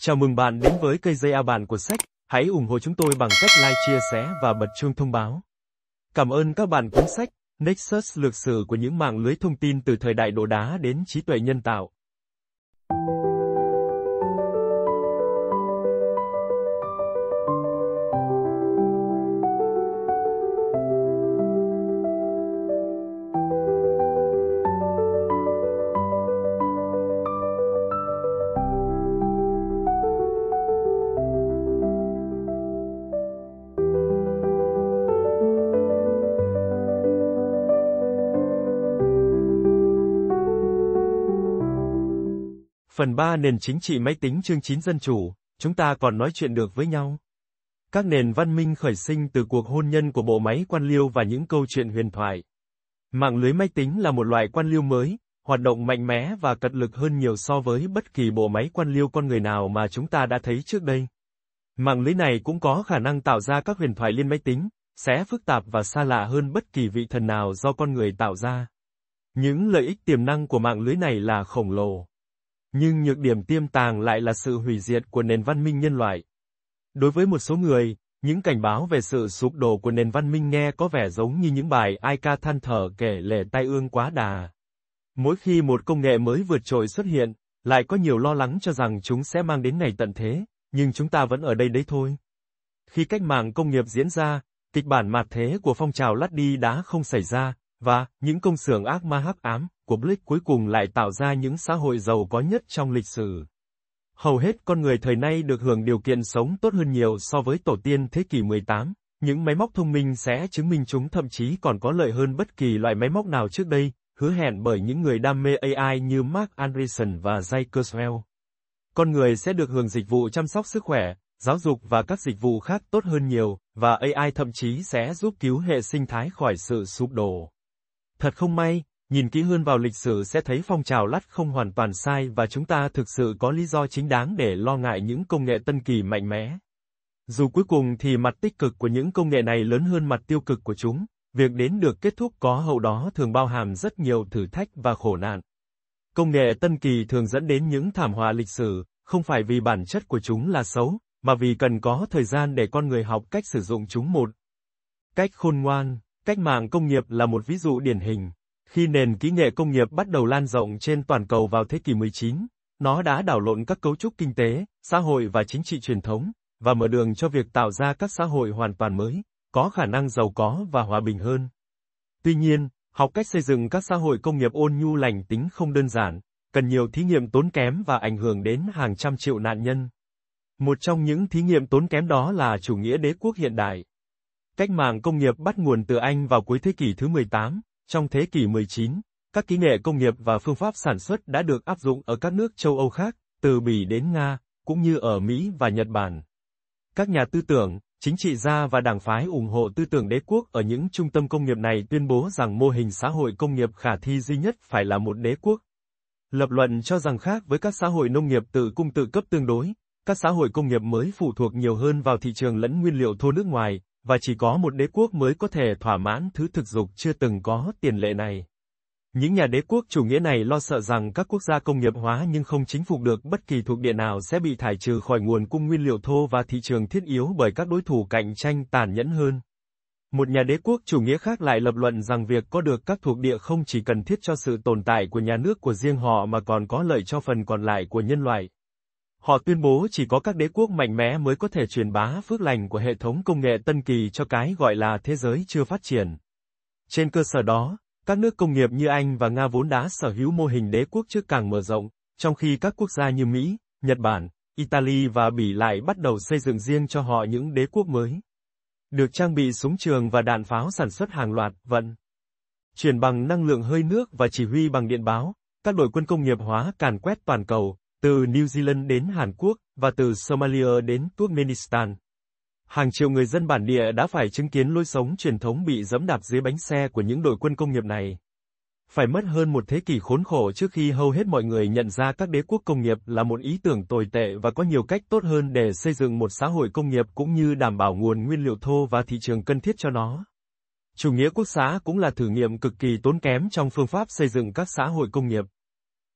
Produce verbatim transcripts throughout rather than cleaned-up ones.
Chào mừng bạn đến với kênh giây a Bạn của sách. Hãy ủng hộ chúng tôi bằng cách like, chia sẻ và bật chuông thông báo. Cảm ơn các bạn cuốn sách Nexus lược sử của những mạng lưới thông tin từ thời đại đồ đá đến trí tuệ nhân tạo. Phần ba Nền chính trị máy tính chương chín Dân chủ, chúng ta còn nói chuyện được với nhau. Các nền văn minh khởi sinh từ cuộc hôn nhân của bộ máy quan liêu và những câu chuyện huyền thoại. Mạng lưới máy tính là một loại quan liêu mới, hoạt động mạnh mẽ và cật lực hơn nhiều so với bất kỳ bộ máy quan liêu con người nào mà chúng ta đã thấy trước đây. Mạng lưới này cũng có khả năng tạo ra các huyền thoại liên máy tính, sẽ phức tạp và xa lạ hơn bất kỳ vị thần nào do con người tạo ra. Những lợi ích tiềm năng của mạng lưới này là khổng lồ. Nhưng nhược điểm tiềm tàng lại là sự hủy diệt của nền văn minh nhân loại. Đối với một số người, những cảnh báo về sự sụp đổ của nền văn minh nghe có vẻ giống như những bài ai ca than thở kể lể tai ương quá đà. Mỗi khi một công nghệ mới vượt trội xuất hiện, lại có nhiều lo lắng cho rằng chúng sẽ mang đến ngày tận thế, nhưng chúng ta vẫn ở đây đấy thôi. Khi cách mạng công nghiệp diễn ra, kịch bản mạt thế của phong trào lát đi đã không xảy ra, và những công xưởng ác ma hắc ám của Blake cuối cùng lại tạo ra những xã hội giàu có nhất trong lịch sử. Hầu hết con người thời nay được hưởng điều kiện sống tốt hơn nhiều so với tổ tiên thế kỷ mười tám, những máy móc thông minh sẽ chứng minh chúng thậm chí còn có lợi hơn bất kỳ loại máy móc nào trước đây, hứa hẹn bởi những người đam mê a i như Mark Andreessen và Jay Kurzweil. Con người sẽ được hưởng dịch vụ chăm sóc sức khỏe, giáo dục và các dịch vụ khác tốt hơn nhiều, và a i thậm chí sẽ giúp cứu hệ sinh thái khỏi sự sụp đổ. Thật không may, nhìn kỹ hơn vào lịch sử sẽ thấy phong trào lát không hoàn toàn sai và chúng ta thực sự có lý do chính đáng để lo ngại những công nghệ tân kỳ mạnh mẽ. Dù cuối cùng thì mặt tích cực của những công nghệ này lớn hơn mặt tiêu cực của chúng, việc đến được kết thúc có hậu đó thường bao hàm rất nhiều thử thách và khổ nạn. Công nghệ tân kỳ thường dẫn đến những thảm họa lịch sử, không phải vì bản chất của chúng là xấu, mà vì cần có thời gian để con người học cách sử dụng chúng một cách khôn ngoan. Cách mạng công nghiệp là một ví dụ điển hình. Khi nền kỹ nghệ công nghiệp bắt đầu lan rộng trên toàn cầu vào thế kỷ mười chín, nó đã đảo lộn các cấu trúc kinh tế, xã hội và chính trị truyền thống, và mở đường cho việc tạo ra các xã hội hoàn toàn mới, có khả năng giàu có và hòa bình hơn. Tuy nhiên, học cách xây dựng các xã hội công nghiệp ôn nhu lành tính không đơn giản, cần nhiều thí nghiệm tốn kém và ảnh hưởng đến hàng trăm triệu nạn nhân. Một trong những thí nghiệm tốn kém đó là chủ nghĩa đế quốc hiện đại. Cách mạng công nghiệp bắt nguồn từ Anh vào cuối thế kỷ thứ mười tám, trong thế kỷ mười chín, các kỹ nghệ công nghiệp và phương pháp sản xuất đã được áp dụng ở các nước châu Âu khác, từ Bỉ đến Nga, cũng như ở Mỹ và Nhật Bản. Các nhà tư tưởng, chính trị gia và đảng phái ủng hộ tư tưởng đế quốc ở những trung tâm công nghiệp này tuyên bố rằng mô hình xã hội công nghiệp khả thi duy nhất phải là một đế quốc. Lập luận cho rằng khác với các xã hội nông nghiệp tự cung tự cấp tương đối, các xã hội công nghiệp mới phụ thuộc nhiều hơn vào thị trường lẫn nguyên liệu thô nước ngoài, và chỉ có một đế quốc mới có thể thỏa mãn thứ thực dục chưa từng có tiền lệ này. Những nhà đế quốc chủ nghĩa này lo sợ rằng các quốc gia công nghiệp hóa nhưng không chinh phục được bất kỳ thuộc địa nào sẽ bị thải trừ khỏi nguồn cung nguyên liệu thô và thị trường thiết yếu bởi các đối thủ cạnh tranh tàn nhẫn hơn. Một nhà đế quốc chủ nghĩa khác lại lập luận rằng việc có được các thuộc địa không chỉ cần thiết cho sự tồn tại của nhà nước của riêng họ mà còn có lợi cho phần còn lại của nhân loại. Họ tuyên bố chỉ có các đế quốc mạnh mẽ mới có thể truyền bá phước lành của hệ thống công nghệ tân kỳ cho cái gọi là thế giới chưa phát triển. Trên cơ sở đó, các nước công nghiệp như Anh và Nga vốn đã sở hữu mô hình đế quốc trước càng mở rộng, trong khi các quốc gia như Mỹ, Nhật Bản, Italy và Bỉ lại bắt đầu xây dựng riêng cho họ những đế quốc mới. Được trang bị súng trường và đạn pháo sản xuất hàng loạt, vận chuyển bằng năng lượng hơi nước và chỉ huy bằng điện báo, các đội quân công nghiệp hóa càn quét toàn cầu, từ New Zealand đến Hàn Quốc, và từ Somalia đến Turkmenistan. Hàng triệu người dân bản địa đã phải chứng kiến lối sống truyền thống bị giẫm đạp dưới bánh xe của những đội quân công nghiệp này. Phải mất hơn một thế kỷ khốn khổ trước khi hầu hết mọi người nhận ra các đế quốc công nghiệp là một ý tưởng tồi tệ và có nhiều cách tốt hơn để xây dựng một xã hội công nghiệp cũng như đảm bảo nguồn nguyên liệu thô và thị trường cần thiết cho nó. Chủ nghĩa quốc xã cũng là thử nghiệm cực kỳ tốn kém trong phương pháp xây dựng các xã hội công nghiệp.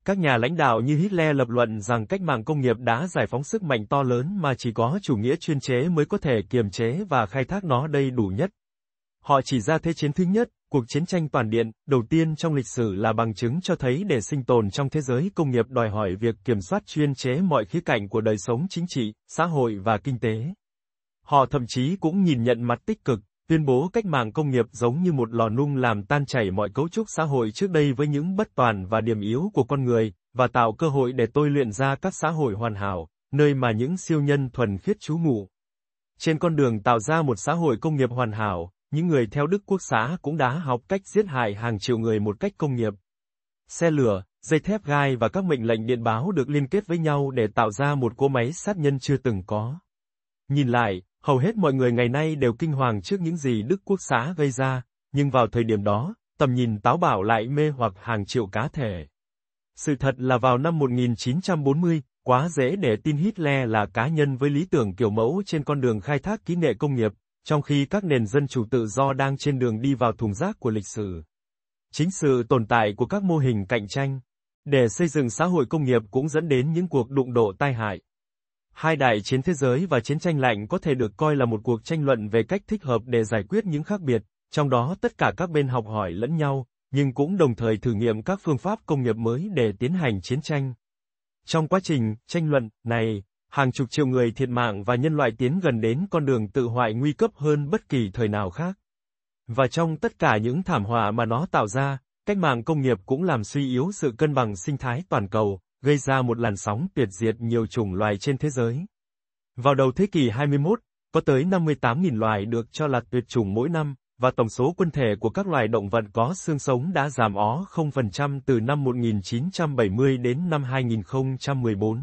Các nhà lãnh đạo như Hitler lập luận rằng cách mạng công nghiệp đã giải phóng sức mạnh to lớn mà chỉ có chủ nghĩa chuyên chế mới có thể kiềm chế và khai thác nó đầy đủ nhất. Họ chỉ ra thế chiến thứ nhất, cuộc chiến tranh toàn điện, đầu tiên trong lịch sử là bằng chứng cho thấy để sinh tồn trong thế giới công nghiệp đòi hỏi việc kiểm soát chuyên chế mọi khía cạnh của đời sống chính trị, xã hội và kinh tế. Họ thậm chí cũng nhìn nhận mặt tích cực, tuyên bố cách mạng công nghiệp giống như một lò nung làm tan chảy mọi cấu trúc xã hội trước đây với những bất toàn và điểm yếu của con người, và tạo cơ hội để tôi luyện ra các xã hội hoàn hảo, nơi mà những siêu nhân thuần khiết trú ngụ. Trên con đường tạo ra một xã hội công nghiệp hoàn hảo, những người theo Đức Quốc xã cũng đã học cách giết hại hàng triệu người một cách công nghiệp. Xe lửa, dây thép gai và các mệnh lệnh điện báo được liên kết với nhau để tạo ra một cỗ máy sát nhân chưa từng có. Nhìn lại, hầu hết mọi người ngày nay đều kinh hoàng trước những gì Đức Quốc xã gây ra, nhưng vào thời điểm đó, tầm nhìn táo bạo lại mê hoặc hàng triệu cá thể. Sự thật là vào năm một nghìn chín trăm bốn mươi, quá dễ để tin Hitler là cá nhân với lý tưởng kiểu mẫu trên con đường khai thác kỹ nghệ công nghiệp, trong khi các nền dân chủ tự do đang trên đường đi vào thùng rác của lịch sử. Chính sự tồn tại của các mô hình cạnh tranh để xây dựng xã hội công nghiệp cũng dẫn đến những cuộc đụng độ tai hại. Hai đại chiến thế giới và chiến tranh lạnh có thể được coi là một cuộc tranh luận về cách thích hợp để giải quyết những khác biệt, trong đó tất cả các bên học hỏi lẫn nhau, nhưng cũng đồng thời thử nghiệm các phương pháp công nghiệp mới để tiến hành chiến tranh. Trong quá trình tranh luận này, hàng chục triệu người thiệt mạng và nhân loại tiến gần đến con đường tự hoại nguy cấp hơn bất kỳ thời nào khác. Và trong tất cả những thảm họa mà nó tạo ra, cách mạng công nghiệp cũng làm suy yếu sự cân bằng sinh thái toàn cầu, gây ra một làn sóng tuyệt diệt nhiều chủng loài trên thế giới. Vào đầu thế kỷ hai mươi mốt, có tới năm mươi tám nghìn loài được cho là tuyệt chủng mỗi năm, và tổng số quân thể của các loài động vật có xương sống đã giảm ó không phần trăm từ năm một nghìn chín trăm bảy mươi đến năm hai nghìn không trăm mười bốn.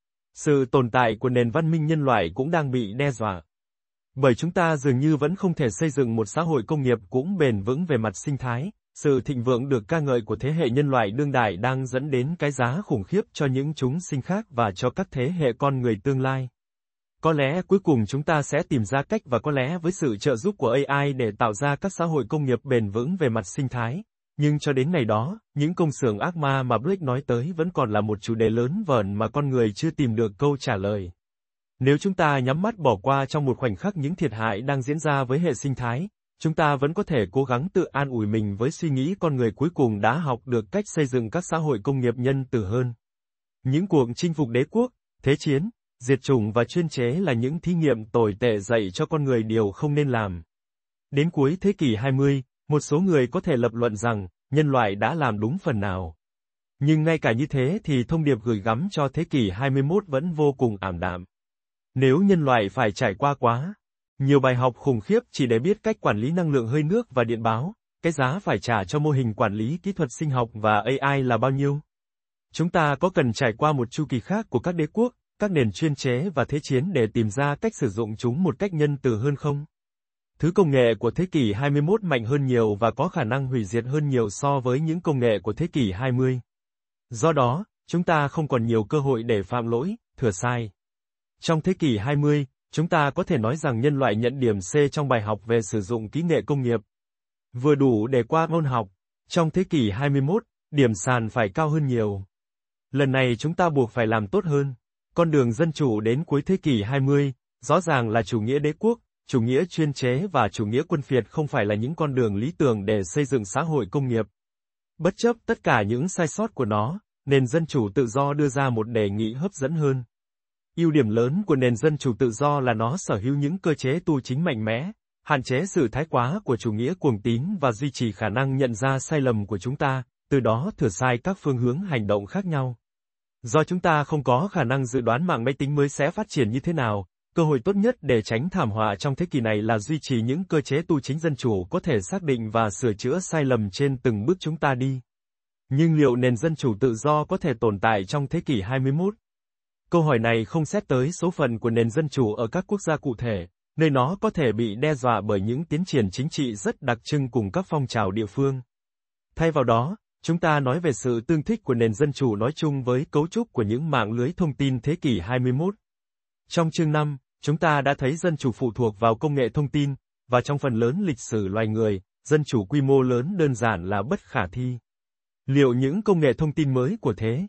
Sự tồn tại của nền văn minh nhân loại cũng đang bị đe dọa. Bởi chúng ta dường như vẫn không thể xây dựng một xã hội công nghiệp cũng bền vững về mặt sinh thái, sự thịnh vượng được ca ngợi của thế hệ nhân loại đương đại đang dẫn đến cái giá khủng khiếp cho những chúng sinh khác và cho các thế hệ con người tương lai. Có lẽ cuối cùng chúng ta sẽ tìm ra cách và có lẽ với sự trợ giúp của a i để tạo ra các xã hội công nghiệp bền vững về mặt sinh thái. Nhưng cho đến ngày đó, những công xưởng ác ma mà Blake nói tới vẫn còn là một chủ đề lớn vờn mà con người chưa tìm được câu trả lời. Nếu chúng ta nhắm mắt bỏ qua trong một khoảnh khắc những thiệt hại đang diễn ra với hệ sinh thái, chúng ta vẫn có thể cố gắng tự an ủi mình với suy nghĩ con người cuối cùng đã học được cách xây dựng các xã hội công nghiệp nhân từ hơn. Những cuộc chinh phục đế quốc, thế chiến, diệt chủng và chuyên chế là những thí nghiệm tồi tệ dạy cho con người điều không nên làm. Đến cuối thế kỷ hai mươi, một số người có thể lập luận rằng, nhân loại đã làm đúng phần nào. Nhưng ngay cả như thế thì thông điệp gửi gắm cho thế kỷ hai mươi mốt vẫn vô cùng ảm đạm. Nếu nhân loại phải trải qua quá nhiều bài học khủng khiếp chỉ để biết cách quản lý năng lượng hơi nước và điện báo, cái giá phải trả cho mô hình quản lý kỹ thuật sinh học và a i là bao nhiêu? Chúng ta có cần trải qua một chu kỳ khác của các đế quốc, các nền chuyên chế và thế chiến để tìm ra cách sử dụng chúng một cách nhân từ hơn không? Thứ công nghệ của thế kỷ hai mươi mốt mạnh hơn nhiều và có khả năng hủy diệt hơn nhiều so với những công nghệ của thế kỷ hai mươi. Do đó, chúng ta không còn nhiều cơ hội để phạm lỗi, thừa sai. Trong thế kỷ hai mươi, chúng ta có thể nói rằng nhân loại nhận điểm C trong bài học về sử dụng kỹ nghệ công nghiệp. Vừa đủ để qua môn học. Trong thế kỷ hai mươi mốt, điểm sàn phải cao hơn nhiều. Lần này chúng ta buộc phải làm tốt hơn. Con đường dân chủ đến cuối thế kỷ hai mươi, rõ ràng là chủ nghĩa đế quốc, chủ nghĩa chuyên chế và chủ nghĩa quân phiệt không phải là những con đường lý tưởng để xây dựng xã hội công nghiệp. Bất chấp tất cả những sai sót của nó, nền dân chủ tự do đưa ra một đề nghị hấp dẫn hơn. Ưu điểm lớn của nền dân chủ tự do là nó sở hữu những cơ chế tu chính mạnh mẽ, hạn chế sự thái quá của chủ nghĩa cuồng tín và duy trì khả năng nhận ra sai lầm của chúng ta, từ đó thừa sai các phương hướng hành động khác nhau. Do chúng ta không có khả năng dự đoán mạng máy tính mới sẽ phát triển như thế nào, cơ hội tốt nhất để tránh thảm họa trong thế kỷ này là duy trì những cơ chế tu chính dân chủ có thể xác định và sửa chữa sai lầm trên từng bước chúng ta đi. Nhưng liệu nền dân chủ tự do có thể tồn tại trong thế kỷ hai mươi mốt? Câu hỏi này không xét tới số phận của nền dân chủ ở các quốc gia cụ thể, nơi nó có thể bị đe dọa bởi những tiến triển chính trị rất đặc trưng cùng các phong trào địa phương. Thay vào đó, chúng ta nói về sự tương thích của nền dân chủ nói chung với cấu trúc của những mạng lưới thông tin thế kỷ hai mươi mốt. Trong chương năm, chúng ta đã thấy dân chủ phụ thuộc vào công nghệ thông tin, và trong phần lớn lịch sử loài người, dân chủ quy mô lớn đơn giản là bất khả thi. Liệu những công nghệ thông tin mới của thế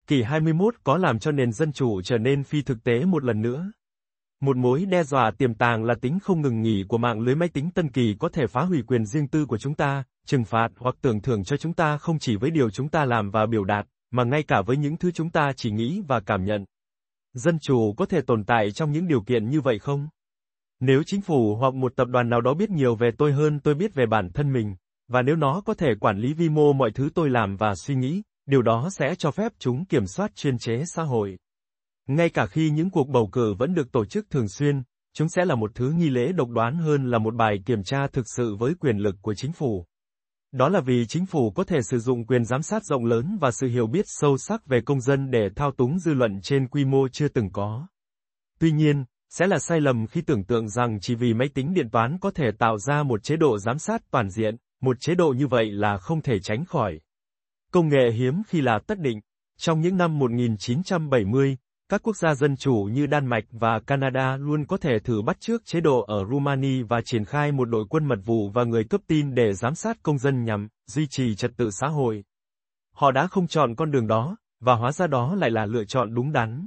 Kỷ hai mươi mốt có làm cho nền dân chủ trở nên phi thực tế một lần nữa. Một mối đe dọa tiềm tàng là tính không ngừng nghỉ của mạng lưới máy tính tân kỳ có thể phá hủy quyền riêng tư của chúng ta, trừng phạt hoặc tưởng thưởng cho chúng ta không chỉ với điều chúng ta làm và biểu đạt, mà ngay cả với những thứ chúng ta chỉ nghĩ và cảm nhận. Dân chủ có thể tồn tại trong những điều kiện như vậy không? Nếu chính phủ hoặc một tập đoàn nào đó biết nhiều về tôi hơn tôi biết về bản thân mình, và nếu nó có thể quản lý vi mô mọi thứ tôi làm và suy nghĩ, điều đó sẽ cho phép chúng kiểm soát chuyên chế xã hội. Ngay cả khi những cuộc bầu cử vẫn được tổ chức thường xuyên, chúng sẽ là một thứ nghi lễ độc đoán hơn là một bài kiểm tra thực sự với quyền lực của chính phủ. Đó là vì chính phủ có thể sử dụng quyền giám sát rộng lớn và sự hiểu biết sâu sắc về công dân để thao túng dư luận trên quy mô chưa từng có. Tuy nhiên, sẽ là sai lầm khi tưởng tượng rằng chỉ vì máy tính điện toán có thể tạo ra một chế độ giám sát toàn diện, một chế độ như vậy là không thể tránh khỏi. Công nghệ hiếm khi là tất định. Trong những năm một nghìn chín trăm bảy mươi, các quốc gia dân chủ như Đan Mạch và Canada luôn có thể thử bắt chước chế độ ở Rumani và triển khai một đội quân mật vụ và người cấp tin để giám sát công dân nhằm duy trì trật tự xã hội. Họ đã không chọn con đường đó, và hóa ra đó lại là lựa chọn đúng đắn.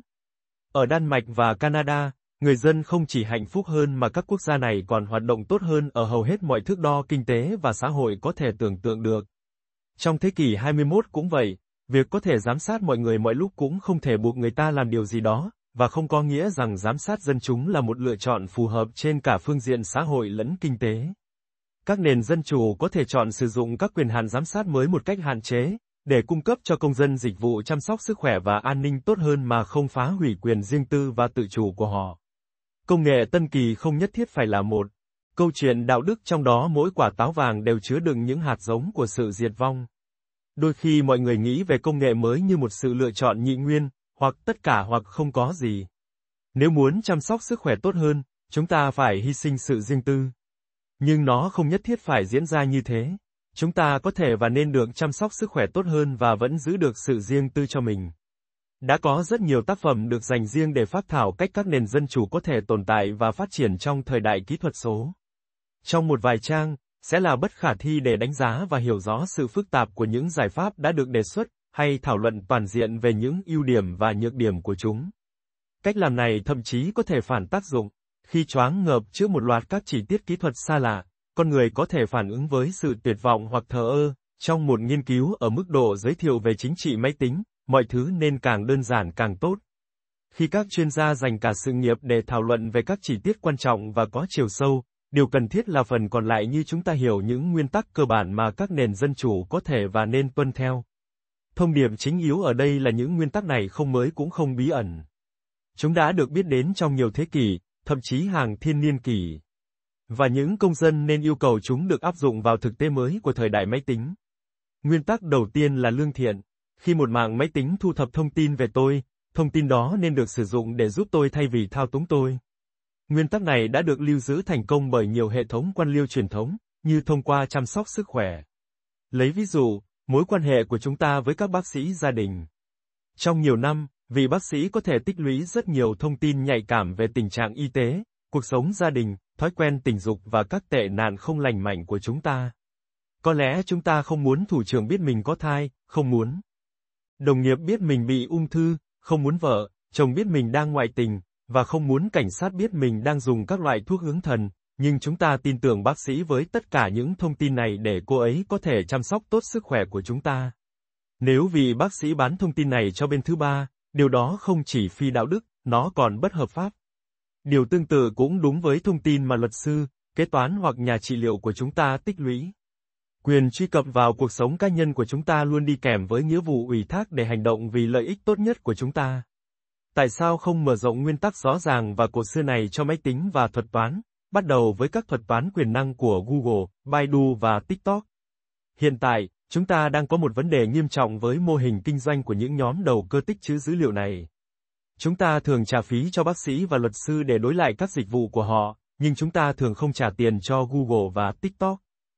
Ở Đan Mạch và Canada, người dân không chỉ hạnh phúc hơn mà các quốc gia này còn hoạt động tốt hơn ở hầu hết mọi thước đo kinh tế và xã hội có thể tưởng tượng được. Trong thế kỷ hai mươi mốt cũng vậy, việc có thể giám sát mọi người mọi lúc cũng không thể buộc người ta làm điều gì đó, và không có nghĩa rằng giám sát dân chúng là một lựa chọn phù hợp trên cả phương diện xã hội lẫn kinh tế. Các nền dân chủ có thể chọn sử dụng các quyền hạn giám sát mới một cách hạn chế, để cung cấp cho công dân dịch vụ chăm sóc sức khỏe và an ninh tốt hơn mà không phá hủy quyền riêng tư và tự chủ của họ. Công nghệ tân kỳ không nhất thiết phải là một câu chuyện đạo đức, trong đó mỗi quả táo vàng đều chứa đựng những hạt giống của sự diệt vong. Đôi khi mọi người nghĩ về công nghệ mới như một sự lựa chọn nhị nguyên, hoặc tất cả hoặc không có gì. Nếu muốn chăm sóc sức khỏe tốt hơn, chúng ta phải hy sinh sự riêng tư. Nhưng nó không nhất thiết phải diễn ra như thế. Chúng ta có thể và nên được chăm sóc sức khỏe tốt hơn và vẫn giữ được sự riêng tư cho mình. Đã có rất nhiều tác phẩm được dành riêng để phác thảo cách các nền dân chủ có thể tồn tại và phát triển trong thời đại kỹ thuật số. Trong một vài trang, sẽ là bất khả thi để đánh giá và hiểu rõ sự phức tạp của những giải pháp đã được đề xuất, hay thảo luận toàn diện về những ưu điểm và nhược điểm của chúng. Cách làm này thậm chí có thể phản tác dụng. Khi choáng ngợp trước một loạt các chi tiết kỹ thuật xa lạ, con người có thể phản ứng với sự tuyệt vọng hoặc thờ ơ. Trong một nghiên cứu ở mức độ giới thiệu về chính trị máy tính, mọi thứ nên càng đơn giản càng tốt. Khi các chuyên gia dành cả sự nghiệp để thảo luận về các chi tiết quan trọng và có chiều sâu, điều cần thiết là phần còn lại như chúng ta hiểu những nguyên tắc cơ bản mà các nền dân chủ có thể và nên tuân theo. Thông điệp chính yếu ở đây là những nguyên tắc này không mới cũng không bí ẩn. Chúng đã được biết đến trong nhiều thế kỷ, thậm chí hàng thiên niên kỷ. Và những công dân nên yêu cầu chúng được áp dụng vào thực tế mới của thời đại máy tính. Nguyên tắc đầu tiên là lương thiện. Khi một mạng máy tính thu thập thông tin về tôi, thông tin đó nên được sử dụng để giúp tôi thay vì thao túng tôi. Nguyên tắc này đã được lưu giữ thành công bởi nhiều hệ thống quan liêu truyền thống, như thông qua chăm sóc sức khỏe. Lấy ví dụ, mối quan hệ của chúng ta với các bác sĩ gia đình. Trong nhiều năm, vị bác sĩ có thể tích lũy rất nhiều thông tin nhạy cảm về tình trạng y tế, cuộc sống gia đình, thói quen tình dục và các tệ nạn không lành mạnh của chúng ta. Có lẽ chúng ta không muốn thủ trưởng biết mình có thai, không muốn đồng nghiệp biết mình bị ung thư, không muốn vợ, chồng biết mình đang ngoại tình, và không muốn cảnh sát biết mình đang dùng các loại thuốc hướng thần, nhưng chúng ta tin tưởng bác sĩ với tất cả những thông tin này để cô ấy có thể chăm sóc tốt sức khỏe của chúng ta. Nếu vị bác sĩ bán thông tin này cho bên thứ ba, điều đó không chỉ phi đạo đức, nó còn bất hợp pháp. Điều tương tự cũng đúng với thông tin mà luật sư, kế toán hoặc nhà trị liệu của chúng ta tích lũy. Quyền truy cập vào cuộc sống cá nhân của chúng ta luôn đi kèm với nghĩa vụ ủy thác để hành động vì lợi ích tốt nhất của chúng ta. Tại sao không mở rộng nguyên tắc rõ ràng và cổ xưa này cho máy tính và thuật toán, bắt đầu với các thuật toán quyền năng của Google, Baidu và TikTok? Hiện tại, chúng ta đang có một vấn đề nghiêm trọng với mô hình kinh doanh của những nhóm đầu cơ tích trữ dữ liệu này. Chúng ta thường trả phí cho bác sĩ và luật sư để đối lại các dịch vụ của họ, nhưng chúng ta thường không trả tiền cho Google và TikTok.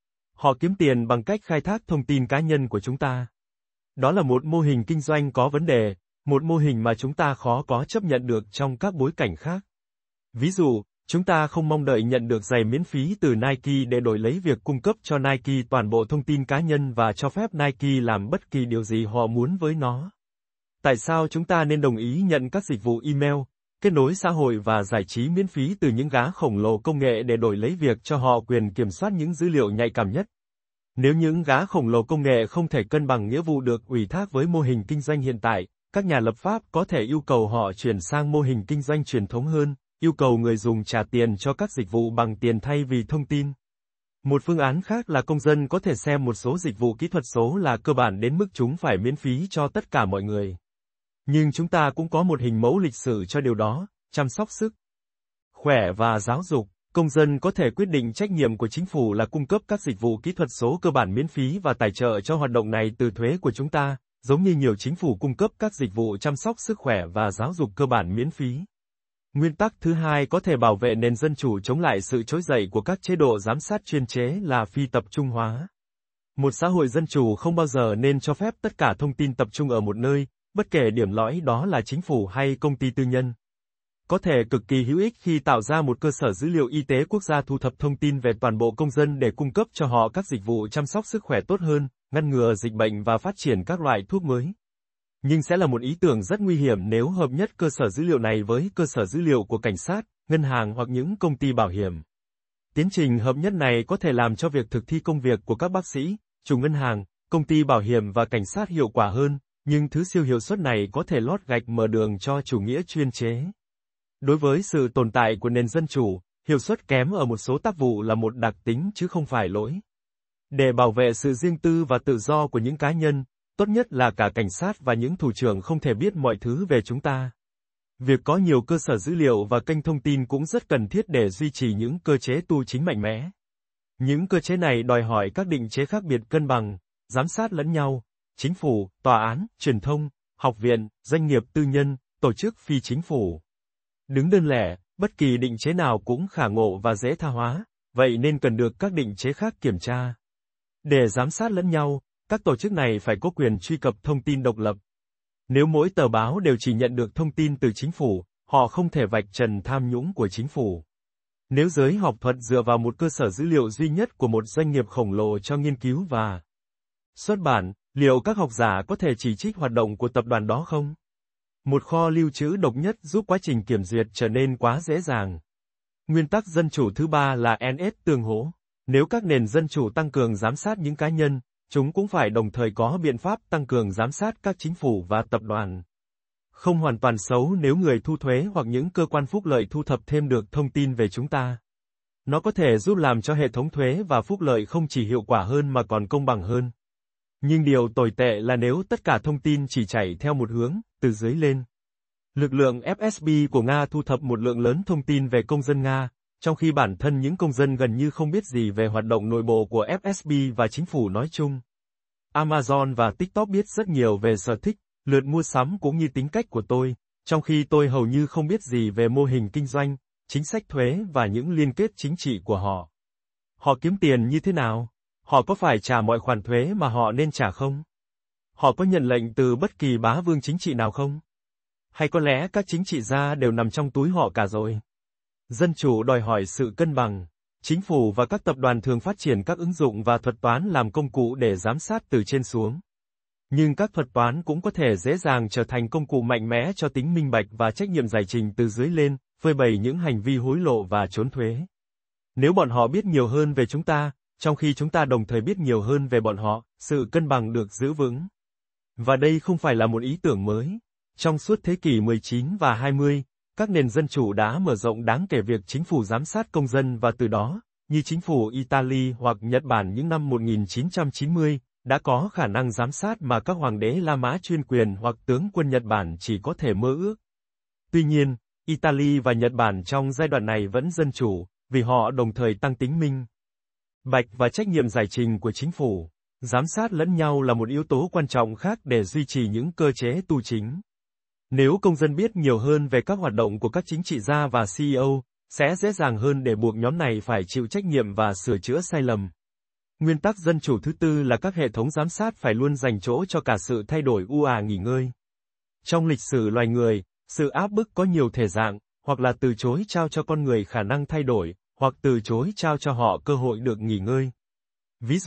Họ kiếm tiền bằng cách khai thác thông tin cá nhân của chúng ta. Đó là một mô hình kinh doanh có vấn đề, một mô hình mà chúng ta khó có chấp nhận được trong các bối cảnh khác. Ví dụ, chúng ta không mong đợi nhận được giày miễn phí từ Nike để đổi lấy việc cung cấp cho Nike toàn bộ thông tin cá nhân và cho phép Nike làm bất kỳ điều gì họ muốn với nó. Tại sao chúng ta nên đồng ý nhận các dịch vụ email, kết nối xã hội và giải trí miễn phí từ những gã khổng lồ công nghệ để đổi lấy việc cho họ quyền kiểm soát những dữ liệu nhạy cảm nhất? Nếu những gã khổng lồ công nghệ không thể cân bằng nghĩa vụ được ủy thác với mô hình kinh doanh hiện tại, các nhà lập pháp có thể yêu cầu họ chuyển sang mô hình kinh doanh truyền thống hơn, yêu cầu người dùng trả tiền cho các dịch vụ bằng tiền thay vì thông tin. Một phương án khác là công dân có thể xem một số dịch vụ kỹ thuật số là cơ bản đến mức chúng phải miễn phí cho tất cả mọi người. Nhưng chúng ta cũng có một hình mẫu lịch sử cho điều đó, chăm sóc sức khỏe và giáo dục. Công dân có thể quyết định trách nhiệm của chính phủ là cung cấp các dịch vụ kỹ thuật số cơ bản miễn phí và tài trợ cho hoạt động này từ thuế của chúng ta, giống như nhiều chính phủ cung cấp các dịch vụ chăm sóc sức khỏe và giáo dục cơ bản miễn phí. Nguyên tắc thứ hai có thể bảo vệ nền dân chủ chống lại sự trỗi dậy của các chế độ giám sát chuyên chế là phi tập trung hóa. Một xã hội dân chủ không bao giờ nên cho phép tất cả thông tin tập trung ở một nơi, bất kể điểm lõi đó là chính phủ hay công ty tư nhân. Có thể cực kỳ hữu ích khi tạo ra một cơ sở dữ liệu y tế quốc gia thu thập thông tin về toàn bộ công dân để cung cấp cho họ các dịch vụ chăm sóc sức khỏe tốt hơn, ngăn ngừa dịch bệnh và phát triển các loại thuốc mới. Nhưng sẽ là một ý tưởng rất nguy hiểm nếu hợp nhất cơ sở dữ liệu này với cơ sở dữ liệu của cảnh sát, ngân hàng hoặc những công ty bảo hiểm. Tiến trình hợp nhất này có thể làm cho việc thực thi công việc của các bác sĩ, chủ ngân hàng, công ty bảo hiểm và cảnh sát hiệu quả hơn, nhưng thứ siêu hiệu suất này có thể lót gạch mở đường cho chủ nghĩa chuyên chế. Đối với sự tồn tại của nền dân chủ, hiệu suất kém ở một số tác vụ là một đặc tính chứ không phải lỗi. Để bảo vệ sự riêng tư và tự do của những cá nhân, tốt nhất là cả cảnh sát và những thủ trưởng không thể biết mọi thứ về chúng ta. Việc có nhiều cơ sở dữ liệu và kênh thông tin cũng rất cần thiết để duy trì những cơ chế tu chính mạnh mẽ. Những cơ chế này đòi hỏi các định chế khác biệt cân bằng, giám sát lẫn nhau, chính phủ, tòa án, truyền thông, học viện, doanh nghiệp tư nhân, tổ chức phi chính phủ. Đứng đơn lẻ, bất kỳ định chế nào cũng khả ngộ và dễ tha hóa, vậy nên cần được các định chế khác kiểm tra. Để giám sát lẫn nhau, các tổ chức này phải có quyền truy cập thông tin độc lập. Nếu mỗi tờ báo đều chỉ nhận được thông tin từ chính phủ, họ không thể vạch trần tham nhũng của chính phủ. Nếu giới học thuật dựa vào một cơ sở dữ liệu duy nhất của một doanh nghiệp khổng lồ cho nghiên cứu và xuất bản, liệu các học giả có thể chỉ trích hoạt động của tập đoàn đó không? Một kho lưu trữ độc nhất giúp quá trình kiểm duyệt trở nên quá dễ dàng. Nguyên tắc dân chủ thứ ba là en ét tương hỗ. Nếu các nền dân chủ tăng cường giám sát những cá nhân, chúng cũng phải đồng thời có biện pháp tăng cường giám sát các chính phủ và tập đoàn. Không hoàn toàn xấu nếu người thu thuế hoặc những cơ quan phúc lợi thu thập thêm được thông tin về chúng ta. Nó có thể giúp làm cho hệ thống thuế và phúc lợi không chỉ hiệu quả hơn mà còn công bằng hơn. Nhưng điều tồi tệ là nếu tất cả thông tin chỉ chảy theo một hướng, từ dưới lên. Lực lượng ép ét bê của Nga thu thập một lượng lớn thông tin về công dân Nga, trong khi bản thân những công dân gần như không biết gì về hoạt động nội bộ của ép ét bê và chính phủ nói chung. Amazon và TikTok biết rất nhiều về sở thích, lượt mua sắm cũng như tính cách của tôi, trong khi tôi hầu như không biết gì về mô hình kinh doanh, chính sách thuế và những liên kết chính trị của họ. Họ kiếm tiền như thế nào? Họ có phải trả mọi khoản thuế mà họ nên trả không? Họ có nhận lệnh từ bất kỳ bá vương chính trị nào không? Hay có lẽ các chính trị gia đều nằm trong túi họ cả rồi? Dân chủ đòi hỏi sự cân bằng. Chính phủ và các tập đoàn thường phát triển các ứng dụng và thuật toán làm công cụ để giám sát từ trên xuống. Nhưng các thuật toán cũng có thể dễ dàng trở thành công cụ mạnh mẽ cho tính minh bạch và trách nhiệm giải trình từ dưới lên, phơi bày những hành vi hối lộ và trốn thuế. Nếu bọn họ biết nhiều hơn về chúng ta, trong khi chúng ta đồng thời biết nhiều hơn về bọn họ, sự cân bằng được giữ vững. Và đây không phải là một ý tưởng mới. Trong suốt thế kỷ mười chín và hai mươi, các nền dân chủ đã mở rộng đáng kể việc chính phủ giám sát công dân và từ đó, như chính phủ Italy hoặc Nhật Bản những năm một nghìn chín trăm chín mươi, đã có khả năng giám sát mà các hoàng đế La Mã chuyên quyền hoặc tướng quân Nhật Bản chỉ có thể mơ ước. Tuy nhiên, Italy và Nhật Bản trong giai đoạn này vẫn dân chủ, vì họ đồng thời tăng tính minh bạch và trách nhiệm giải trình của chính phủ. Giám sát lẫn nhau là một yếu tố quan trọng khác để duy trì những cơ chế tu chính. Nếu công dân biết nhiều hơn về các hoạt động của các chính trị gia và xê e ô, sẽ dễ dàng hơn để buộc nhóm này phải chịu trách nhiệm và sửa chữa sai lầm. Nguyên tắc dân chủ thứ tư là các hệ thống giám sát phải luôn dành chỗ cho cả sự thay đổi ưu ả nghỉ ngơi. Trong lịch sử loài người, sự áp bức có nhiều thể dạng, hoặc là từ chối trao cho con người khả năng thay đổi, hoặc từ chối trao cho họ cơ hội được nghỉ ngơi. Ví dụ,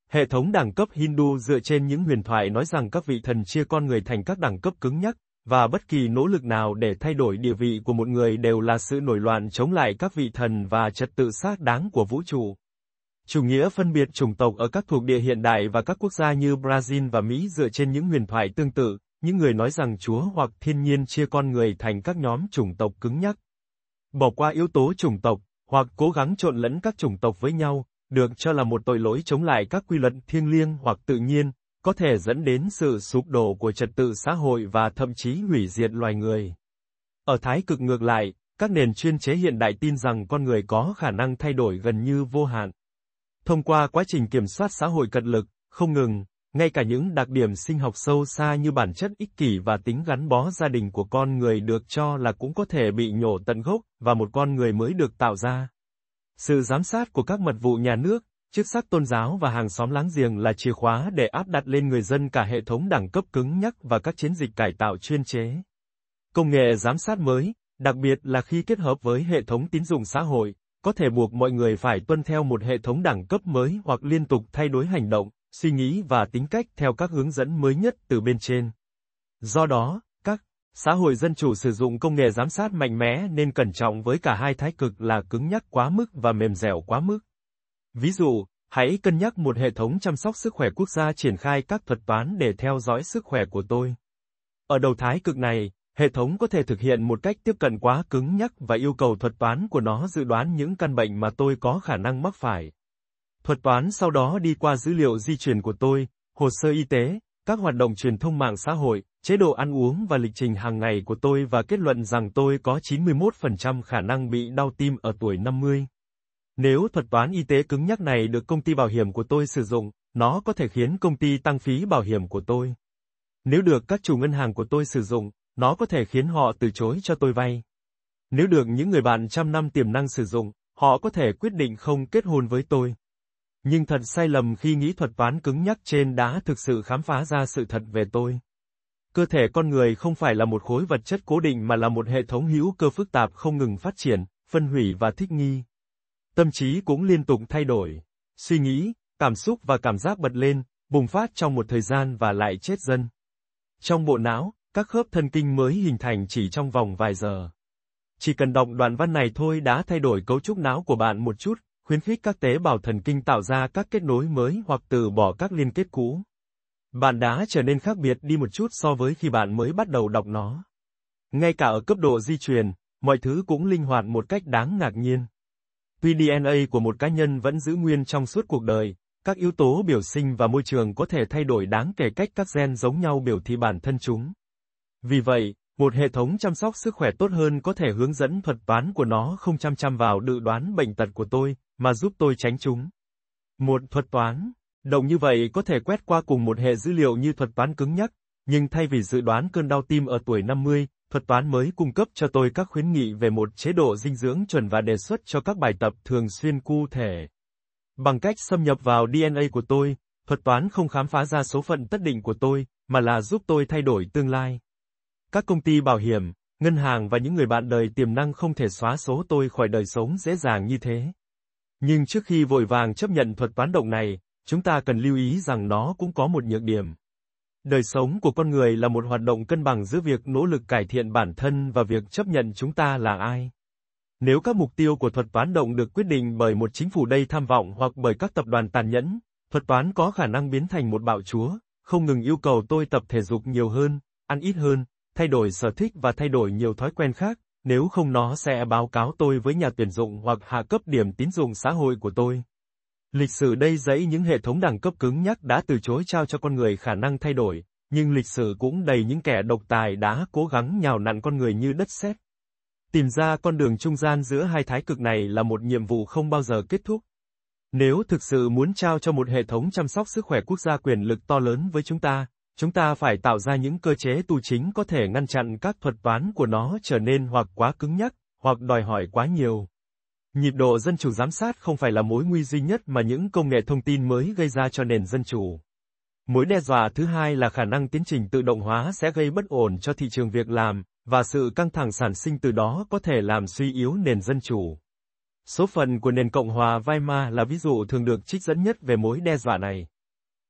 Hệ thống đẳng cấp Hindu dựa trên những huyền thoại nói rằng các vị thần chia con người thành các đẳng cấp cứng nhắc, và bất kỳ nỗ lực nào để thay đổi địa vị của một người đều là sự nổi loạn chống lại các vị thần và trật tự xác đáng của vũ trụ. Chủ nghĩa phân biệt chủng tộc ở các thuộc địa hiện đại và các quốc gia như Brazil và Mỹ dựa trên những huyền thoại tương tự, những người nói rằng Chúa hoặc thiên nhiên chia con người thành các nhóm chủng tộc cứng nhắc. Bỏ qua yếu tố chủng tộc, hoặc cố gắng trộn lẫn các chủng tộc với nhau, được cho là một tội lỗi chống lại các quy luật thiêng liêng hoặc tự nhiên, có thể dẫn đến sự sụp đổ của trật tự xã hội và thậm chí hủy diệt loài người. Ở thái cực ngược lại, các nền chuyên chế hiện đại tin rằng con người có khả năng thay đổi gần như vô hạn. Thông qua quá trình kiểm soát xã hội cật lực, không ngừng, ngay cả những đặc điểm sinh học sâu xa như bản chất ích kỷ và tính gắn bó gia đình của con người được cho là cũng có thể bị nhổ tận gốc, và một con người mới được tạo ra. Sự giám sát của các mật vụ nhà nước, chức sắc tôn giáo và hàng xóm láng giềng là chìa khóa để áp đặt lên người dân cả hệ thống đẳng cấp cứng nhắc và các chiến dịch cải tạo chuyên chế. Công nghệ giám sát mới, đặc biệt là khi kết hợp với hệ thống tín dụng xã hội, có thể buộc mọi người phải tuân theo một hệ thống đẳng cấp mới hoặc liên tục thay đổi hành động, suy nghĩ và tính cách theo các hướng dẫn mới nhất từ bên trên. Do đó, các xã hội dân chủ sử dụng công nghệ giám sát mạnh mẽ nên cẩn trọng với cả hai thái cực là cứng nhắc quá mức và mềm dẻo quá mức. Ví dụ, hãy cân nhắc một hệ thống chăm sóc sức khỏe quốc gia triển khai các thuật toán để theo dõi sức khỏe của tôi. Ở đầu thái cực này, hệ thống có thể thực hiện một cách tiếp cận quá cứng nhắc và yêu cầu thuật toán của nó dự đoán những căn bệnh mà tôi có khả năng mắc phải. Thuật toán sau đó đi qua dữ liệu di truyền của tôi, hồ sơ y tế, các hoạt động truyền thông mạng xã hội, chế độ ăn uống và lịch trình hàng ngày của tôi và kết luận rằng tôi có chín mươi mốt phần trăm khả năng bị đau tim ở tuổi năm mươi. Nếu thuật toán y tế cứng nhắc này được công ty bảo hiểm của tôi sử dụng, nó có thể khiến công ty tăng phí bảo hiểm của tôi. Nếu được các chủ ngân hàng của tôi sử dụng, nó có thể khiến họ từ chối cho tôi vay. Nếu được những người bạn trăm năm tiềm năng sử dụng, họ có thể quyết định không kết hôn với tôi. Nhưng thật sai lầm khi nghĩ thuật toán cứng nhắc trên đã thực sự khám phá ra sự thật về tôi. Cơ thể con người không phải là một khối vật chất cố định mà là một hệ thống hữu cơ phức tạp không ngừng phát triển, phân hủy và thích nghi. Tâm trí cũng liên tục thay đổi. Suy nghĩ, cảm xúc và cảm giác bật lên, bùng phát trong một thời gian và lại chết dần. Trong bộ não, các khớp thần kinh mới hình thành chỉ trong vòng vài giờ. Chỉ cần đọc đoạn văn này thôi đã thay đổi cấu trúc não của bạn một chút, khuyến khích các tế bào thần kinh tạo ra các kết nối mới hoặc từ bỏ các liên kết cũ. Bạn đã trở nên khác biệt đi một chút so với khi bạn mới bắt đầu đọc nó. Ngay cả ở cấp độ di truyền, mọi thứ cũng linh hoạt một cách đáng ngạc nhiên. Tuy đê en a của một cá nhân vẫn giữ nguyên trong suốt cuộc đời, các yếu tố biểu sinh và môi trường có thể thay đổi đáng kể cách các gen giống nhau biểu thị bản thân chúng. Vì vậy, một hệ thống chăm sóc sức khỏe tốt hơn có thể hướng dẫn thuật toán của nó không chăm chăm vào dự đoán bệnh tật của tôi, mà giúp tôi tránh chúng. Một thuật toán động như vậy có thể quét qua cùng một hệ dữ liệu như thuật toán cứng nhắc, nhưng thay vì dự đoán cơn đau tim ở tuổi năm mươi, thuật toán mới cung cấp cho tôi các khuyến nghị về một chế độ dinh dưỡng chuẩn và đề xuất cho các bài tập thường xuyên cụ thể. Bằng cách xâm nhập vào đê en a của tôi, thuật toán không khám phá ra số phận tất định của tôi, mà là giúp tôi thay đổi tương lai. Các công ty bảo hiểm, ngân hàng và những người bạn đời tiềm năng không thể xóa số tôi khỏi đời sống dễ dàng như thế. Nhưng trước khi vội vàng chấp nhận thuật toán động này, chúng ta cần lưu ý rằng nó cũng có một nhược điểm. Đời sống của con người là một hoạt động cân bằng giữa việc nỗ lực cải thiện bản thân và việc chấp nhận chúng ta là ai. Nếu các mục tiêu của thuật toán động được quyết định bởi một chính phủ đầy tham vọng hoặc bởi các tập đoàn tàn nhẫn, thuật toán có khả năng biến thành một bạo chúa, không ngừng yêu cầu tôi tập thể dục nhiều hơn, ăn ít hơn, thay đổi sở thích và thay đổi nhiều thói quen khác, nếu không nó sẽ báo cáo tôi với nhà tuyển dụng hoặc hạ cấp điểm tín dụng xã hội của tôi. Lịch sử đầy dẫy những hệ thống đẳng cấp cứng nhắc đã từ chối trao cho con người khả năng thay đổi, nhưng lịch sử cũng đầy những kẻ độc tài đã cố gắng nhào nặn con người như đất sét. Tìm ra con đường trung gian giữa hai thái cực này là một nhiệm vụ không bao giờ kết thúc. Nếu thực sự muốn trao cho một hệ thống chăm sóc sức khỏe quốc gia quyền lực to lớn với chúng ta, chúng ta phải tạo ra những cơ chế tu chính có thể ngăn chặn các thuật toán của nó trở nên hoặc quá cứng nhắc, hoặc đòi hỏi quá nhiều. Nhịp độ dân chủ giám sát không phải là mối nguy duy nhất mà những công nghệ thông tin mới gây ra cho nền dân chủ. Mối đe dọa thứ hai là khả năng tiến trình tự động hóa sẽ gây bất ổn cho thị trường việc làm, và sự căng thẳng sản sinh từ đó có thể làm suy yếu nền dân chủ. Số phận của nền Cộng hòa Weimar là ví dụ thường được trích dẫn nhất về mối đe dọa này.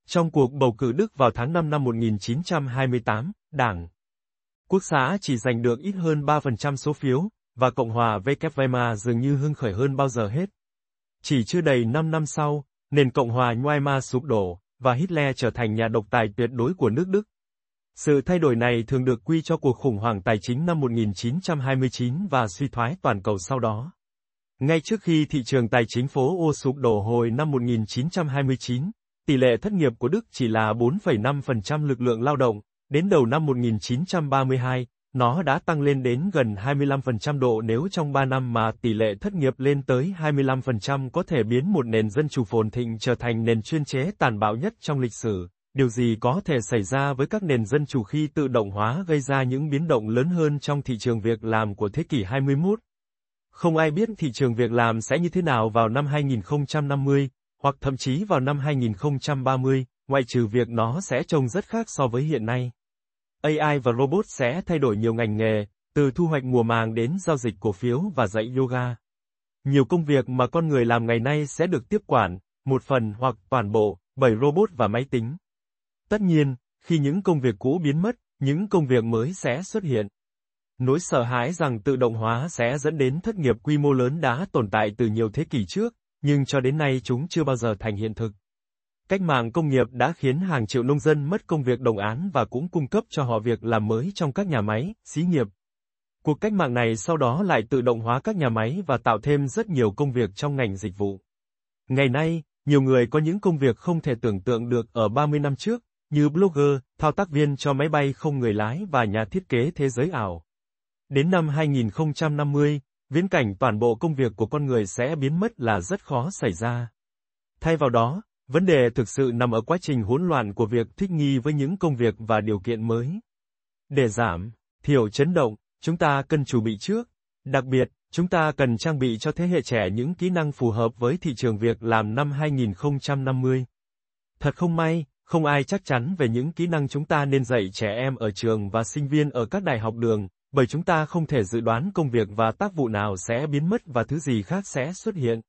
Trong cuộc bầu cử Đức vào tháng năm năm một nghìn chín trăm hai mươi tám, Đảng Quốc xã chỉ giành được ít hơn ba phần trăm số phiếu, và Cộng hòa vê kép Weimar dường như hưng khởi hơn bao giờ hết. Chỉ chưa đầy năm năm sau, nền Cộng hòa Weimar sụp đổ, và Hitler trở thành nhà độc tài tuyệt đối của nước Đức. Sự thay đổi này thường được quy cho cuộc khủng hoảng tài chính năm một nghìn chín trăm hai mươi chín và suy thoái toàn cầu sau đó. Ngay trước khi thị trường tài chính phố Âu sụp đổ hồi năm một nghìn chín trăm hai mươi chín, tỷ lệ thất nghiệp của Đức chỉ là bốn phẩy năm phần trăm lực lượng lao động, đến đầu năm một nghìn chín trăm ba mươi hai, nó đã tăng lên đến gần hai mươi lăm phần trăm độ nếu trong ba năm mà tỷ lệ thất nghiệp lên tới hai mươi lăm phần trăm có thể biến một nền dân chủ phồn thịnh trở thành nền chuyên chế tàn bạo nhất trong lịch sử. Điều gì có thể xảy ra với các nền dân chủ khi tự động hóa gây ra những biến động lớn hơn trong thị trường việc làm của thế kỷ hai mươi mốt? Không ai biết thị trường việc làm sẽ như thế nào vào năm hai nghìn không trăm năm mươi, hoặc thậm chí vào năm hai nghìn không trăm ba mươi, ngoại trừ việc nó sẽ trông rất khác so với hiện nay. a i và robot sẽ thay đổi nhiều ngành nghề, từ thu hoạch mùa màng đến giao dịch cổ phiếu và dạy yoga. Nhiều công việc mà con người làm ngày nay sẽ được tiếp quản, một phần hoặc toàn bộ, bởi robot và máy tính. Tất nhiên, khi những công việc cũ biến mất, những công việc mới sẽ xuất hiện. Nỗi sợ hãi rằng tự động hóa sẽ dẫn đến thất nghiệp quy mô lớn đã tồn tại từ nhiều thế kỷ trước, nhưng cho đến nay chúng chưa bao giờ thành hiện thực. Cách mạng công nghiệp đã khiến hàng triệu nông dân mất công việc đồng áng và cũng cung cấp cho họ việc làm mới trong các nhà máy, xí nghiệp. Cuộc cách mạng này sau đó lại tự động hóa các nhà máy và tạo thêm rất nhiều công việc trong ngành dịch vụ. Ngày nay, nhiều người có những công việc không thể tưởng tượng được ở ba mươi năm trước, như blogger, thao tác viên cho máy bay không người lái và nhà thiết kế thế giới ảo. Đến năm hai nghìn không trăm năm mươi, viễn cảnh toàn bộ công việc của con người sẽ biến mất là rất khó xảy ra. Thay vào đó, vấn đề thực sự nằm ở quá trình hỗn loạn của việc thích nghi với những công việc và điều kiện mới. Để giảm thiểu chấn động, chúng ta cần chuẩn bị trước. Đặc biệt, chúng ta cần trang bị cho thế hệ trẻ những kỹ năng phù hợp với thị trường việc làm năm hai nghìn không trăm năm mươi. Thật không may, không ai chắc chắn về những kỹ năng chúng ta nên dạy trẻ em ở trường và sinh viên ở các đại học đường, bởi chúng ta không thể dự đoán công việc và tác vụ nào sẽ biến mất và thứ gì khác sẽ xuất hiện.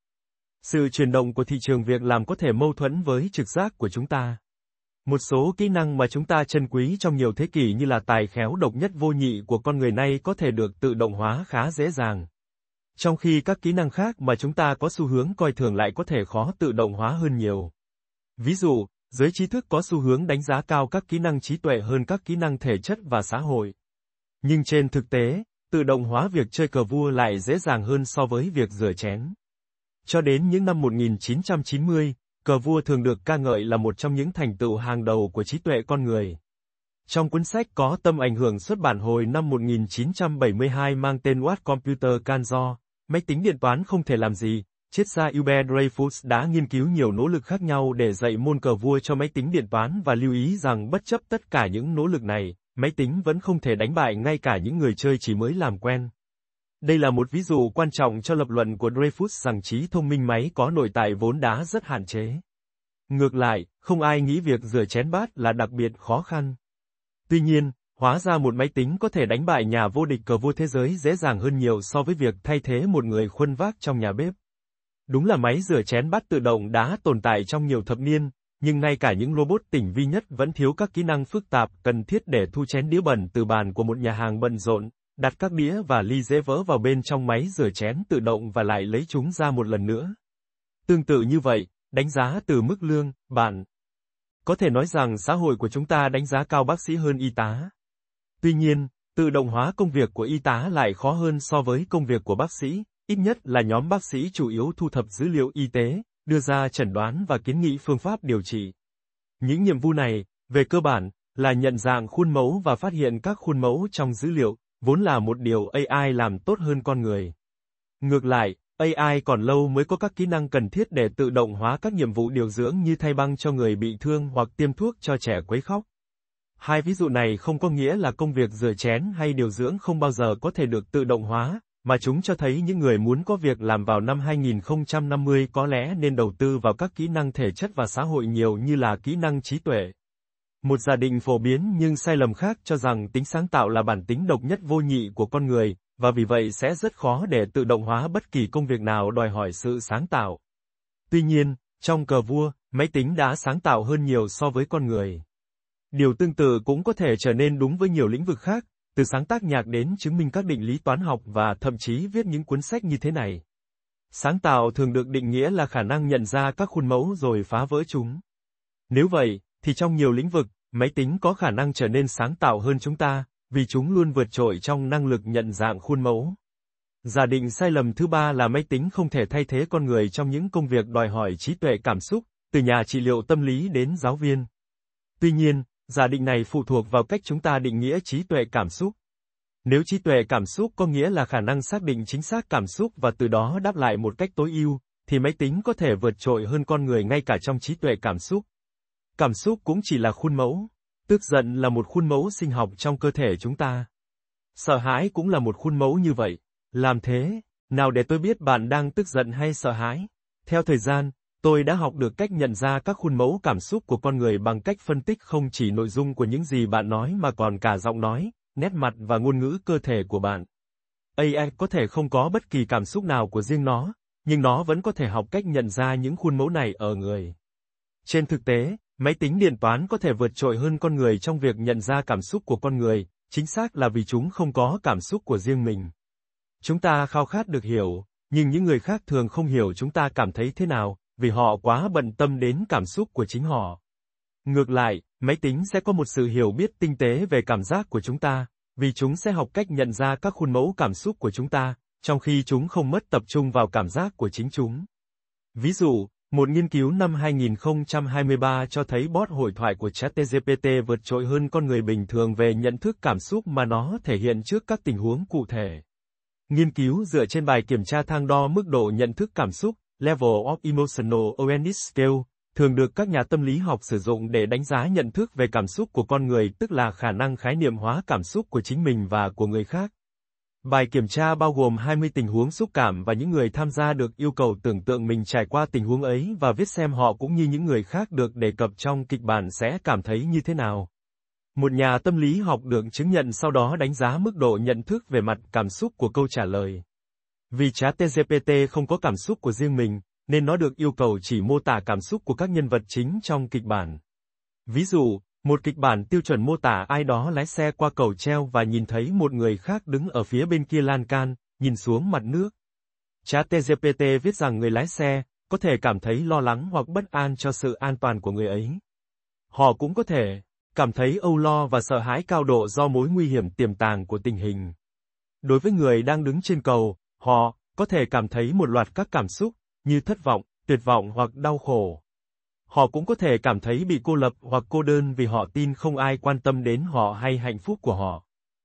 Sự chuyển động của thị trường việc làm có thể mâu thuẫn với trực giác của chúng ta. Một số kỹ năng mà chúng ta trân quý trong nhiều thế kỷ như là tài khéo độc nhất vô nhị của con người nay có thể được tự động hóa khá dễ dàng. Trong khi các kỹ năng khác mà chúng ta có xu hướng coi thường lại có thể khó tự động hóa hơn nhiều. Ví dụ, giới trí thức có xu hướng đánh giá cao các kỹ năng trí tuệ hơn các kỹ năng thể chất và xã hội. Nhưng trên thực tế, tự động hóa việc chơi cờ vua lại dễ dàng hơn so với việc rửa chén. Cho đến những năm một nghìn chín trăm chín mươi, cờ vua thường được ca ngợi là một trong những thành tựu hàng đầu của trí tuệ con người. Trong cuốn sách có tầm ảnh hưởng xuất bản hồi năm một nghìn chín trăm bảy mươi hai mang tên What Computer Can Do, máy tính điện toán không thể làm gì, triết gia Hubert Dreyfus đã nghiên cứu nhiều nỗ lực khác nhau để dạy môn cờ vua cho máy tính điện toán và lưu ý rằng bất chấp tất cả những nỗ lực này, máy tính vẫn không thể đánh bại ngay cả những người chơi chỉ mới làm quen. Đây là một ví dụ quan trọng cho lập luận của Dreyfus rằng trí thông minh máy có nội tại vốn đã rất hạn chế. Ngược lại, không ai nghĩ việc rửa chén bát là đặc biệt khó khăn. Tuy nhiên, hóa ra một máy tính có thể đánh bại nhà vô địch cờ vua thế giới dễ dàng hơn nhiều so với việc thay thế một người khuân vác trong nhà bếp. Đúng là máy rửa chén bát tự động đã tồn tại trong nhiều thập niên, nhưng ngay cả những robot tinh vi nhất vẫn thiếu các kỹ năng phức tạp cần thiết để thu chén đĩa bẩn từ bàn của một nhà hàng bận rộn, đặt các đĩa và ly dễ vỡ vào bên trong máy rửa chén tự động và lại lấy chúng ra một lần nữa. Tương tự như vậy, đánh giá từ mức lương, bạn có thể nói rằng xã hội của chúng ta đánh giá cao bác sĩ hơn y tá. Tuy nhiên, tự động hóa công việc của y tá lại khó hơn so với công việc của bác sĩ, ít nhất là nhóm bác sĩ chủ yếu thu thập dữ liệu y tế, đưa ra chẩn đoán và kiến nghị phương pháp điều trị. Những nhiệm vụ này, về cơ bản, là nhận dạng khuôn mẫu và phát hiện các khuôn mẫu trong dữ liệu, vốn là một điều a i làm tốt hơn con người. Ngược lại, a i còn lâu mới có các kỹ năng cần thiết để tự động hóa các nhiệm vụ điều dưỡng như thay băng cho người bị thương hoặc tiêm thuốc cho trẻ quấy khóc. Hai ví dụ này không có nghĩa là công việc rửa chén hay điều dưỡng không bao giờ có thể được tự động hóa, mà chúng cho thấy những người muốn có việc làm vào năm hai nghìn không trăm năm mươi có lẽ nên đầu tư vào các kỹ năng thể chất và xã hội nhiều như là kỹ năng trí tuệ. Một giả định phổ biến nhưng sai lầm khác cho rằng tính sáng tạo là bản tính độc nhất vô nhị của con người, và vì vậy sẽ rất khó để tự động hóa bất kỳ công việc nào đòi hỏi sự sáng tạo. Tuy nhiên, trong cờ vua, máy tính đã sáng tạo hơn nhiều so với con người. Điều tương tự cũng có thể trở nên đúng với nhiều lĩnh vực khác, từ sáng tác nhạc đến chứng minh các định lý toán học và thậm chí viết những cuốn sách như thế này. Sáng tạo thường được định nghĩa là khả năng nhận ra các khuôn mẫu rồi phá vỡ chúng. Nếu vậy, thì trong nhiều lĩnh vực, máy tính có khả năng trở nên sáng tạo hơn chúng ta, vì chúng luôn vượt trội trong năng lực nhận dạng khuôn mẫu. Giả định sai lầm thứ ba là máy tính không thể thay thế con người trong những công việc đòi hỏi trí tuệ cảm xúc, từ nhà trị liệu tâm lý đến giáo viên. Tuy nhiên, giả định này phụ thuộc vào cách chúng ta định nghĩa trí tuệ cảm xúc. Nếu trí tuệ cảm xúc có nghĩa là khả năng xác định chính xác cảm xúc và từ đó đáp lại một cách tối ưu, thì máy tính có thể vượt trội hơn con người ngay cả trong trí tuệ cảm xúc. Cảm xúc cũng chỉ là khuôn mẫu. Tức giận là một khuôn mẫu sinh học trong cơ thể chúng ta. Sợ hãi cũng là một khuôn mẫu như vậy. Làm thế nào để tôi biết bạn đang tức giận hay sợ hãi? Theo thời gian, tôi đã học được cách nhận ra các khuôn mẫu cảm xúc của con người bằng cách phân tích không chỉ nội dung của những gì bạn nói mà còn cả giọng nói, nét mặt và ngôn ngữ cơ thể của bạn. a i có thể không có bất kỳ cảm xúc nào của riêng nó, nhưng nó vẫn có thể học cách nhận ra những khuôn mẫu này ở người. Trên thực tế, máy tính điện toán có thể vượt trội hơn con người trong việc nhận ra cảm xúc của con người, chính xác là vì chúng không có cảm xúc của riêng mình. Chúng ta khao khát được hiểu, nhưng những người khác thường không hiểu chúng ta cảm thấy thế nào, vì họ quá bận tâm đến cảm xúc của chính họ. Ngược lại, máy tính sẽ có một sự hiểu biết tinh tế về cảm giác của chúng ta, vì chúng sẽ học cách nhận ra các khuôn mẫu cảm xúc của chúng ta, trong khi chúng không mất tập trung vào cảm giác của chính chúng. Ví dụ, một nghiên cứu năm hai nghìn không trăm hai mươi ba cho thấy bot hội thoại của ChatGPT vượt trội hơn con người bình thường về nhận thức cảm xúc mà nó thể hiện trước các tình huống cụ thể. Nghiên cứu dựa trên bài kiểm tra thang đo mức độ nhận thức cảm xúc, Level of Emotional Awareness Scale, thường được các nhà tâm lý học sử dụng để đánh giá nhận thức về cảm xúc của con người, tức là khả năng khái niệm hóa cảm xúc của chính mình và của người khác. Bài kiểm tra bao gồm hai mươi tình huống xúc cảm và những người tham gia được yêu cầu tưởng tượng mình trải qua tình huống ấy và viết xem họ cũng như những người khác được đề cập trong kịch bản sẽ cảm thấy như thế nào. Một nhà tâm lý học được chứng nhận sau đó đánh giá mức độ nhận thức về mặt cảm xúc của câu trả lời. Vì ChatGPT không có cảm xúc của riêng mình, nên nó được yêu cầu chỉ mô tả cảm xúc của các nhân vật chính trong kịch bản. Ví dụ, một kịch bản tiêu chuẩn mô tả ai đó lái xe qua cầu treo và nhìn thấy một người khác đứng ở phía bên kia lan can, nhìn xuống mặt nước. ChatGPT viết rằng người lái xe có thể cảm thấy lo lắng hoặc bất an cho sự an toàn của người ấy. Họ cũng có thể cảm thấy âu lo và sợ hãi cao độ do mối nguy hiểm tiềm tàng của tình hình. Đối với người đang đứng trên cầu, họ có thể cảm thấy một loạt các cảm xúc, như thất vọng, tuyệt vọng hoặc đau khổ. Họ cũng có thể cảm thấy bị cô lập hoặc cô đơn vì họ tin không ai quan tâm đến họ hay hạnh phúc của họ.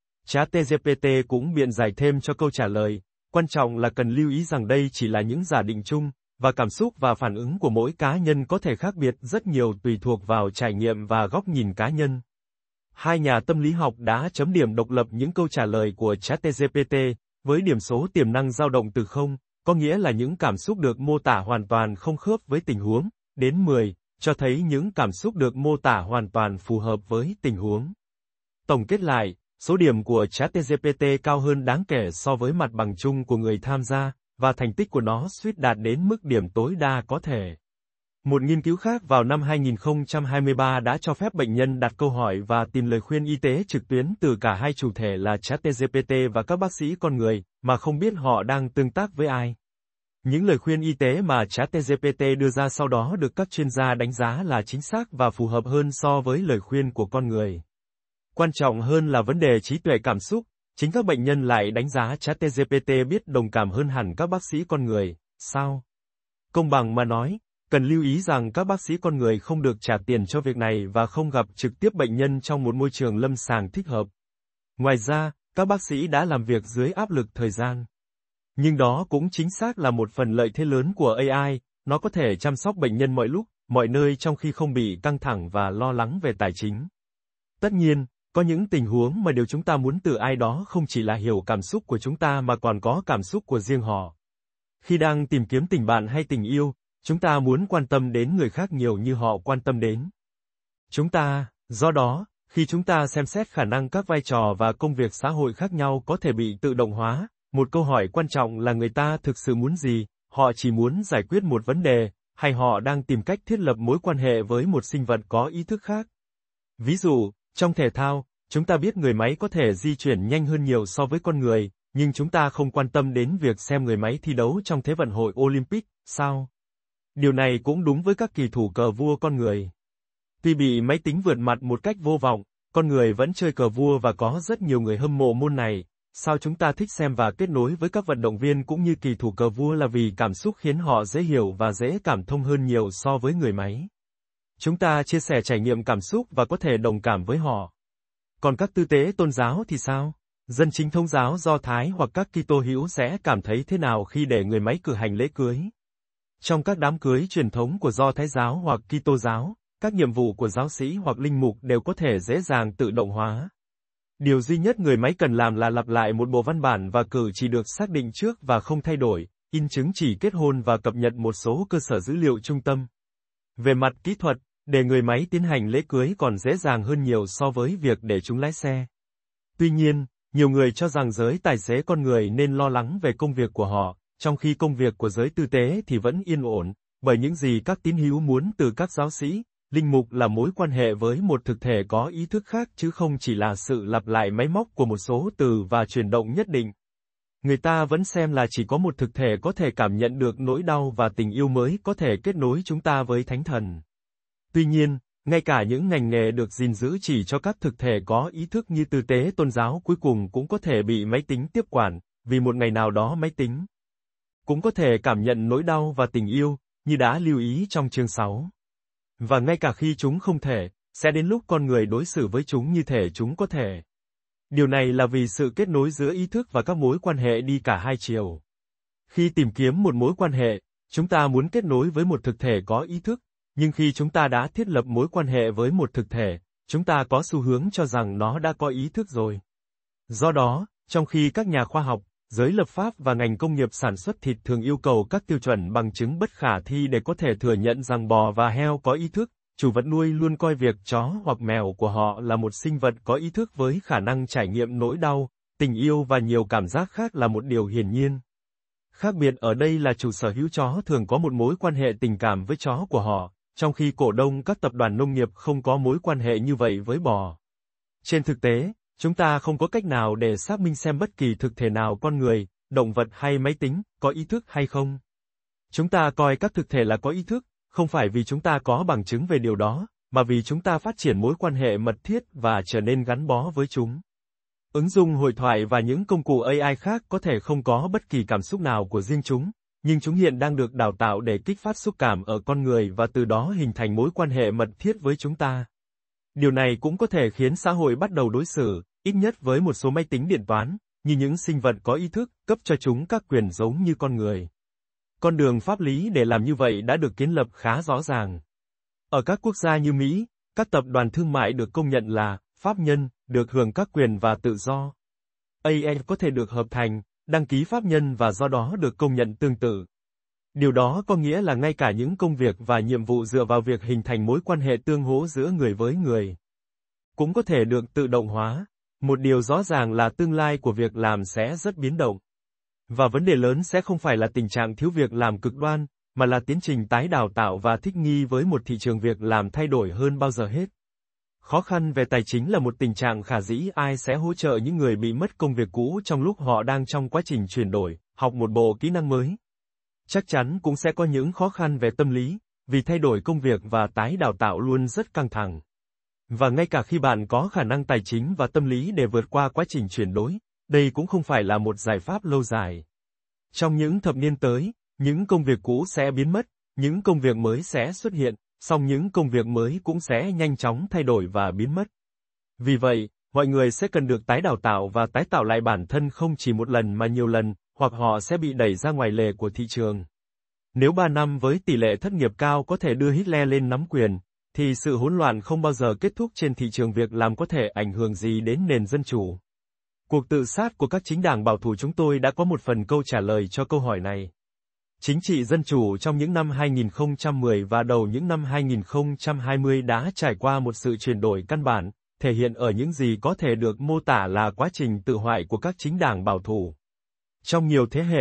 ChatGPT cũng biện giải thêm cho câu trả lời, quan trọng là cần lưu ý rằng đây chỉ là những giả định chung, và cảm xúc và phản ứng của mỗi cá nhân có thể khác biệt rất nhiều tùy thuộc vào trải nghiệm và góc nhìn cá nhân. Hai nhà tâm lý học đã chấm điểm độc lập những câu trả lời của ChatGPT, với điểm số tiềm năng dao động từ không, có nghĩa là những cảm xúc được mô tả hoàn toàn không khớp với tình huống, đến mười, cho thấy những cảm xúc được mô tả hoàn toàn phù hợp với tình huống. Tổng kết lại, số điểm của ChatGPT cao hơn đáng kể so với mặt bằng chung của người tham gia, và thành tích của nó suýt đạt đến mức điểm tối đa có thể. Một nghiên cứu khác vào năm hai nghìn không trăm hai mươi ba đã cho phép bệnh nhân đặt câu hỏi và tìm lời khuyên y tế trực tuyến từ cả hai chủ thể là ChatGPT và các bác sĩ con người, mà không biết họ đang tương tác với ai. Những lời khuyên y tế mà ChatGPT đưa ra sau đó được các chuyên gia đánh giá là chính xác và phù hợp hơn so với lời khuyên của con người. Quan trọng hơn là vấn đề trí tuệ cảm xúc, chính các bệnh nhân lại đánh giá ChatGPT biết đồng cảm hơn hẳn các bác sĩ con người. Sao? Công bằng mà nói, cần lưu ý rằng các bác sĩ con người không được trả tiền cho việc này và không gặp trực tiếp bệnh nhân trong một môi trường lâm sàng thích hợp. Ngoài ra, các bác sĩ đã làm việc dưới áp lực thời gian. Nhưng đó cũng chính xác là một phần lợi thế lớn của a i, nó có thể chăm sóc bệnh nhân mọi lúc, mọi nơi trong khi không bị căng thẳng và lo lắng về tài chính. Tất nhiên, có những tình huống mà điều chúng ta muốn từ ai đó không chỉ là hiểu cảm xúc của chúng ta mà còn có cảm xúc của riêng họ. Khi đang tìm kiếm tình bạn hay tình yêu, chúng ta muốn quan tâm đến người khác nhiều như họ quan tâm đến chúng ta. Do đó, khi chúng ta xem xét khả năng các vai trò và công việc xã hội khác nhau có thể bị tự động hóa, một câu hỏi quan trọng là người ta thực sự muốn gì, họ chỉ muốn giải quyết một vấn đề, hay họ đang tìm cách thiết lập mối quan hệ với một sinh vật có ý thức khác. Ví dụ, trong thể thao, chúng ta biết người máy có thể di chuyển nhanh hơn nhiều so với con người, nhưng chúng ta không quan tâm đến việc xem người máy thi đấu trong Thế vận hội Olympic, sao? Điều này cũng đúng với các kỳ thủ cờ vua con người. Tuy bị máy tính vượt mặt một cách vô vọng, con người vẫn chơi cờ vua và có rất nhiều người hâm mộ môn này. Sao chúng ta thích xem và kết nối với các vận động viên cũng như kỳ thủ cờ vua là vì cảm xúc khiến họ dễ hiểu và dễ cảm thông hơn nhiều so với người máy. Chúng ta chia sẻ trải nghiệm cảm xúc và có thể đồng cảm với họ. Còn các tư tế tôn giáo thì sao? Dân chính thống giáo Do Thái hoặc các Kitô hữu sẽ cảm thấy thế nào khi để người máy cử hành lễ cưới? Trong các đám cưới truyền thống của Do Thái giáo hoặc Kitô giáo, các nhiệm vụ của giáo sĩ hoặc linh mục đều có thể dễ dàng tự động hóa. Điều duy nhất người máy cần làm là lặp lại một bộ văn bản và cử chỉ được xác định trước và không thay đổi, in chứng chỉ kết hôn và cập nhật một số cơ sở dữ liệu trung tâm. Về mặt kỹ thuật, để người máy tiến hành lễ cưới còn dễ dàng hơn nhiều so với việc để chúng lái xe. Tuy nhiên, nhiều người cho rằng giới tài xế con người nên lo lắng về công việc của họ, trong khi công việc của giới tư tế thì vẫn yên ổn, bởi những gì các tín hữu muốn từ các giáo sĩ, linh mục là mối quan hệ với một thực thể có ý thức khác chứ không chỉ là sự lặp lại máy móc của một số từ và chuyển động nhất định. Người ta vẫn xem là chỉ có một thực thể có thể cảm nhận được nỗi đau và tình yêu mới có thể kết nối chúng ta với Thánh Thần. Tuy nhiên, ngay cả những ngành nghề được gìn giữ chỉ cho các thực thể có ý thức như tư tế tôn giáo cuối cùng cũng có thể bị máy tính tiếp quản, vì một ngày nào đó máy tính cũng có thể cảm nhận nỗi đau và tình yêu, như đã lưu ý trong chương sáu. Và ngay cả khi chúng không thể, sẽ đến lúc con người đối xử với chúng như thể chúng có thể. Điều này là vì sự kết nối giữa ý thức và các mối quan hệ đi cả hai chiều. Khi tìm kiếm một mối quan hệ, chúng ta muốn kết nối với một thực thể có ý thức, nhưng khi chúng ta đã thiết lập mối quan hệ với một thực thể, chúng ta có xu hướng cho rằng nó đã có ý thức rồi. Do đó, trong khi các nhà khoa học, giới lập pháp và ngành công nghiệp sản xuất thịt thường yêu cầu các tiêu chuẩn bằng chứng bất khả thi để có thể thừa nhận rằng bò và heo có ý thức, chủ vật nuôi luôn coi việc chó hoặc mèo của họ là một sinh vật có ý thức với khả năng trải nghiệm nỗi đau, tình yêu và nhiều cảm giác khác là một điều hiển nhiên. Khác biệt ở đây là chủ sở hữu chó thường có một mối quan hệ tình cảm với chó của họ, trong khi cổ đông các tập đoàn nông nghiệp không có mối quan hệ như vậy với bò. Trên thực tế, chúng ta không có cách nào để xác minh xem bất kỳ thực thể nào con người, động vật hay máy tính, có ý thức hay không. Chúng ta coi các thực thể là có ý thức, không phải vì chúng ta có bằng chứng về điều đó, mà vì chúng ta phát triển mối quan hệ mật thiết và trở nên gắn bó với chúng. Ứng dụng hội thoại và những công cụ a i khác có thể không có bất kỳ cảm xúc nào của riêng chúng, nhưng chúng hiện đang được đào tạo để kích phát xúc cảm ở con người và từ đó hình thành mối quan hệ mật thiết với chúng ta. Điều này cũng có thể khiến xã hội bắt đầu đối xử, ít nhất với một số máy tính điện toán, như những sinh vật có ý thức, cấp cho chúng các quyền giống như con người. Con đường pháp lý để làm như vậy đã được kiến lập khá rõ ràng. Ở các quốc gia như Mỹ, các tập đoàn thương mại được công nhận là pháp nhân, được hưởng các quyền và tự do. a i có thể được hợp thành, đăng ký pháp nhân và do đó được công nhận tương tự. Điều đó có nghĩa là ngay cả những công việc và nhiệm vụ dựa vào việc hình thành mối quan hệ tương hỗ giữa người với người cũng có thể được tự động hóa. Một điều rõ ràng là tương lai của việc làm sẽ rất biến động. Và vấn đề lớn sẽ không phải là tình trạng thiếu việc làm cực đoan, mà là tiến trình tái đào tạo và thích nghi với một thị trường việc làm thay đổi hơn bao giờ hết. Khó khăn về tài chính là một tình trạng khả dĩ. Ai sẽ hỗ trợ những người bị mất công việc cũ trong lúc họ đang trong quá trình chuyển đổi, học một bộ kỹ năng mới? Chắc chắn cũng sẽ có những khó khăn về tâm lý, vì thay đổi công việc và tái đào tạo luôn rất căng thẳng. Và ngay cả khi bạn có khả năng tài chính và tâm lý để vượt qua quá trình chuyển đổi, đây cũng không phải là một giải pháp lâu dài. Trong những thập niên tới, những công việc cũ sẽ biến mất, những công việc mới sẽ xuất hiện, song những công việc mới cũng sẽ nhanh chóng thay đổi và biến mất. Vì vậy, mọi người sẽ cần được tái đào tạo và tái tạo lại bản thân không chỉ một lần mà nhiều lần, hoặc họ sẽ bị đẩy ra ngoài lề của thị trường. Nếu ba năm với tỷ lệ thất nghiệp cao có thể đưa Hitler lên nắm quyền, thì sự hỗn loạn không bao giờ kết thúc trên thị trường việc làm có thể ảnh hưởng gì đến nền dân chủ. Cuộc tự sát của các chính đảng bảo thủ chúng tôi đã có một phần câu trả lời cho câu hỏi này. Chính trị dân chủ trong những năm hai nghìn không trăm mười và đầu những năm hai nghìn không trăm hai mươi đã trải qua một sự chuyển đổi căn bản, thể hiện ở những gì có thể được mô tả là quá trình tự hoại của các chính đảng bảo thủ. Trong nhiều thế hệ,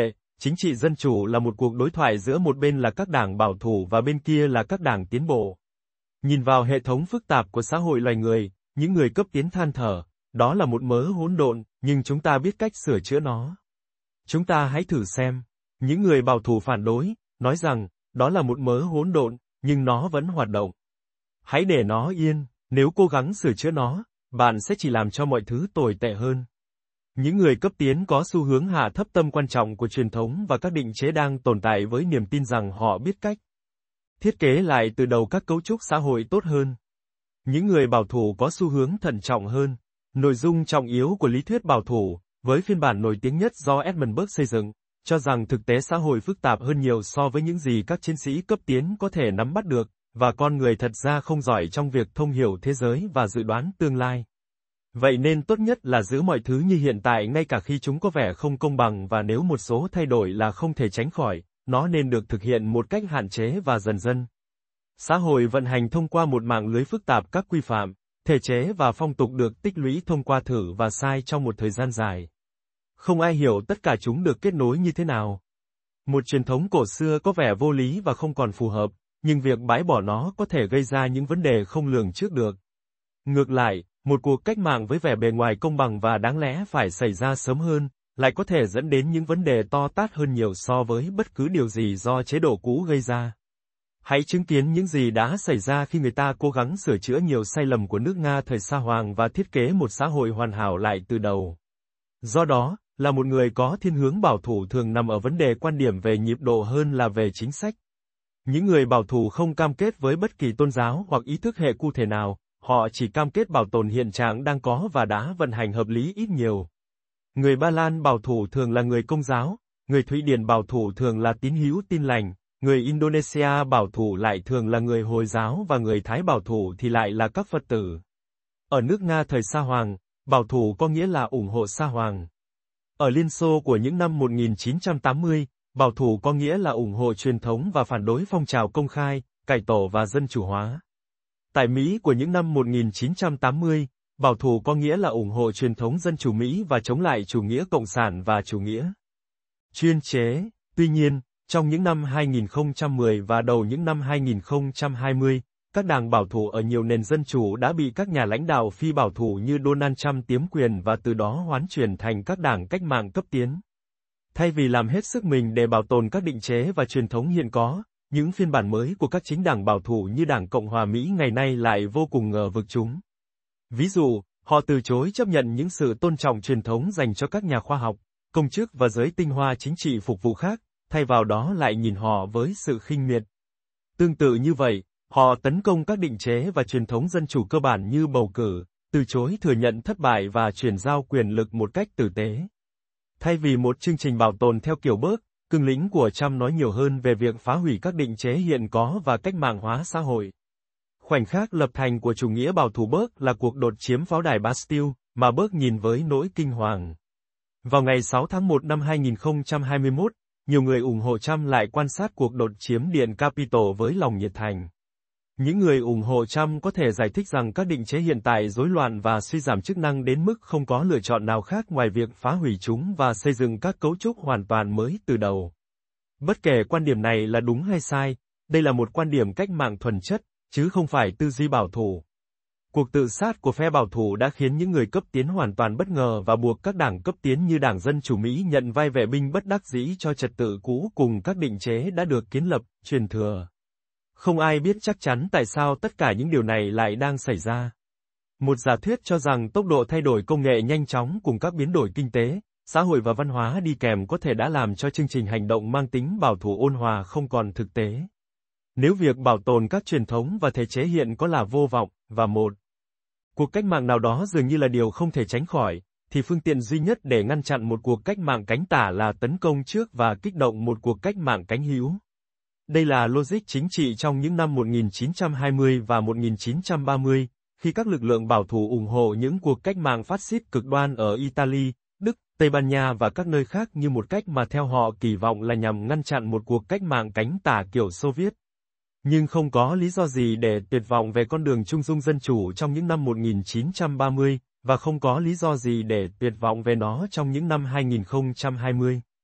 Chính trị dân chủ là một cuộc đối thoại giữa một bên là các đảng bảo thủ và bên kia là các đảng tiến bộ. Nhìn vào hệ thống phức tạp của xã hội loài người, những người cấp tiến than thở, đó là một mớ hỗn độn, nhưng chúng ta biết cách sửa chữa nó. Chúng ta hãy thử xem. Những người bảo thủ phản đối, nói rằng, đó là một mớ hỗn độn, nhưng nó vẫn hoạt động. Hãy để nó yên, nếu cố gắng sửa chữa nó, bạn sẽ chỉ làm cho mọi thứ tồi tệ hơn. Những người cấp tiến có xu hướng hạ thấp tầm quan trọng của truyền thống và các định chế đang tồn tại với niềm tin rằng họ biết cách thiết kế lại từ đầu các cấu trúc xã hội tốt hơn. Những người bảo thủ có xu hướng thận trọng hơn. Nội dung trọng yếu của lý thuyết bảo thủ, với phiên bản nổi tiếng nhất do Edmund Burke xây dựng, cho rằng thực tế xã hội phức tạp hơn nhiều so với những gì các chiến sĩ cấp tiến có thể nắm bắt được, và con người thật ra không giỏi trong việc thông hiểu thế giới và dự đoán tương lai. Vậy nên tốt nhất là giữ mọi thứ như hiện tại ngay cả khi chúng có vẻ không công bằng, và nếu một số thay đổi là không thể tránh khỏi, nó nên được thực hiện một cách hạn chế và dần dần. Xã hội vận hành thông qua một mạng lưới phức tạp các quy phạm, thể chế và phong tục được tích lũy thông qua thử và sai trong một thời gian dài. Không ai hiểu tất cả chúng được kết nối như thế nào. Một truyền thống cổ xưa có vẻ vô lý và không còn phù hợp, nhưng việc bãi bỏ nó có thể gây ra những vấn đề không lường trước được. Ngược lại, một cuộc cách mạng với vẻ bề ngoài công bằng và đáng lẽ phải xảy ra sớm hơn, lại có thể dẫn đến những vấn đề to tát hơn nhiều so với bất cứ điều gì do chế độ cũ gây ra. Hãy chứng kiến những gì đã xảy ra khi người ta cố gắng sửa chữa nhiều sai lầm của nước Nga thời Sa Hoàng và thiết kế một xã hội hoàn hảo lại từ đầu. Do đó, là một người có thiên hướng bảo thủ thường nằm ở vấn đề quan điểm về nhịp độ hơn là về chính sách. Những người bảo thủ không cam kết với bất kỳ tôn giáo hoặc ý thức hệ cụ thể nào, họ chỉ cam kết bảo tồn hiện trạng đang có và đã vận hành hợp lý ít nhiều. Người Ba Lan bảo thủ thường là người Công giáo, người Thụy Điển bảo thủ thường là tín hữu Tin Lành, người Indonesia bảo thủ lại thường là người Hồi giáo và người Thái bảo thủ thì lại là các Phật tử. Ở nước Nga thời Sa Hoàng, bảo thủ có nghĩa là ủng hộ Sa Hoàng. Ở Liên Xô của những năm một nghìn chín trăm tám mươi, bảo thủ có nghĩa là ủng hộ truyền thống và phản đối phong trào công khai, cải tổ và dân chủ hóa. Tại Mỹ của những năm một nghìn chín trăm tám mươi, bảo thủ có nghĩa là ủng hộ truyền thống dân chủ Mỹ và chống lại chủ nghĩa cộng sản và chủ nghĩa chuyên chế. Tuy nhiên, trong những năm hai nghìn không trăm mười và đầu những năm hai nghìn không trăm hai mươi, các đảng bảo thủ ở nhiều nền dân chủ đã bị các nhà lãnh đạo phi bảo thủ như Donald Trump chiếm quyền và từ đó hoán chuyển thành các đảng cách mạng cấp tiến. Thay vì làm hết sức mình để bảo tồn các định chế và truyền thống hiện có, những phiên bản mới của các chính đảng bảo thủ như Đảng Cộng hòa Mỹ ngày nay lại vô cùng ngờ vực chúng. Ví dụ, họ từ chối chấp nhận những sự tôn trọng truyền thống dành cho các nhà khoa học, công chức và giới tinh hoa chính trị phục vụ khác, thay vào đó lại nhìn họ với sự khinh miệt. Tương tự như vậy, họ tấn công các định chế và truyền thống dân chủ cơ bản như bầu cử, từ chối thừa nhận thất bại và chuyển giao quyền lực một cách tử tế. Thay vì một chương trình bảo tồn theo kiểu Burke, cương lĩnh của Trump nói nhiều hơn về việc phá hủy các định chế hiện có và cách mạng hóa xã hội. Khoảnh khắc lập thành của chủ nghĩa bảo thủ Burke là cuộc đột chiếm pháo đài Bastille, mà Burke nhìn với nỗi kinh hoàng. Vào ngày sáu tháng một năm hai nghìn không trăm hai mươi mốt, nhiều người ủng hộ Trump lại quan sát cuộc đột chiếm Điện Capitol với lòng nhiệt thành. Những người ủng hộ Trump có thể giải thích rằng các định chế hiện tại rối loạn và suy giảm chức năng đến mức không có lựa chọn nào khác ngoài việc phá hủy chúng và xây dựng các cấu trúc hoàn toàn mới từ đầu. Bất kể quan điểm này là đúng hay sai, đây là một quan điểm cách mạng thuần chất, chứ không phải tư duy bảo thủ. Cuộc tự sát của phe bảo thủ đã khiến những người cấp tiến hoàn toàn bất ngờ và buộc các đảng cấp tiến như Đảng Dân Chủ Mỹ nhận vai vệ binh bất đắc dĩ cho trật tự cũ cùng các định chế đã được kiến lập, truyền thừa. Không ai biết chắc chắn tại sao tất cả những điều này lại đang xảy ra. Một giả thuyết cho rằng tốc độ thay đổi công nghệ nhanh chóng cùng các biến đổi kinh tế, xã hội và văn hóa đi kèm có thể đã làm cho chương trình hành động mang tính bảo thủ ôn hòa không còn thực tế. Nếu việc bảo tồn các truyền thống và thể chế hiện có là vô vọng, và một cuộc cách mạng nào đó dường như là điều không thể tránh khỏi, thì phương tiện duy nhất để ngăn chặn một cuộc cách mạng cánh tả là tấn công trước và kích động một cuộc cách mạng cánh hữu. Đây là logic chính trị trong những năm một nghìn chín trăm hai mươi và một nghìn chín trăm ba mươi, khi các lực lượng bảo thủ ủng hộ những cuộc cách mạng phát xít cực đoan ở Italy, Đức, Tây Ban Nha và các nơi khác như một cách mà theo họ kỳ vọng là nhằm ngăn chặn một cuộc cách mạng cánh tả kiểu Xô Viết. Nhưng không có lý do gì để tuyệt vọng về con đường trung dung dân chủ trong những năm một nghìn chín trăm ba mươi, và không có lý do gì để tuyệt vọng về nó trong những năm hai nghìn không trăm hai mươi.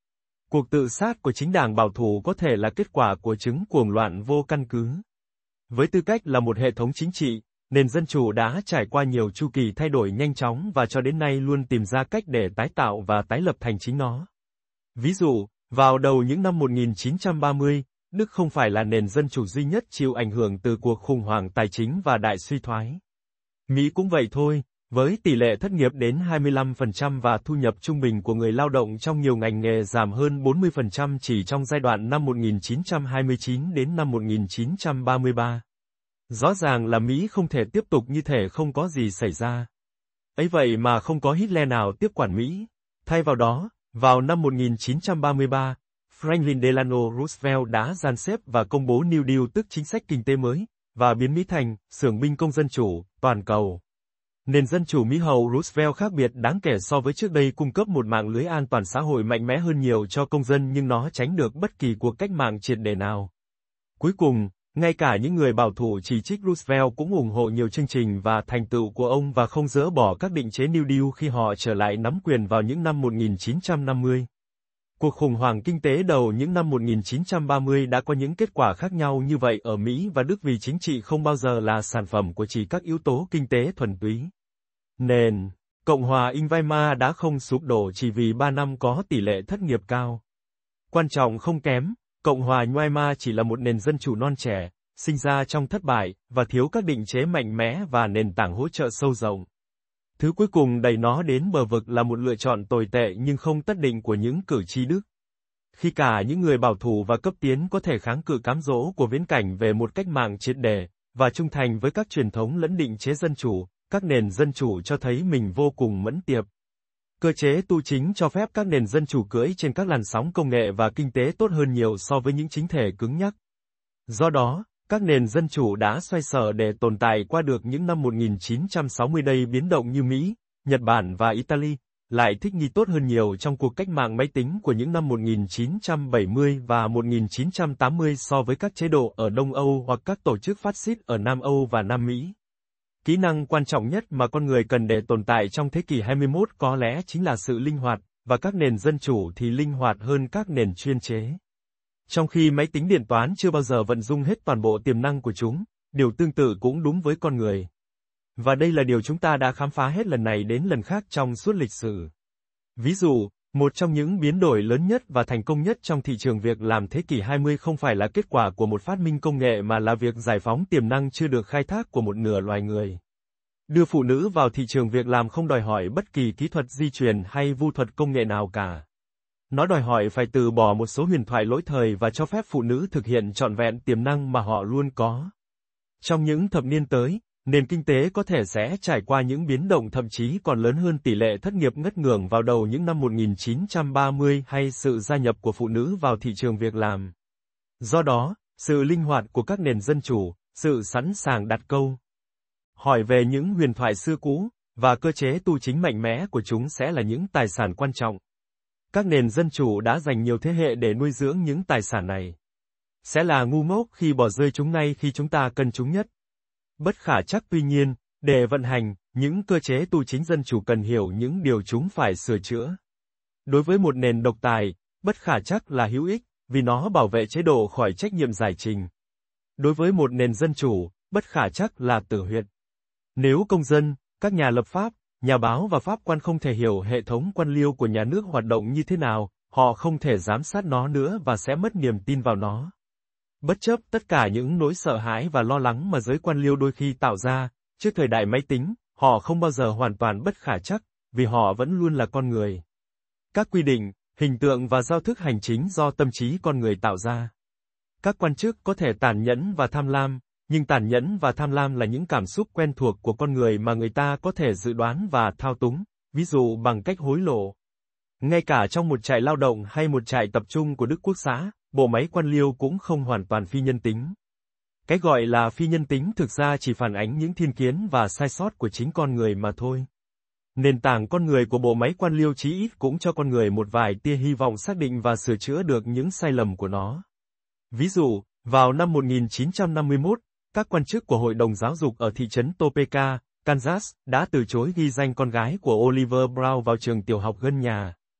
Cuộc tự sát của chính đảng bảo thủ có thể là kết quả của chứng cuồng loạn vô căn cứ. Với tư cách là một hệ thống chính trị, nền dân chủ đã trải qua nhiều chu kỳ thay đổi nhanh chóng và cho đến nay luôn tìm ra cách để tái tạo và tái lập thành chính nó. Ví dụ, vào đầu những năm một nghìn chín trăm ba mươi, Đức không phải là nền dân chủ duy nhất chịu ảnh hưởng từ cuộc khủng hoảng tài chính và đại suy thoái. Mỹ cũng vậy thôi, với tỷ lệ thất nghiệp đến hai mươi lăm phần trăm và thu nhập trung bình của người lao động trong nhiều ngành nghề giảm hơn bốn mươi phần trăm chỉ trong giai đoạn năm một nghìn chín trăm hai mươi chín đến năm một nghìn chín trăm ba mươi ba. Rõ ràng là Mỹ không thể tiếp tục như thể không có gì xảy ra. Ấy vậy mà không có Hitler nào tiếp quản Mỹ. Thay vào đó, vào năm một nghìn chín trăm ba mươi ba, Franklin Delano Roosevelt đã dàn xếp và công bố New Deal tức chính sách kinh tế mới, và biến Mỹ thành xưởng binh công dân chủ, toàn cầu. Nền dân chủ Mỹ hậu Roosevelt khác biệt đáng kể so với trước đây, cung cấp một mạng lưới an toàn xã hội mạnh mẽ hơn nhiều cho công dân, nhưng nó tránh được bất kỳ cuộc cách mạng triệt để nào. Cuối cùng, ngay cả những người bảo thủ chỉ trích Roosevelt cũng ủng hộ nhiều chương trình và thành tựu của ông và không dỡ bỏ các định chế New Deal khi họ trở lại nắm quyền vào những năm một nghìn chín trăm năm mươi. Cuộc khủng hoảng kinh tế đầu những năm một nghìn chín trăm ba mươi đã có những kết quả khác nhau như vậy ở Mỹ và Đức, vì chính trị không bao giờ là sản phẩm của chỉ các yếu tố kinh tế thuần túy. Nền Cộng hòa英Weimar đã không sụp đổ chỉ vì ba năm có tỷ lệ thất nghiệp cao. Quan trọng không kém, Cộng hòa Weimar chỉ là một nền dân chủ non trẻ, sinh ra trong thất bại, và thiếu các định chế mạnh mẽ và nền tảng hỗ trợ sâu rộng. Thứ cuối cùng đẩy nó đến bờ vực là một lựa chọn tồi tệ nhưng không tất định của những cử tri Đức. Khi cả những người bảo thủ và cấp tiến có thể kháng cự cám dỗ của viễn cảnh về một cách mạng triệt để, và trung thành với các truyền thống lẫn định chế dân chủ, các nền dân chủ cho thấy mình vô cùng mẫn tiệp. Cơ chế tu chính cho phép các nền dân chủ cưỡi trên các làn sóng công nghệ và kinh tế tốt hơn nhiều so với những chính thể cứng nhắc. Do đó, các nền dân chủ đã xoay sở để tồn tại qua được những năm một nghìn chín trăm sáu mươi đầy biến động như Mỹ, Nhật Bản và Italy, lại thích nghi tốt hơn nhiều trong cuộc cách mạng máy tính của những năm một nghìn chín trăm bảy mươi và một nghìn chín trăm tám mươi so với các chế độ ở Đông Âu hoặc các tổ chức phát xít ở Nam Âu và Nam Mỹ. Kỹ năng quan trọng nhất mà con người cần để tồn tại trong thế kỷ hai mươi mốt có lẽ chính là sự linh hoạt, và các nền dân chủ thì linh hoạt hơn các nền chuyên chế. Trong khi máy tính điện toán chưa bao giờ vận dụng hết toàn bộ tiềm năng của chúng, điều tương tự cũng đúng với con người. Và đây là điều chúng ta đã khám phá hết lần này đến lần khác trong suốt lịch sử. Ví dụ, một trong những biến đổi lớn nhất và thành công nhất trong thị trường việc làm thế kỷ hai mươi không phải là kết quả của một phát minh công nghệ mà là việc giải phóng tiềm năng chưa được khai thác của một nửa loài người. Đưa phụ nữ vào thị trường việc làm không đòi hỏi bất kỳ kỹ thuật di truyền hay vu thuật công nghệ nào cả. Nó đòi hỏi phải từ bỏ một số huyền thoại lỗi thời và cho phép phụ nữ thực hiện trọn vẹn tiềm năng mà họ luôn có. Trong những thập niên tới, nền kinh tế có thể sẽ trải qua những biến động thậm chí còn lớn hơn tỷ lệ thất nghiệp ngất ngưởng vào đầu những năm một nghìn chín trăm ba mươi hay sự gia nhập của phụ nữ vào thị trường việc làm. Do đó, sự linh hoạt của các nền dân chủ, sự sẵn sàng đặt câu hỏi về những huyền thoại xưa cũ, và cơ chế tu chính mạnh mẽ của chúng sẽ là những tài sản quan trọng. Các nền dân chủ đã dành nhiều thế hệ để nuôi dưỡng những tài sản này. Sẽ là ngu ngốc khi bỏ rơi chúng ngay khi chúng ta cần chúng nhất. Bất khả chắc tuy nhiên, để vận hành, những cơ chế tu chính dân chủ cần hiểu những điều chúng phải sửa chữa. Đối với một nền độc tài, bất khả chắc là hữu ích, vì nó bảo vệ chế độ khỏi trách nhiệm giải trình. Đối với một nền dân chủ, bất khả chắc là tử huyệt. Nếu công dân, các nhà lập pháp, nhà báo và pháp quan không thể hiểu hệ thống quan liêu của nhà nước hoạt động như thế nào, họ không thể giám sát nó nữa và sẽ mất niềm tin vào nó. Bất chấp tất cả những nỗi sợ hãi và lo lắng mà giới quan liêu đôi khi tạo ra, trước thời đại máy tính, họ không bao giờ hoàn toàn bất khả chắc, vì họ vẫn luôn là con người. Các quy định, hình tượng và giao thức hành chính do tâm trí con người tạo ra. Các quan chức có thể tàn nhẫn và tham lam, nhưng tàn nhẫn và tham lam là những cảm xúc quen thuộc của con người mà người ta có thể dự đoán và thao túng, ví dụ bằng cách hối lộ. Ngay cả trong một trại lao động hay một trại tập trung của Đức Quốc xã, bộ máy quan liêu cũng không hoàn toàn phi nhân tính. Cái gọi là phi nhân tính thực ra chỉ phản ánh những thiên kiến và sai sót của chính con người mà thôi. Nền tảng con người của bộ máy quan liêu chí ít cũng cho con người một vài tia hy vọng xác định và sửa chữa được những sai lầm của nó. Ví dụ, vào năm một nghìn chín trăm năm mươi mốt, các quan chức của Hội đồng Giáo dục ở thị trấn Topeka, Kansas, đã từ chối ghi danh con gái của Oliver Brown vào trường tiểu học gần nhà.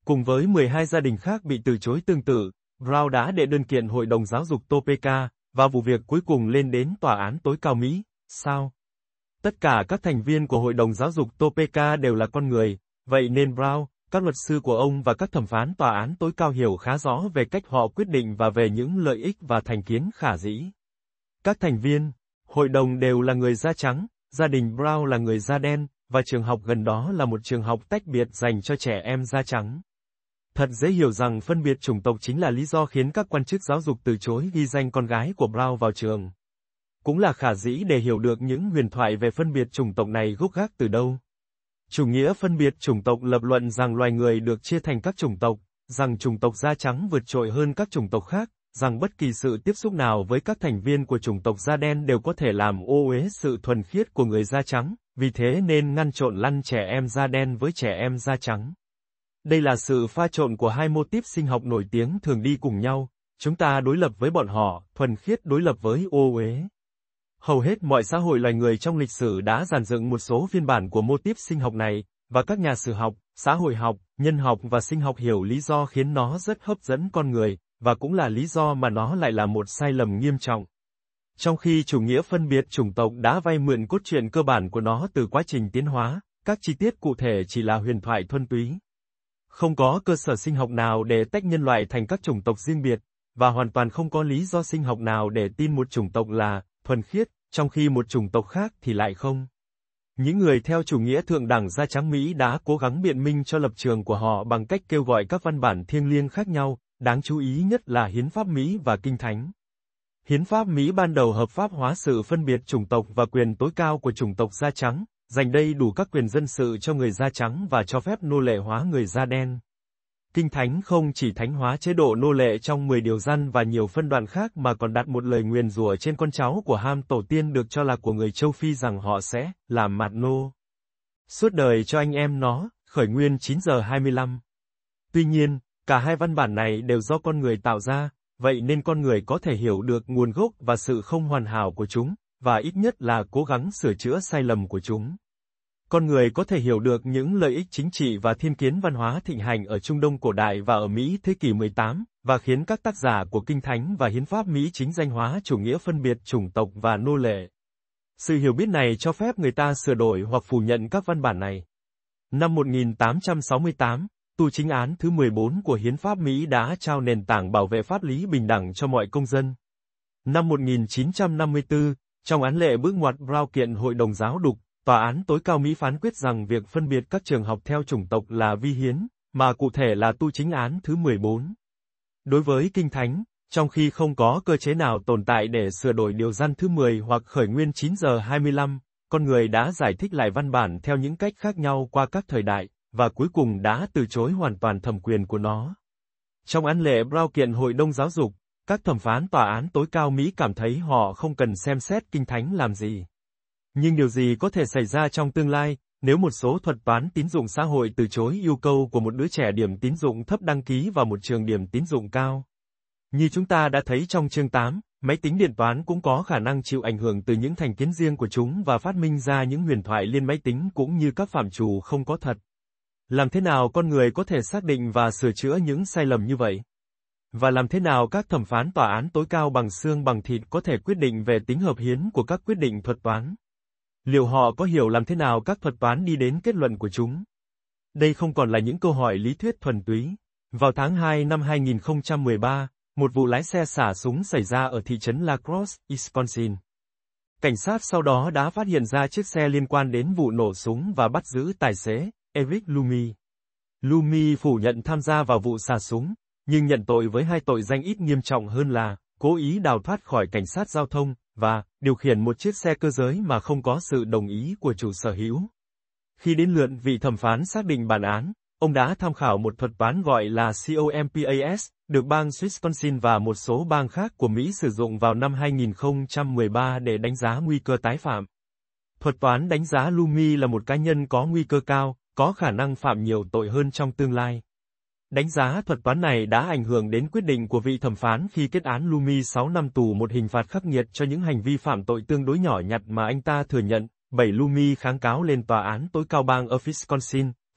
Cùng với mười hai gia đình khác bị từ chối tương tự, Brown đã đệ đơn kiện Hội đồng Giáo dục Topeka, và vụ việc cuối cùng lên đến Tòa án tối cao Mỹ. Sao? Tất cả các thành viên của Hội đồng Giáo dục Topeka đều là con người, vậy nên Brown, các luật sư của ông và các thẩm phán tòa án tối cao hiểu khá rõ về cách họ quyết định và về những lợi ích và thành kiến khả dĩ. Các thành viên, hội đồng đều là người da trắng, gia đình Brown là người da đen, và trường học gần đó là một trường học tách biệt dành cho trẻ em da trắng. Thật dễ hiểu rằng phân biệt chủng tộc chính là lý do khiến các quan chức giáo dục từ chối ghi danh con gái của Brown vào trường. Cũng là khả dĩ để hiểu được những huyền thoại về phân biệt chủng tộc này gốc gác từ đâu. Chủ nghĩa phân biệt chủng tộc lập luận rằng loài người được chia thành các chủng tộc, rằng chủng tộc da trắng vượt trội hơn các chủng tộc khác, rằng bất kỳ sự tiếp xúc nào với các thành viên của chủng tộc da đen đều có thể làm ô uế sự thuần khiết của người da trắng, vì thế nên ngăn trộn lăn trẻ em da đen với trẻ em da trắng. Đây là sự pha trộn của hai mô típ sinh học nổi tiếng thường đi cùng nhau, chúng ta đối lập với bọn họ, thuần khiết đối lập với ô uế. Hầu hết mọi xã hội loài người trong lịch sử đã dàn dựng một số phiên bản của mô típ sinh học này, và các nhà sử học, xã hội học, nhân học và sinh học hiểu lý do khiến nó rất hấp dẫn con người, và cũng là lý do mà nó lại là một sai lầm nghiêm trọng. Trong khi chủ nghĩa phân biệt chủng tộc đã vay mượn cốt truyện cơ bản của nó từ quá trình tiến hóa, các chi tiết cụ thể chỉ là huyền thoại thuần túy. Không có cơ sở sinh học nào để tách nhân loại thành các chủng tộc riêng biệt, và hoàn toàn không có lý do sinh học nào để tin một chủng tộc là thuần khiết, trong khi một chủng tộc khác thì lại không. Những người theo chủ nghĩa thượng đẳng da trắng Mỹ đã cố gắng biện minh cho lập trường của họ bằng cách kêu gọi các văn bản thiêng liêng khác nhau, đáng chú ý nhất là Hiến pháp Mỹ và Kinh Thánh. Hiến pháp Mỹ ban đầu hợp pháp hóa sự phân biệt chủng tộc và quyền tối cao của chủng tộc da trắng, dành đầy đủ các quyền dân sự cho người da trắng và cho phép nô lệ hóa người da đen. Kinh Thánh không chỉ thánh hóa chế độ nô lệ trong mười điều răn và nhiều phân đoạn khác mà còn đặt một lời nguyền rủa trên con cháu của Ham tổ tiên được cho là của người châu Phi rằng họ sẽ làm mạt nô suốt đời cho anh em nó, Khởi Nguyên chín giờ hai mươi lăm. Tuy nhiên, cả hai văn bản này đều do con người tạo ra, vậy nên con người có thể hiểu được nguồn gốc và sự không hoàn hảo của chúng, và ít nhất là cố gắng sửa chữa sai lầm của chúng. Con người có thể hiểu được những lợi ích chính trị và thiên kiến văn hóa thịnh hành ở Trung Đông cổ đại và ở Mỹ thế kỷ mười tám, và khiến các tác giả của Kinh Thánh và Hiến pháp Mỹ chính danh hóa chủ nghĩa phân biệt chủng tộc và nô lệ. Sự hiểu biết này cho phép người ta sửa đổi hoặc phủ nhận các văn bản này. Năm một nghìn tám trăm sáu mươi tám, tu chính án thứ mười bốn của Hiến pháp Mỹ đã trao nền tảng bảo vệ pháp lý bình đẳng cho mọi công dân. Năm một nghìn chín trăm năm mươi tư, trong án lệ bước ngoặt Brown kiện Hội đồng Giáo dục, Tòa án tối cao Mỹ phán quyết rằng việc phân biệt các trường học theo chủng tộc là vi hiến, mà cụ thể là tu chính án thứ mười bốn. Đối với Kinh Thánh, trong khi không có cơ chế nào tồn tại để sửa đổi điều răn thứ mười hoặc Khởi Nguyên chín giờ hai mươi lăm, con người đã giải thích lại văn bản theo những cách khác nhau qua các thời đại, và cuối cùng đã từ chối hoàn toàn thẩm quyền của nó. Trong án lệ Brown kiện Hội đồng Giáo dục, các thẩm phán Tòa án tối cao Mỹ cảm thấy họ không cần xem xét Kinh Thánh làm gì. Nhưng điều gì có thể xảy ra trong tương lai, nếu một số thuật toán tín dụng xã hội từ chối yêu cầu của một đứa trẻ điểm tín dụng thấp đăng ký vào một trường điểm tín dụng cao? Như chúng ta đã thấy trong chương tám, máy tính điện toán cũng có khả năng chịu ảnh hưởng từ những thành kiến riêng của chúng và phát minh ra những huyền thoại liên máy tính cũng như các phạm trù không có thật. Làm thế nào con người có thể xác định và sửa chữa những sai lầm như vậy? Và làm thế nào các thẩm phán tòa án tối cao bằng xương bằng thịt có thể quyết định về tính hợp hiến của các quyết định thuật toán? Liệu họ có hiểu làm thế nào các thuật toán đi đến kết luận của chúng? Đây không còn là những câu hỏi lý thuyết thuần túy. Vào tháng hai năm hai nghìn không trăm mười ba, một vụ lái xe xả súng xảy ra ở thị trấn La Crosse, Wisconsin. Cảnh sát sau đó đã phát hiện ra chiếc xe liên quan đến vụ nổ súng và bắt giữ tài xế, Eric Lummi. Lummi phủ nhận tham gia vào vụ xả súng, nhưng nhận tội với hai tội danh ít nghiêm trọng hơn là cố ý đào thoát khỏi cảnh sát giao thông và điều khiển một chiếc xe cơ giới mà không có sự đồng ý của chủ sở hữu. Khi đến lượt vị thẩm phán xác định bản án, ông đã tham khảo một thuật toán gọi là COMPAS, được bang Wisconsin và một số bang khác của Mỹ sử dụng vào năm hai nghìn không trăm mười ba để đánh giá nguy cơ tái phạm. Thuật toán đánh giá Lummi là một cá nhân có nguy cơ cao, có khả năng phạm nhiều tội hơn trong tương lai. Đánh giá thuật toán này đã ảnh hưởng đến quyết định của vị thẩm phán khi kết án Lummi sáu năm tù, một hình phạt khắc nghiệt cho những hành vi phạm tội tương đối nhỏ nhặt mà anh ta thừa nhận. bảy Lummi kháng cáo lên tòa án tối cao bang ở Wisconsin,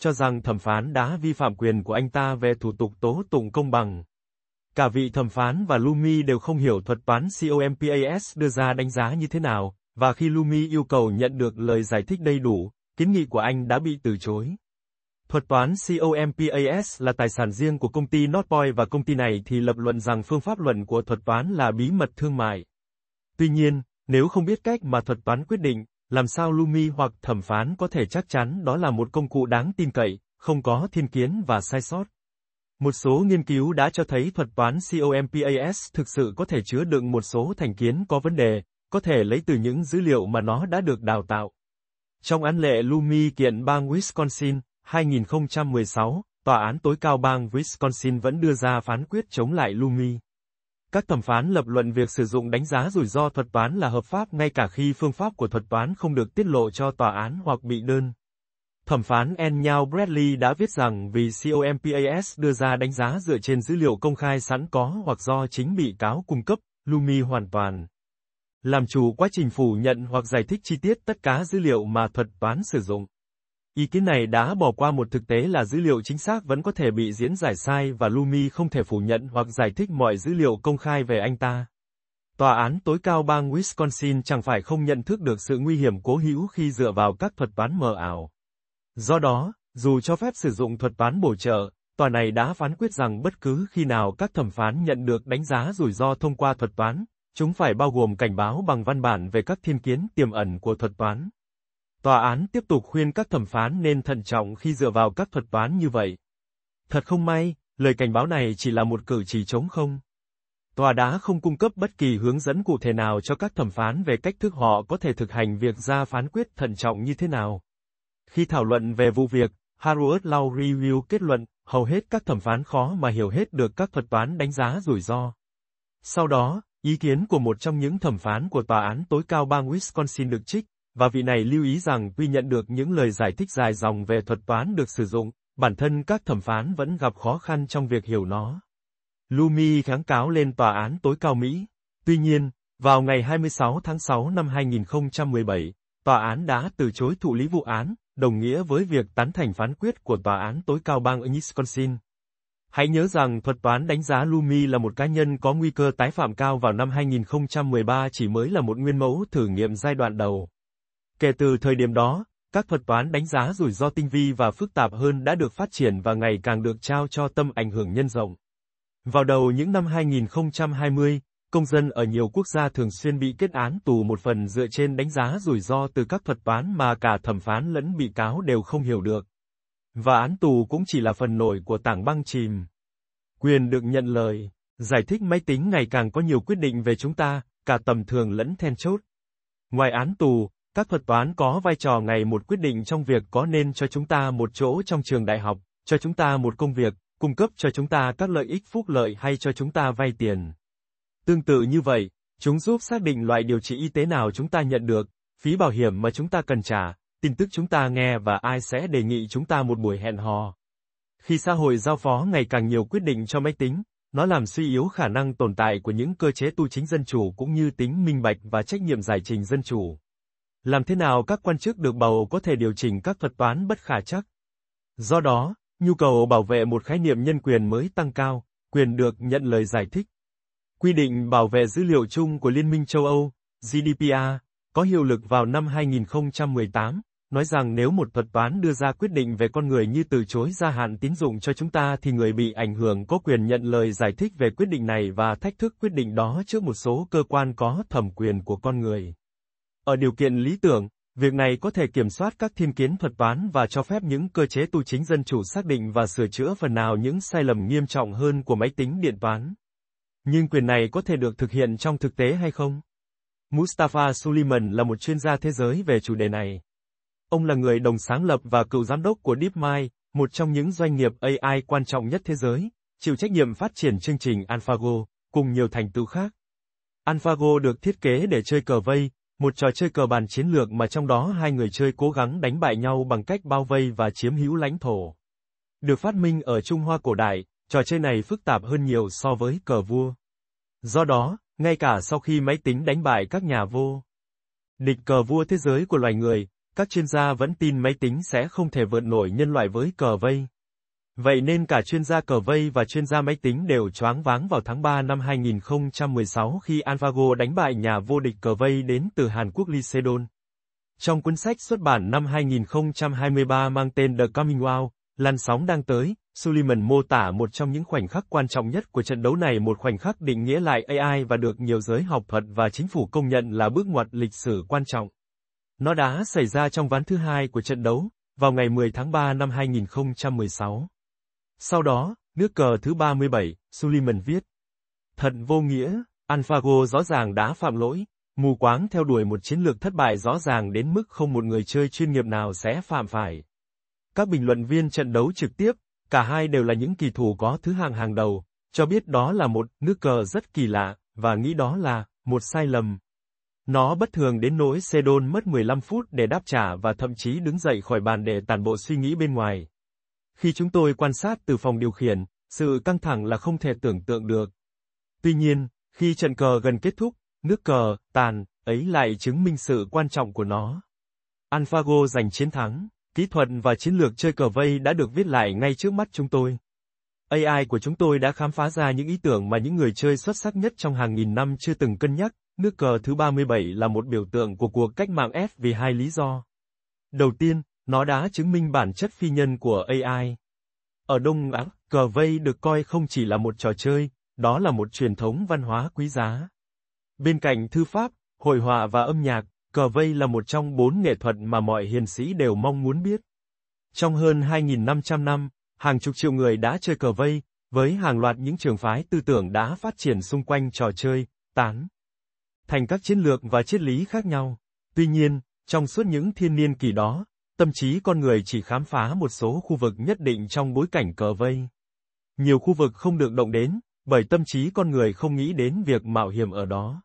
cho rằng thẩm phán đã vi phạm quyền của anh ta về thủ tục tố tụng công bằng. Cả vị thẩm phán và Lumi đều không hiểu thuật toán COMPAS đưa ra đánh giá như thế nào, và khi Lumi yêu cầu nhận được lời giải thích đầy đủ, kiến nghị của anh đã bị từ chối. Thuật toán COMPAS là tài sản riêng của công ty Northpoint và công ty này thì lập luận rằng phương pháp luận của thuật toán là bí mật thương mại. Tuy nhiên, nếu không biết cách mà thuật toán quyết định, làm sao Lumi hoặc thẩm phán có thể chắc chắn đó là một công cụ đáng tin cậy, không có thiên kiến và sai sót. Một số nghiên cứu đã cho thấy thuật toán COMPAS thực sự có thể chứa đựng một số thành kiến có vấn đề, có thể lấy từ những dữ liệu mà nó đã được đào tạo. Trong án lệ Lumi kiện bang Wisconsin, hai nghìn không trăm mười sáu, Tòa án tối cao bang Wisconsin vẫn đưa ra phán quyết chống lại Lumi. Các thẩm phán lập luận việc sử dụng đánh giá rủi ro thuật toán là hợp pháp ngay cả khi phương pháp của thuật toán không được tiết lộ cho tòa án hoặc bị đơn. Thẩm phán Enyao Bradley đã viết rằng vì COMPAS đưa ra đánh giá dựa trên dữ liệu công khai sẵn có hoặc do chính bị cáo cung cấp, Lumi hoàn toàn làm chủ quá trình phủ nhận hoặc giải thích chi tiết tất cả dữ liệu mà thuật toán sử dụng. Ý kiến này đã bỏ qua một thực tế là dữ liệu chính xác vẫn có thể bị diễn giải sai và Lumi không thể phủ nhận hoặc giải thích mọi dữ liệu công khai về anh ta. Tòa án tối cao bang Wisconsin chẳng phải không nhận thức được sự nguy hiểm cố hữu khi dựa vào các thuật toán mờ ảo. Do đó, dù cho phép sử dụng thuật toán bổ trợ, tòa này đã phán quyết rằng bất cứ khi nào các thẩm phán nhận được đánh giá rủi ro thông qua thuật toán, chúng phải bao gồm cảnh báo bằng văn bản về các thiên kiến tiềm ẩn của thuật toán. Tòa án tiếp tục khuyên các thẩm phán nên thận trọng khi dựa vào các thuật toán như vậy. Thật không may, lời cảnh báo này chỉ là một cử chỉ trống không. Tòa đã không cung cấp bất kỳ hướng dẫn cụ thể nào cho các thẩm phán về cách thức họ có thể thực hành việc ra phán quyết thận trọng như thế nào. Khi thảo luận về vụ việc, Harvard Law Review kết luận, hầu hết các thẩm phán khó mà hiểu hết được các thuật toán đánh giá rủi ro. Sau đó, ý kiến của một trong những thẩm phán của tòa án tối cao bang Wisconsin được trích, và vị này lưu ý rằng tuy nhận được những lời giải thích dài dòng về thuật toán được sử dụng, bản thân các thẩm phán vẫn gặp khó khăn trong việc hiểu nó. Lumi kháng cáo lên tòa án tối cao Mỹ. Tuy nhiên, vào ngày hai mươi sáu tháng sáu năm hai nghìn không trăm mười bảy, tòa án đã từ chối thụ lý vụ án, đồng nghĩa với việc tán thành phán quyết của tòa án tối cao bang Wisconsin. Hãy nhớ rằng thuật toán đánh giá Lumi là một cá nhân có nguy cơ tái phạm cao vào năm hai nghìn không trăm mười ba chỉ mới là một nguyên mẫu thử nghiệm giai đoạn đầu. Kể từ thời điểm đó, các thuật toán đánh giá rủi ro tinh vi và phức tạp hơn đã được phát triển và ngày càng được trao cho tầm ảnh hưởng nhân rộng. Vào đầu những năm hai nghìn không trăm hai mươi, công dân ở nhiều quốc gia thường xuyên bị kết án tù một phần dựa trên đánh giá rủi ro từ các thuật toán mà cả thẩm phán lẫn bị cáo đều không hiểu được. Và án tù cũng chỉ là phần nổi của tảng băng chìm. Quyền được nhận lời, giải thích máy tính ngày càng có nhiều quyết định về chúng ta, cả tầm thường lẫn then chốt. Ngoài án tù, các thuật toán có vai trò ngày một quyết định trong việc có nên cho chúng ta một chỗ trong trường đại học, cho chúng ta một công việc, cung cấp cho chúng ta các lợi ích phúc lợi hay cho chúng ta vay tiền. Tương tự như vậy, chúng giúp xác định loại điều trị y tế nào chúng ta nhận được, phí bảo hiểm mà chúng ta cần trả, tin tức chúng ta nghe và ai sẽ đề nghị chúng ta một buổi hẹn hò. Khi xã hội giao phó ngày càng nhiều quyết định cho máy tính, nó làm suy yếu khả năng tồn tại của những cơ chế tu chính dân chủ cũng như tính minh bạch và trách nhiệm giải trình dân chủ. Làm thế nào các quan chức được bầu có thể điều chỉnh các thuật toán bất khả trắc? Do đó, nhu cầu bảo vệ một khái niệm nhân quyền mới tăng cao, quyền được nhận lời giải thích. Quy định bảo vệ dữ liệu chung của Liên minh châu Âu, G D P R, có hiệu lực vào năm hai nghìn không trăm mười tám, nói rằng nếu một thuật toán đưa ra quyết định về con người như từ chối gia hạn tín dụng cho chúng ta thì người bị ảnh hưởng có quyền nhận lời giải thích về quyết định này và thách thức quyết định đó trước một số cơ quan có thẩm quyền của con người. Ở điều kiện lý tưởng, việc này có thể kiểm soát các thiên kiến thuật toán và cho phép những cơ chế tu chính dân chủ xác định và sửa chữa phần nào những sai lầm nghiêm trọng hơn của máy tính điện toán. Nhưng quyền này có thể được thực hiện trong thực tế hay không? Mustafa Suleyman là một chuyên gia thế giới về chủ đề này. Ông là người đồng sáng lập và cựu giám đốc của DeepMind, một trong những doanh nghiệp A I quan trọng nhất thế giới, chịu trách nhiệm phát triển chương trình AlphaGo, cùng nhiều thành tựu khác. AlphaGo được thiết kế để chơi cờ vây, một trò chơi cờ bàn chiến lược mà trong đó hai người chơi cố gắng đánh bại nhau bằng cách bao vây và chiếm hữu lãnh thổ. Được phát minh ở Trung Hoa cổ đại, trò chơi này phức tạp hơn nhiều so với cờ vua. Do đó, ngay cả sau khi máy tính đánh bại các nhà vô địch cờ vua thế giới của loài người, các chuyên gia vẫn tin máy tính sẽ không thể vượt nổi nhân loại với cờ vây. Vậy nên cả chuyên gia cờ vây và chuyên gia máy tính đều choáng váng vào tháng ba năm hai nghìn không trăm mười sáu khi AlphaGo đánh bại nhà vô địch cờ vây đến từ Hàn Quốc Lee Sedol. Trong cuốn sách xuất bản năm hai nghìn không trăm hai mươi ba mang tên The Coming Wow, làn sóng đang tới, Sullivan mô tả một trong những khoảnh khắc quan trọng nhất của trận đấu này, một khoảnh khắc định nghĩa lại a i và được nhiều giới học thuật và chính phủ công nhận là bước ngoặt lịch sử quan trọng. Nó đã xảy ra trong ván thứ hai của trận đấu, vào ngày mười tháng ba năm hai nghìn không trăm mười sáu. Sau đó, nước cờ thứ ba mươi bảy, Sullivan viết. Thật vô nghĩa, AlphaGo rõ ràng đã phạm lỗi, mù quáng theo đuổi một chiến lược thất bại rõ ràng đến mức không một người chơi chuyên nghiệp nào sẽ phạm phải. Các bình luận viên trận đấu trực tiếp, cả hai đều là những kỳ thủ có thứ hạng hàng đầu, cho biết đó là một nước cờ rất kỳ lạ, và nghĩ đó là một sai lầm. Nó bất thường đến nỗi Sedol mất mười lăm phút để đáp trả và thậm chí đứng dậy khỏi bàn để tản bộ suy nghĩ bên ngoài. Khi chúng tôi quan sát từ phòng điều khiển, sự căng thẳng là không thể tưởng tượng được. Tuy nhiên, khi trận cờ gần kết thúc, nước cờ tàn ấy lại chứng minh sự quan trọng của nó. AlphaGo giành chiến thắng, kỹ thuật và chiến lược chơi cờ vây đã được viết lại ngay trước mắt chúng tôi. a i của chúng tôi đã khám phá ra những ý tưởng mà những người chơi xuất sắc nhất trong hàng nghìn năm chưa từng cân nhắc. Nước cờ thứ ba mươi bảy là một biểu tượng của cuộc cách mạng F vì hai lý do. Đầu tiên, nó đã chứng minh bản chất phi nhân của a i. Ở Đông Á, cờ vây được coi không chỉ là một trò chơi, đó là một truyền thống văn hóa quý giá. Bên cạnh thư pháp, hội họa và âm nhạc, cờ vây là một trong bốn nghệ thuật mà mọi hiền sĩ đều mong muốn biết. Trong hơn hai nghìn năm trăm năm, hàng chục triệu người đã chơi cờ vây, với hàng loạt những trường phái tư tưởng đã phát triển xung quanh trò chơi, tán thành các chiến lược và triết lý khác nhau. Tuy nhiên, trong suốt những thiên niên kỷ đó, tâm trí con người chỉ khám phá một số khu vực nhất định trong bối cảnh cờ vây. Nhiều khu vực không được động đến, bởi tâm trí con người không nghĩ đến việc mạo hiểm ở đó.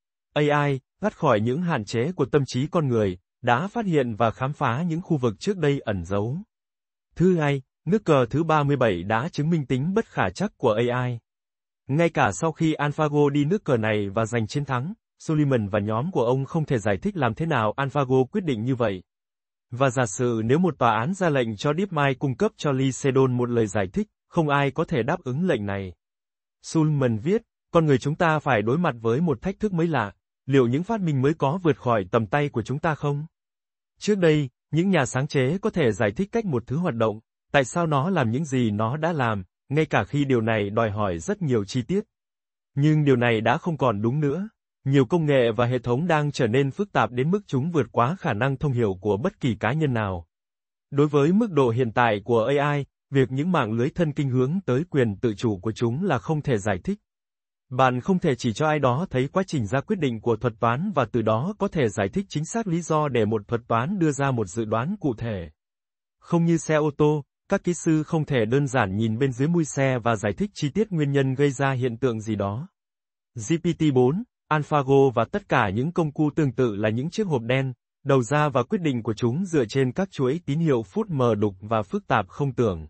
a i, thoát khỏi những hạn chế của tâm trí con người, đã phát hiện và khám phá những khu vực trước đây ẩn giấu. Thứ hai, nước cờ thứ ba mươi bảy đã chứng minh tính bất khả trắc của a i. Ngay cả sau khi AlphaGo đi nước cờ này và giành chiến thắng, Sullivan và nhóm của ông không thể giải thích làm thế nào AlphaGo quyết định như vậy. Và giả sử nếu một tòa án ra lệnh cho DeepMind cung cấp cho Lee Sedol một lời giải thích, không ai có thể đáp ứng lệnh này. Sullivan viết, con người chúng ta phải đối mặt với một thách thức mới lạ, liệu những phát minh mới có vượt khỏi tầm tay của chúng ta không? Trước đây, những nhà sáng chế có thể giải thích cách một thứ hoạt động, tại sao nó làm những gì nó đã làm, ngay cả khi điều này đòi hỏi rất nhiều chi tiết. Nhưng điều này đã không còn đúng nữa. Nhiều công nghệ và hệ thống đang trở nên phức tạp đến mức chúng vượt quá khả năng thông hiểu của bất kỳ cá nhân nào. Đối với mức độ hiện tại của a i, việc những mạng lưới thân kinh hướng tới quyền tự chủ của chúng là không thể giải thích. Bạn không thể chỉ cho ai đó thấy quá trình ra quyết định của thuật toán và từ đó có thể giải thích chính xác lý do để một thuật toán đưa ra một dự đoán cụ thể. Không như xe ô tô, các kỹ sư không thể đơn giản nhìn bên dưới mui xe và giải thích chi tiết nguyên nhân gây ra hiện tượng gì đó. giê pê tê bốn, AlphaGo và tất cả những công cụ tương tự là những chiếc hộp đen, đầu ra và quyết định của chúng dựa trên các chuỗi tín hiệu phút mờ đục và phức tạp không tưởng.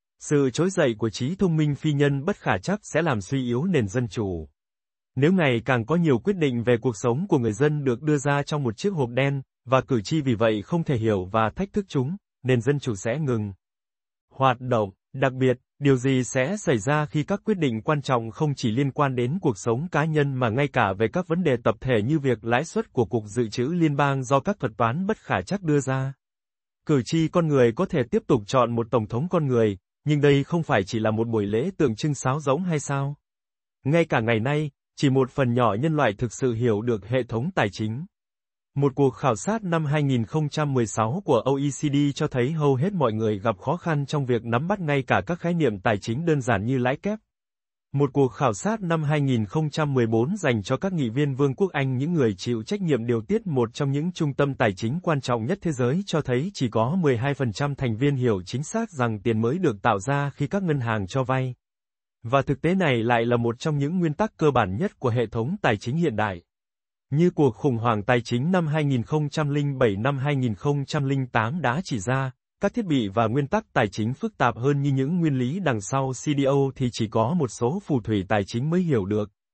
Sự trỗi dậy của trí thông minh phi nhân bất khả trắc sẽ làm suy yếu nền dân chủ. Nếu ngày càng có nhiều quyết định về cuộc sống của người dân được đưa ra trong một chiếc hộp đen, và cử tri vì vậy không thể hiểu và thách thức chúng, nền dân chủ sẽ ngừng hoạt động. Đặc biệt, điều gì sẽ xảy ra khi các quyết định quan trọng không chỉ liên quan đến cuộc sống cá nhân mà ngay cả về các vấn đề tập thể như việc lãi suất của Cục Dự trữ Liên bang do các thuật toán bất khả trắc đưa ra? Cử tri con người có thể tiếp tục chọn một tổng thống con người, nhưng đây không phải chỉ là một buổi lễ tượng trưng sáo rỗng hay sao? Ngay cả ngày nay, chỉ một phần nhỏ nhân loại thực sự hiểu được hệ thống tài chính. Một cuộc khảo sát năm hai nghìn không trăm mười sáu của o e xê đê cho thấy hầu hết mọi người gặp khó khăn trong việc nắm bắt ngay cả các khái niệm tài chính đơn giản như lãi kép. Một cuộc khảo sát năm hai nghìn không trăm mười bốn dành cho các nghị viên Vương quốc Anh, những người chịu trách nhiệm điều tiết một trong những trung tâm tài chính quan trọng nhất thế giới, cho thấy chỉ có mười hai phần trăm thành viên hiểu chính xác rằng tiền mới được tạo ra khi các ngân hàng cho vay. Và thực tế này lại là một trong những nguyên tắc cơ bản nhất của hệ thống tài chính hiện đại. Như cuộc khủng hoảng tài chính năm hai nghìn không trăm lẻ bảy năm hai nghìn không trăm lẻ tám đã chỉ ra, các thiết bị và nguyên tắc tài chính phức tạp hơn như những nguyên lý đằng sau xê đê ô thì chỉ có một số phù thủy tài chính mới hiểu được.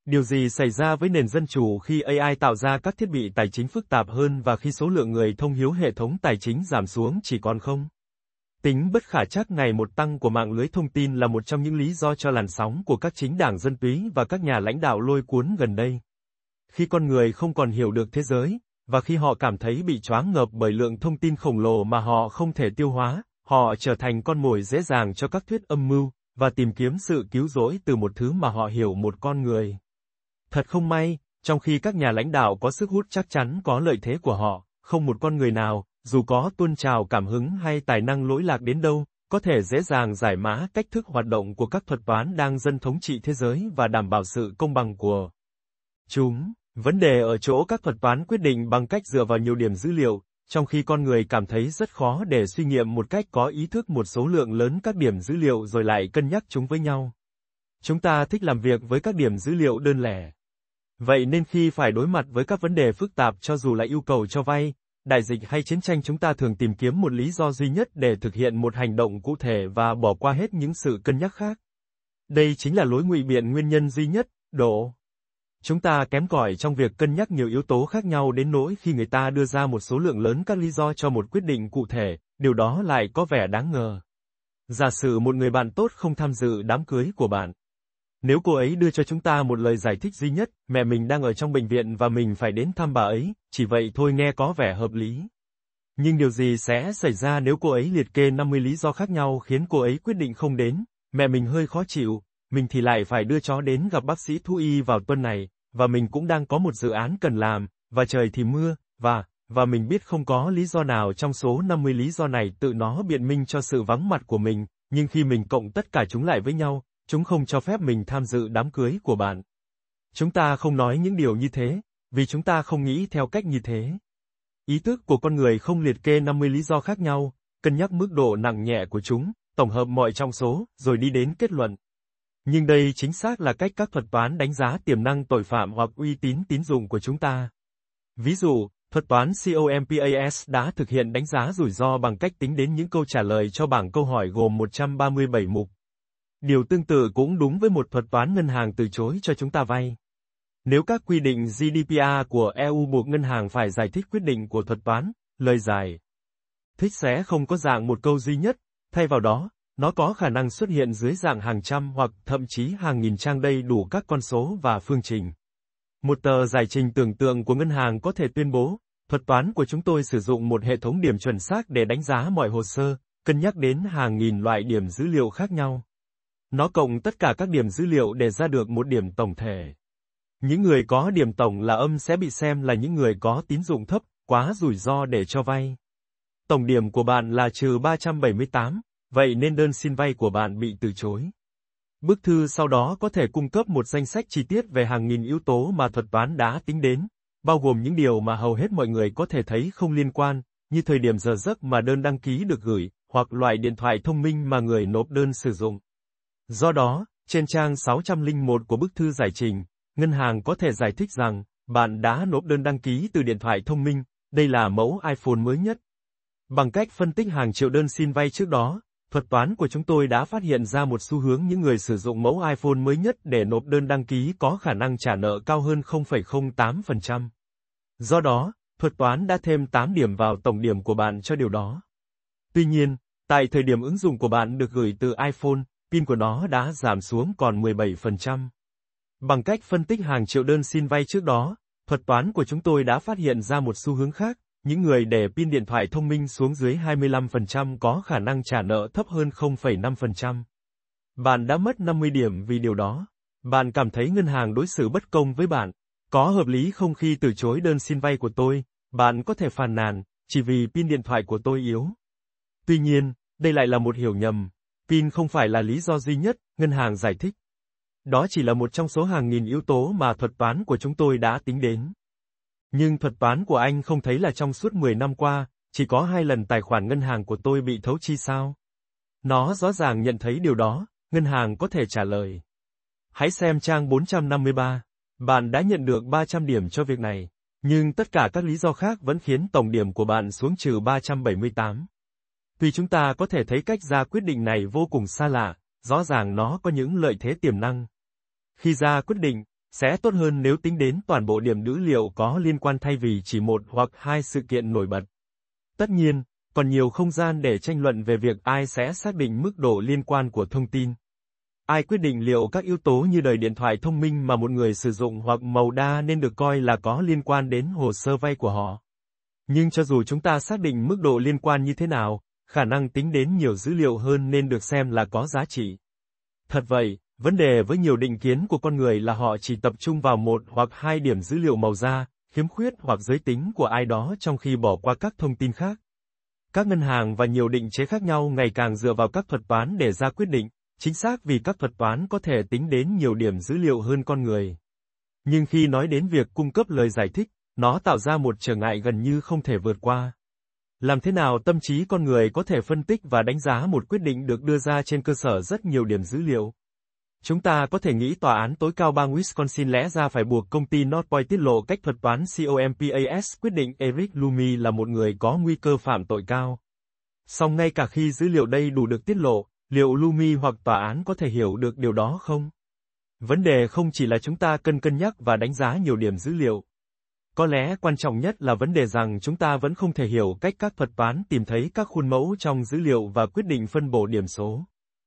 Điều gì xảy ra với nền dân chủ khi a i tạo ra các thiết bị tài chính phức tạp hơn và khi số lượng người thông hiếu hệ thống tài chính giảm xuống chỉ còn không? Tính bất khả trắc ngày một tăng của mạng lưới thông tin là một trong những lý do cho làn sóng của các chính đảng dân túy và các nhà lãnh đạo lôi cuốn gần đây. Khi con người không còn hiểu được thế giới, và khi họ cảm thấy bị choáng ngợp bởi lượng thông tin khổng lồ mà họ không thể tiêu hóa, họ trở thành con mồi dễ dàng cho các thuyết âm mưu, và tìm kiếm sự cứu rỗi từ một thứ mà họ hiểu một con người. Thật không may, trong khi các nhà lãnh đạo có sức hút chắc chắn có lợi thế của họ, không một con người nào, dù có tuôn trào cảm hứng hay tài năng lỗi lạc đến đâu, có thể dễ dàng giải mã cách thức hoạt động của các thuật toán đang dần thống trị thế giới và đảm bảo sự công bằng của chúng. Vấn đề ở chỗ các thuật toán quyết định bằng cách dựa vào nhiều điểm dữ liệu, trong khi con người cảm thấy rất khó để suy nghiệm một cách có ý thức một số lượng lớn các điểm dữ liệu rồi lại cân nhắc chúng với nhau. Chúng ta thích làm việc với các điểm dữ liệu đơn lẻ. Vậy nên khi phải đối mặt với các vấn đề phức tạp cho dù là yêu cầu cho vay, đại dịch hay chiến tranh, chúng ta thường tìm kiếm một lý do duy nhất để thực hiện một hành động cụ thể và bỏ qua hết những sự cân nhắc khác. Đây chính là lối ngụy biện nguyên nhân duy nhất, độ. Chúng ta kém cỏi trong việc cân nhắc nhiều yếu tố khác nhau đến nỗi khi người ta đưa ra một số lượng lớn các lý do cho một quyết định cụ thể, điều đó lại có vẻ đáng ngờ. Giả sử một người bạn tốt không tham dự đám cưới của bạn. Nếu cô ấy đưa cho chúng ta một lời giải thích duy nhất, mẹ mình đang ở trong bệnh viện và mình phải đến thăm bà ấy, chỉ vậy thôi nghe có vẻ hợp lý. Nhưng điều gì sẽ xảy ra nếu cô ấy liệt kê năm mươi lý do khác nhau khiến cô ấy quyết định không đến? Mẹ mình hơi khó chịu, mình thì lại phải đưa chó đến gặp bác sĩ thú y vào tuần này, và mình cũng đang có một dự án cần làm, và trời thì mưa, và, và mình biết không có lý do nào trong số năm mươi lý do này tự nó biện minh cho sự vắng mặt của mình, nhưng khi mình cộng tất cả chúng lại với nhau, chúng không cho phép mình tham dự đám cưới của bạn. Chúng ta không nói những điều như thế, vì chúng ta không nghĩ theo cách như thế. Ý thức của con người không liệt kê năm mươi lý do khác nhau, cân nhắc mức độ nặng nhẹ của chúng, tổng hợp mọi trong số, rồi đi đến kết luận. Nhưng đây chính xác là cách các thuật toán đánh giá tiềm năng tội phạm hoặc uy tín tín dụng của chúng ta. Ví dụ, thuật toán COMPAS đã thực hiện đánh giá rủi ro bằng cách tính đến những câu trả lời cho bảng câu hỏi gồm một trăm ba mươi bảy mục. Điều tương tự cũng đúng với một thuật toán ngân hàng từ chối cho chúng ta vay. Nếu các quy định giê đê pê rờ của e u buộc ngân hàng phải giải thích quyết định của thuật toán, lời giải thích sẽ không có dạng một câu duy nhất, thay vào đó, nó có khả năng xuất hiện dưới dạng hàng trăm hoặc thậm chí hàng nghìn trang đầy đủ các con số và phương trình. Một tờ giải trình tưởng tượng của ngân hàng có thể tuyên bố, thuật toán của chúng tôi sử dụng một hệ thống điểm chuẩn xác để đánh giá mọi hồ sơ, cân nhắc đến hàng nghìn loại điểm dữ liệu khác nhau. Nó cộng tất cả các điểm dữ liệu để ra được một điểm tổng thể. Những người có điểm tổng là âm sẽ bị xem là những người có tín dụng thấp, quá rủi ro để cho vay. Tổng điểm của bạn là trừ ba trăm bảy mươi tám, vậy nên đơn xin vay của bạn bị từ chối. Bức thư sau đó có thể cung cấp một danh sách chi tiết về hàng nghìn yếu tố mà thuật toán đã tính đến, bao gồm những điều mà hầu hết mọi người có thể thấy không liên quan, như thời điểm giờ giấc mà đơn đăng ký được gửi, hoặc loại điện thoại thông minh mà người nộp đơn sử dụng. Do đó, trên trang sáu trăm lẻ một của bức thư giải trình, ngân hàng có thể giải thích rằng, bạn đã nộp đơn đăng ký từ điện thoại thông minh, đây là mẫu iPhone mới nhất. Bằng cách phân tích hàng triệu đơn xin vay trước đó, thuật toán của chúng tôi đã phát hiện ra một xu hướng những người sử dụng mẫu iPhone mới nhất để nộp đơn đăng ký có khả năng trả nợ cao hơn không phẩy không tám phần trăm. Do đó, thuật toán đã thêm tám điểm vào tổng điểm của bạn cho điều đó. Tuy nhiên, tại thời điểm ứng dụng của bạn được gửi từ iPhone, pin của nó đã giảm xuống còn mười bảy phần trăm. Bằng cách phân tích hàng triệu đơn xin vay trước đó, thuật toán của chúng tôi đã phát hiện ra một xu hướng khác, những người để pin điện thoại thông minh xuống dưới hai mươi lăm phần trăm có khả năng trả nợ thấp hơn không phẩy năm phần trăm. Bạn đã mất năm mươi điểm vì điều đó. Bạn cảm thấy ngân hàng đối xử bất công với bạn. Có hợp lý không khi từ chối đơn xin vay của tôi? Bạn có thể phàn nàn, chỉ vì pin điện thoại của tôi yếu. Tuy nhiên, đây lại là một hiểu nhầm. Pin không phải là lý do duy nhất, ngân hàng giải thích. Đó chỉ là một trong số hàng nghìn yếu tố mà thuật toán của chúng tôi đã tính đến. Nhưng thuật toán của anh không thấy là trong suốt mười năm qua, chỉ có hai lần tài khoản ngân hàng của tôi bị thấu chi sao? Nó rõ ràng nhận thấy điều đó, ngân hàng có thể trả lời. Hãy xem trang bốn trăm năm mươi ba. Bạn đã nhận được ba trăm điểm cho việc này, nhưng tất cả các lý do khác vẫn khiến tổng điểm của bạn xuống trừ ba trăm bảy mươi tám. Tuy chúng ta có thể thấy cách ra quyết định này vô cùng xa lạ, rõ ràng nó có những lợi thế tiềm năng. Khi ra quyết định, sẽ tốt hơn nếu tính đến toàn bộ điểm dữ liệu có liên quan thay vì chỉ một hoặc hai sự kiện nổi bật. Tất nhiên, còn nhiều không gian để tranh luận về việc ai sẽ xác định mức độ liên quan của thông tin. Ai quyết định liệu các yếu tố như đời điện thoại thông minh mà một người sử dụng hoặc màu đa nên được coi là có liên quan đến hồ sơ vay của họ. Nhưng cho dù chúng ta xác định mức độ liên quan như thế nào, khả năng tính đến nhiều dữ liệu hơn nên được xem là có giá trị. Thật vậy, vấn đề với nhiều định kiến của con người là họ chỉ tập trung vào một hoặc hai điểm dữ liệu màu da, khiếm khuyết hoặc giới tính của ai đó trong khi bỏ qua các thông tin khác. Các ngân hàng và nhiều định chế khác nhau ngày càng dựa vào các thuật toán để ra quyết định, chính xác vì các thuật toán có thể tính đến nhiều điểm dữ liệu hơn con người. Nhưng khi nói đến việc cung cấp lời giải thích, nó tạo ra một trở ngại gần như không thể vượt qua. Làm thế nào tâm trí con người có thể phân tích và đánh giá một quyết định được đưa ra trên cơ sở rất nhiều điểm dữ liệu? Chúng ta có thể nghĩ tòa án tối cao bang Wisconsin lẽ ra phải buộc công ty Northpoint tiết lộ cách thuật toán COMPAS quyết định Eric Lumy là một người có nguy cơ phạm tội cao. Song ngay cả khi dữ liệu đây đủ được tiết lộ, liệu Lumy hoặc tòa án có thể hiểu được điều đó không? Vấn đề không chỉ là chúng ta cần cân nhắc và đánh giá nhiều điểm dữ liệu. Có lẽ quan trọng nhất là vấn đề rằng chúng ta vẫn không thể hiểu cách các thuật toán tìm thấy các khuôn mẫu trong dữ liệu và quyết định phân bổ điểm số.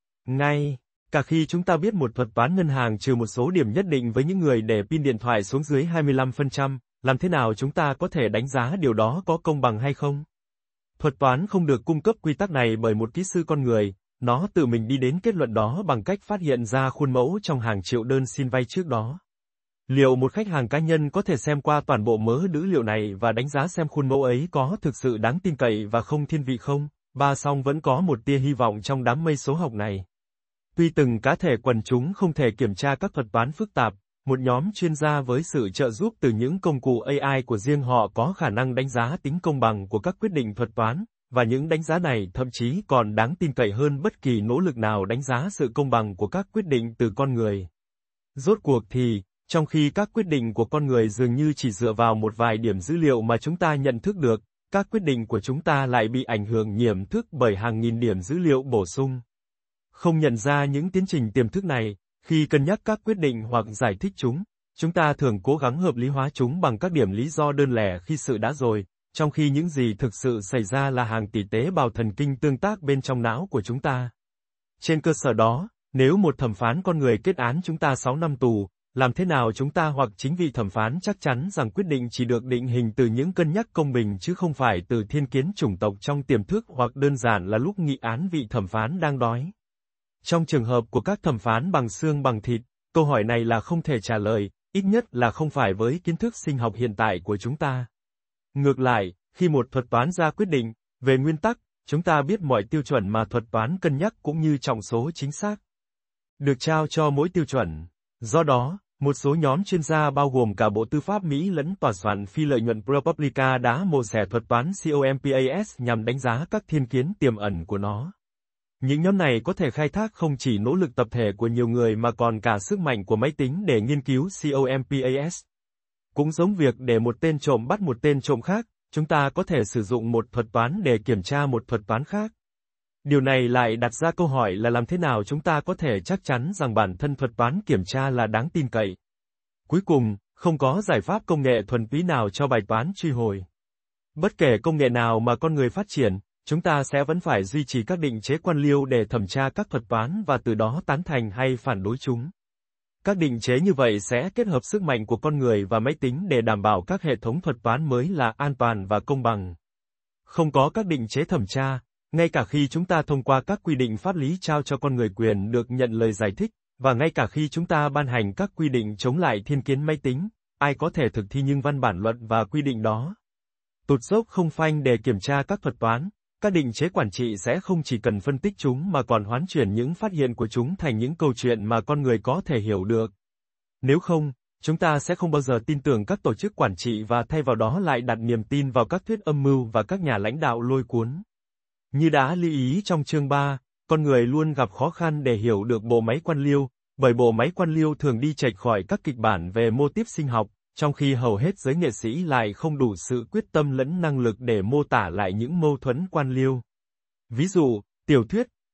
Ngay cả khi chúng ta biết một thuật toán ngân hàng trừ một số điểm nhất định với những người để pin điện thoại xuống dưới hai mươi lăm phần trăm, làm thế nào chúng ta có thể đánh giá điều đó có công bằng hay không? Thuật toán không được cung cấp quy tắc này bởi một kỹ sư con người, nó tự mình đi đến kết luận đó bằng cách phát hiện ra khuôn mẫu trong hàng triệu đơn xin vay trước đó. Liệu một khách hàng cá nhân có thể xem qua toàn bộ mớ dữ liệu này và đánh giá xem khuôn mẫu ấy có thực sự đáng tin cậy và không thiên vị không? Ba song vẫn có một tia hy vọng trong đám mây số học này. Tuy từng cá thể quần chúng không thể kiểm tra các thuật toán phức tạp, một nhóm chuyên gia với sự trợ giúp từ những công cụ A I của riêng họ có khả năng đánh giá tính công bằng của các quyết định thuật toán, và những đánh giá này thậm chí còn đáng tin cậy hơn bất kỳ nỗ lực nào đánh giá sự công bằng của các quyết định từ con người. Rốt cuộc thì, trong khi các quyết định của con người dường như chỉ dựa vào một vài điểm dữ liệu mà chúng ta nhận thức được, các quyết định của chúng ta lại bị ảnh hưởng nhiễm thức bởi hàng nghìn điểm dữ liệu bổ sung. Không nhận ra những tiến trình tiềm thức này, khi cân nhắc các quyết định hoặc giải thích chúng, chúng ta thường cố gắng hợp lý hóa chúng bằng các điểm lý do đơn lẻ khi sự đã rồi, trong khi những gì thực sự xảy ra là hàng tỷ tế bào thần kinh tương tác bên trong não của chúng ta. Trên cơ sở đó, nếu một thẩm phán con người kết án chúng ta sáu năm tù, làm thế nào chúng ta hoặc chính vị thẩm phán chắc chắn rằng quyết định chỉ được định hình từ những cân nhắc công bình chứ không phải từ thiên kiến chủng tộc trong tiềm thức hoặc đơn giản là lúc nghị án vị thẩm phán đang đói? Trong trường hợp của các thẩm phán bằng xương bằng thịt, câu hỏi này là không thể trả lời, ít nhất là không phải với kiến thức sinh học hiện tại của chúng ta. Ngược lại, khi một thuật toán ra quyết định, về nguyên tắc, chúng ta biết mọi tiêu chuẩn mà thuật toán cân nhắc cũng như trọng số chính xác được trao cho mỗi tiêu chuẩn. Do đó, một số nhóm chuyên gia bao gồm cả Bộ Tư pháp Mỹ lẫn tòa soạn phi lợi nhuận ProPublica đã mổ xẻ thuật toán COMPAS nhằm đánh giá các thiên kiến tiềm ẩn của nó. Những nhóm này có thể khai thác không chỉ nỗ lực tập thể của nhiều người mà còn cả sức mạnh của máy tính để nghiên cứu COMPAS. Cũng giống việc để một tên trộm bắt một tên trộm khác, chúng ta có thể sử dụng một thuật toán để kiểm tra một thuật toán khác. Điều này lại đặt ra câu hỏi là làm thế nào chúng ta có thể chắc chắn rằng bản thân thuật toán kiểm tra là đáng tin cậy. Cuối cùng, không có giải pháp công nghệ thuần túy nào cho bài toán truy hồi. Bất kể công nghệ nào mà con người phát triển, chúng ta sẽ vẫn phải duy trì các định chế quan liêu để thẩm tra các thuật toán và từ đó tán thành hay phản đối chúng. Các định chế như vậy sẽ kết hợp sức mạnh của con người và máy tính để đảm bảo các hệ thống thuật toán mới là an toàn và công bằng. Không có các định chế thẩm tra, ngay cả khi chúng ta thông qua các quy định pháp lý trao cho con người quyền được nhận lời giải thích, và ngay cả khi chúng ta ban hành các quy định chống lại thiên kiến máy tính, ai có thể thực thi những văn bản luật và quy định đó. Tụt dốc không phanh để kiểm tra các thuật toán, các định chế quản trị sẽ không chỉ cần phân tích chúng mà còn hoán chuyển những phát hiện của chúng thành những câu chuyện mà con người có thể hiểu được. Nếu không, chúng ta sẽ không bao giờ tin tưởng các tổ chức quản trị và thay vào đó lại đặt niềm tin vào các thuyết âm mưu và các nhà lãnh đạo lôi cuốn. Như đã lưu ý trong chương ba, con người luôn gặp khó khăn để hiểu được bộ máy quan liêu, bởi bộ máy quan liêu thường đi chệch khỏi các kịch bản về mô típ sinh học, trong khi hầu hết giới nghệ sĩ lại không đủ sự quyết tâm lẫn năng lực để mô tả lại những mâu thuẫn quan liêu. Ví dụ, tiểu thuyết,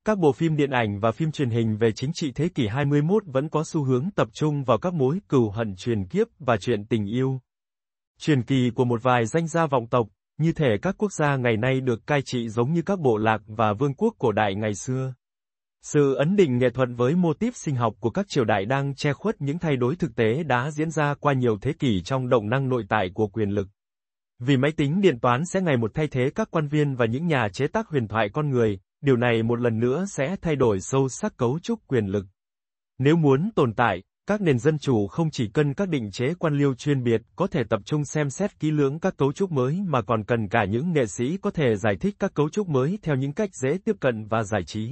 Các bộ phim điện ảnh và phim truyền hình về chính trị thế kỷ hai mươi mốt vẫn có xu hướng tập trung vào các mối cừu hận truyền kiếp và chuyện tình yêu truyền kỳ của một vài danh gia vọng tộc, như thể các quốc gia ngày nay được cai trị giống như các bộ lạc và vương quốc cổ đại ngày xưa. Sự ấn định nghệ thuật với mô típ sinh học của các triều đại đang che khuất những thay đổi thực tế đã diễn ra qua nhiều thế kỷ trong động năng nội tại của quyền lực. Vì máy tính điện toán sẽ ngày một thay thế các quan viên và những nhà chế tác huyền thoại con người, điều này một lần nữa sẽ thay đổi sâu sắc cấu trúc quyền lực. Nếu muốn tồn tại, các nền dân chủ không chỉ cần các định chế quan liêu chuyên biệt có thể tập trung xem xét kỹ lưỡng các cấu trúc mới mà còn cần cả những nghệ sĩ có thể giải thích các cấu trúc mới theo những cách dễ tiếp cận và giải trí.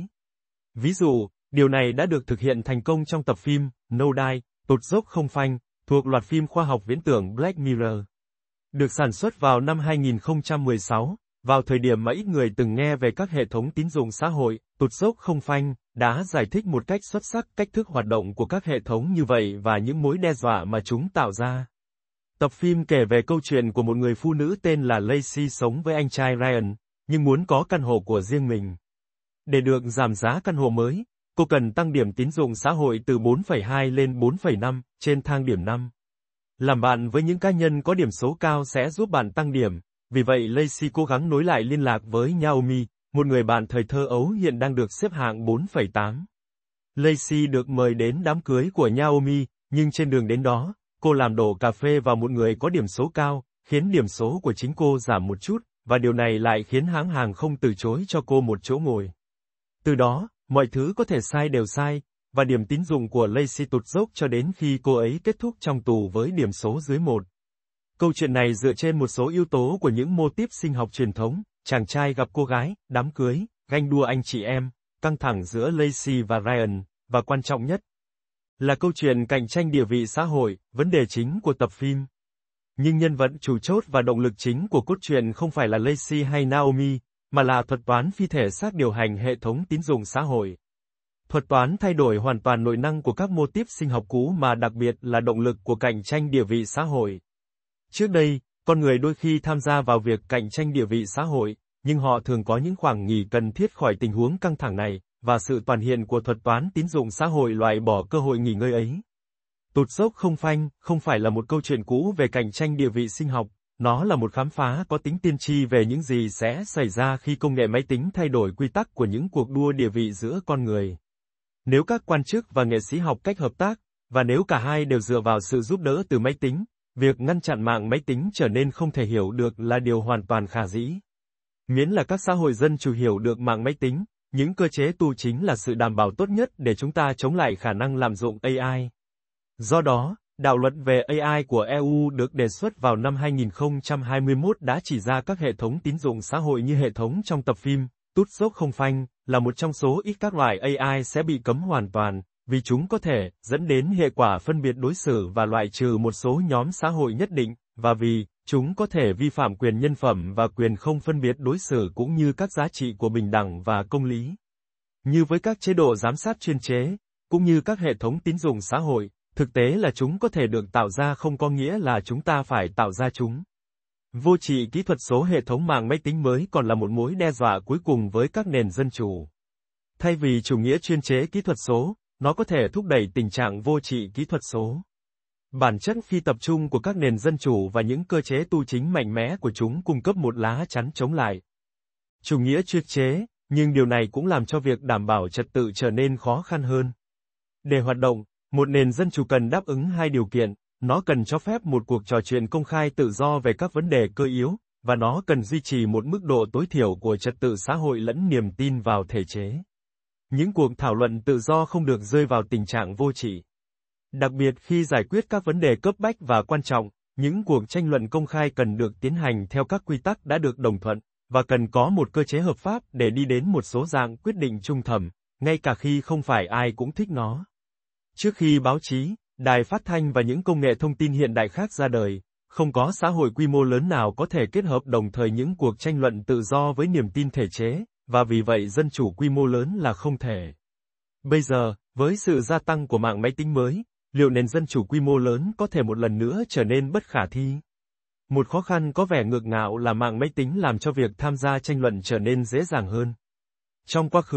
Ví dụ, điều này đã được thực hiện thành công trong tập phim No Die, tụt dốc không phanh, thuộc loạt phim khoa học viễn tưởng Black Mirror. Được sản xuất vào năm hai nghìn không trăm mười sáu, vào thời điểm mà ít người từng nghe về các hệ thống tín dụng xã hội, tụt dốc không phanh đã giải thích một cách xuất sắc cách thức hoạt động của các hệ thống như vậy và những mối đe dọa mà chúng tạo ra. Tập phim kể về câu chuyện của một người phụ nữ tên là Lacey sống với anh trai Ryan, nhưng muốn có căn hộ của riêng mình. Để được giảm giá căn hộ mới, cô cần tăng điểm tín dụng xã hội từ bốn phẩy hai lên bốn phẩy năm, trên thang điểm năm. Làm bạn với những cá nhân có điểm số cao sẽ giúp bạn tăng điểm, vì vậy Lacey cố gắng nối lại liên lạc với Naomi, một người bạn thời thơ ấu hiện đang được xếp hạng bốn phẩy tám. Lacey được mời đến đám cưới của Naomi, nhưng trên đường đến đó, cô làm đổ cà phê vào một người có điểm số cao, khiến điểm số của chính cô giảm một chút, và điều này lại khiến hãng hàng không từ chối cho cô một chỗ ngồi. Từ đó, mọi thứ có thể sai đều sai, và điểm tín dụng của Lacey tụt dốc cho đến khi cô ấy kết thúc trong tù với điểm số dưới một. Câu chuyện này dựa trên một số yếu tố của những mô típ sinh học truyền thống, chàng trai gặp cô gái, đám cưới, ganh đua anh chị em, căng thẳng giữa Lacey và Ryan, và quan trọng nhất là câu chuyện cạnh tranh địa vị xã hội, vấn đề chính của tập phim. Nhưng nhân vật chủ chốt và động lực chính của cốt truyện không phải là Lacey hay Naomi, mà là thuật toán phi thể xác điều hành hệ thống tín dụng xã hội. Thuật toán thay đổi hoàn toàn nội năng của các mô típ sinh học cũ mà đặc biệt là động lực của cạnh tranh địa vị xã hội. Trước đây, con người đôi khi tham gia vào việc cạnh tranh địa vị xã hội, nhưng họ thường có những khoảng nghỉ cần thiết khỏi tình huống căng thẳng này, và sự toàn hiện của thuật toán tín dụng xã hội loại bỏ cơ hội nghỉ ngơi ấy. Tụt dốc không phanh, không phải là một câu chuyện cũ về cạnh tranh địa vị sinh học, nó là một khám phá có tính tiên tri về những gì sẽ xảy ra khi công nghệ máy tính thay đổi quy tắc của những cuộc đua địa vị giữa con người. Nếu các quan chức và nghệ sĩ học cách hợp tác, và nếu cả hai đều dựa vào sự giúp đỡ từ máy tính, việc ngăn chặn mạng máy tính trở nên không thể hiểu được là điều hoàn toàn khả dĩ. Miễn là các xã hội dân chủ hiểu được mạng máy tính, những cơ chế tu chính là sự đảm bảo tốt nhất để chúng ta chống lại khả năng lạm dụng a i. Do đó, đạo luật về a i của e u được đề xuất vào năm hai nghìn không trăm hai mươi mốt đã chỉ ra các hệ thống tín dụng xã hội như hệ thống trong tập phim, tút dốc không phanh, là một trong số ít các loại a i sẽ bị cấm hoàn toàn, vì chúng có thể dẫn đến hệ quả phân biệt đối xử và loại trừ một số nhóm xã hội nhất định, và vì chúng có thể vi phạm quyền nhân phẩm và quyền không phân biệt đối xử cũng như các giá trị của bình đẳng và công lý. Như với các chế độ giám sát chuyên chế, cũng như các hệ thống tín dụng xã hội, thực tế là chúng có thể được tạo ra không có nghĩa là chúng ta phải tạo ra chúng. Vô trị kỹ thuật số hệ thống mạng máy tính mới còn là một mối đe dọa cuối cùng với các nền dân chủ. Thay vì chủ nghĩa chuyên chế kỹ thuật số, nó có thể thúc đẩy tình trạng vô trị kỹ thuật số. Bản chất phi tập trung của các nền dân chủ và những cơ chế tu chính mạnh mẽ của chúng cung cấp một lá chắn chống lại chủ nghĩa chuyên chế, nhưng điều này cũng làm cho việc đảm bảo trật tự trở nên khó khăn hơn. Để hoạt động, một nền dân chủ cần đáp ứng hai điều kiện, nó cần cho phép một cuộc trò chuyện công khai tự do về các vấn đề cơ yếu, và nó cần duy trì một mức độ tối thiểu của trật tự xã hội lẫn niềm tin vào thể chế. Những cuộc thảo luận tự do không được rơi vào tình trạng vô trị. Đặc biệt khi giải quyết các vấn đề cấp bách và quan trọng, những cuộc tranh luận công khai cần được tiến hành theo các quy tắc đã được đồng thuận, và cần có một cơ chế hợp pháp để đi đến một số dạng quyết định trung thẩm, ngay cả khi không phải ai cũng thích nó. Trước khi báo chí, đài phát thanh và những công nghệ thông tin hiện đại khác ra đời, không có xã hội quy mô lớn nào có thể kết hợp đồng thời những cuộc tranh luận tự do với niềm tin thể chế, và vì vậy dân chủ quy mô lớn là không thể. Bây giờ, với sự gia tăng của mạng máy tính mới, liệu nền dân chủ quy mô lớn có thể một lần nữa trở nên bất khả thi? Một khó khăn có vẻ ngược ngạo là mạng máy tính làm cho việc tham gia tranh luận trở nên dễ dàng hơn. Trong quá khứ,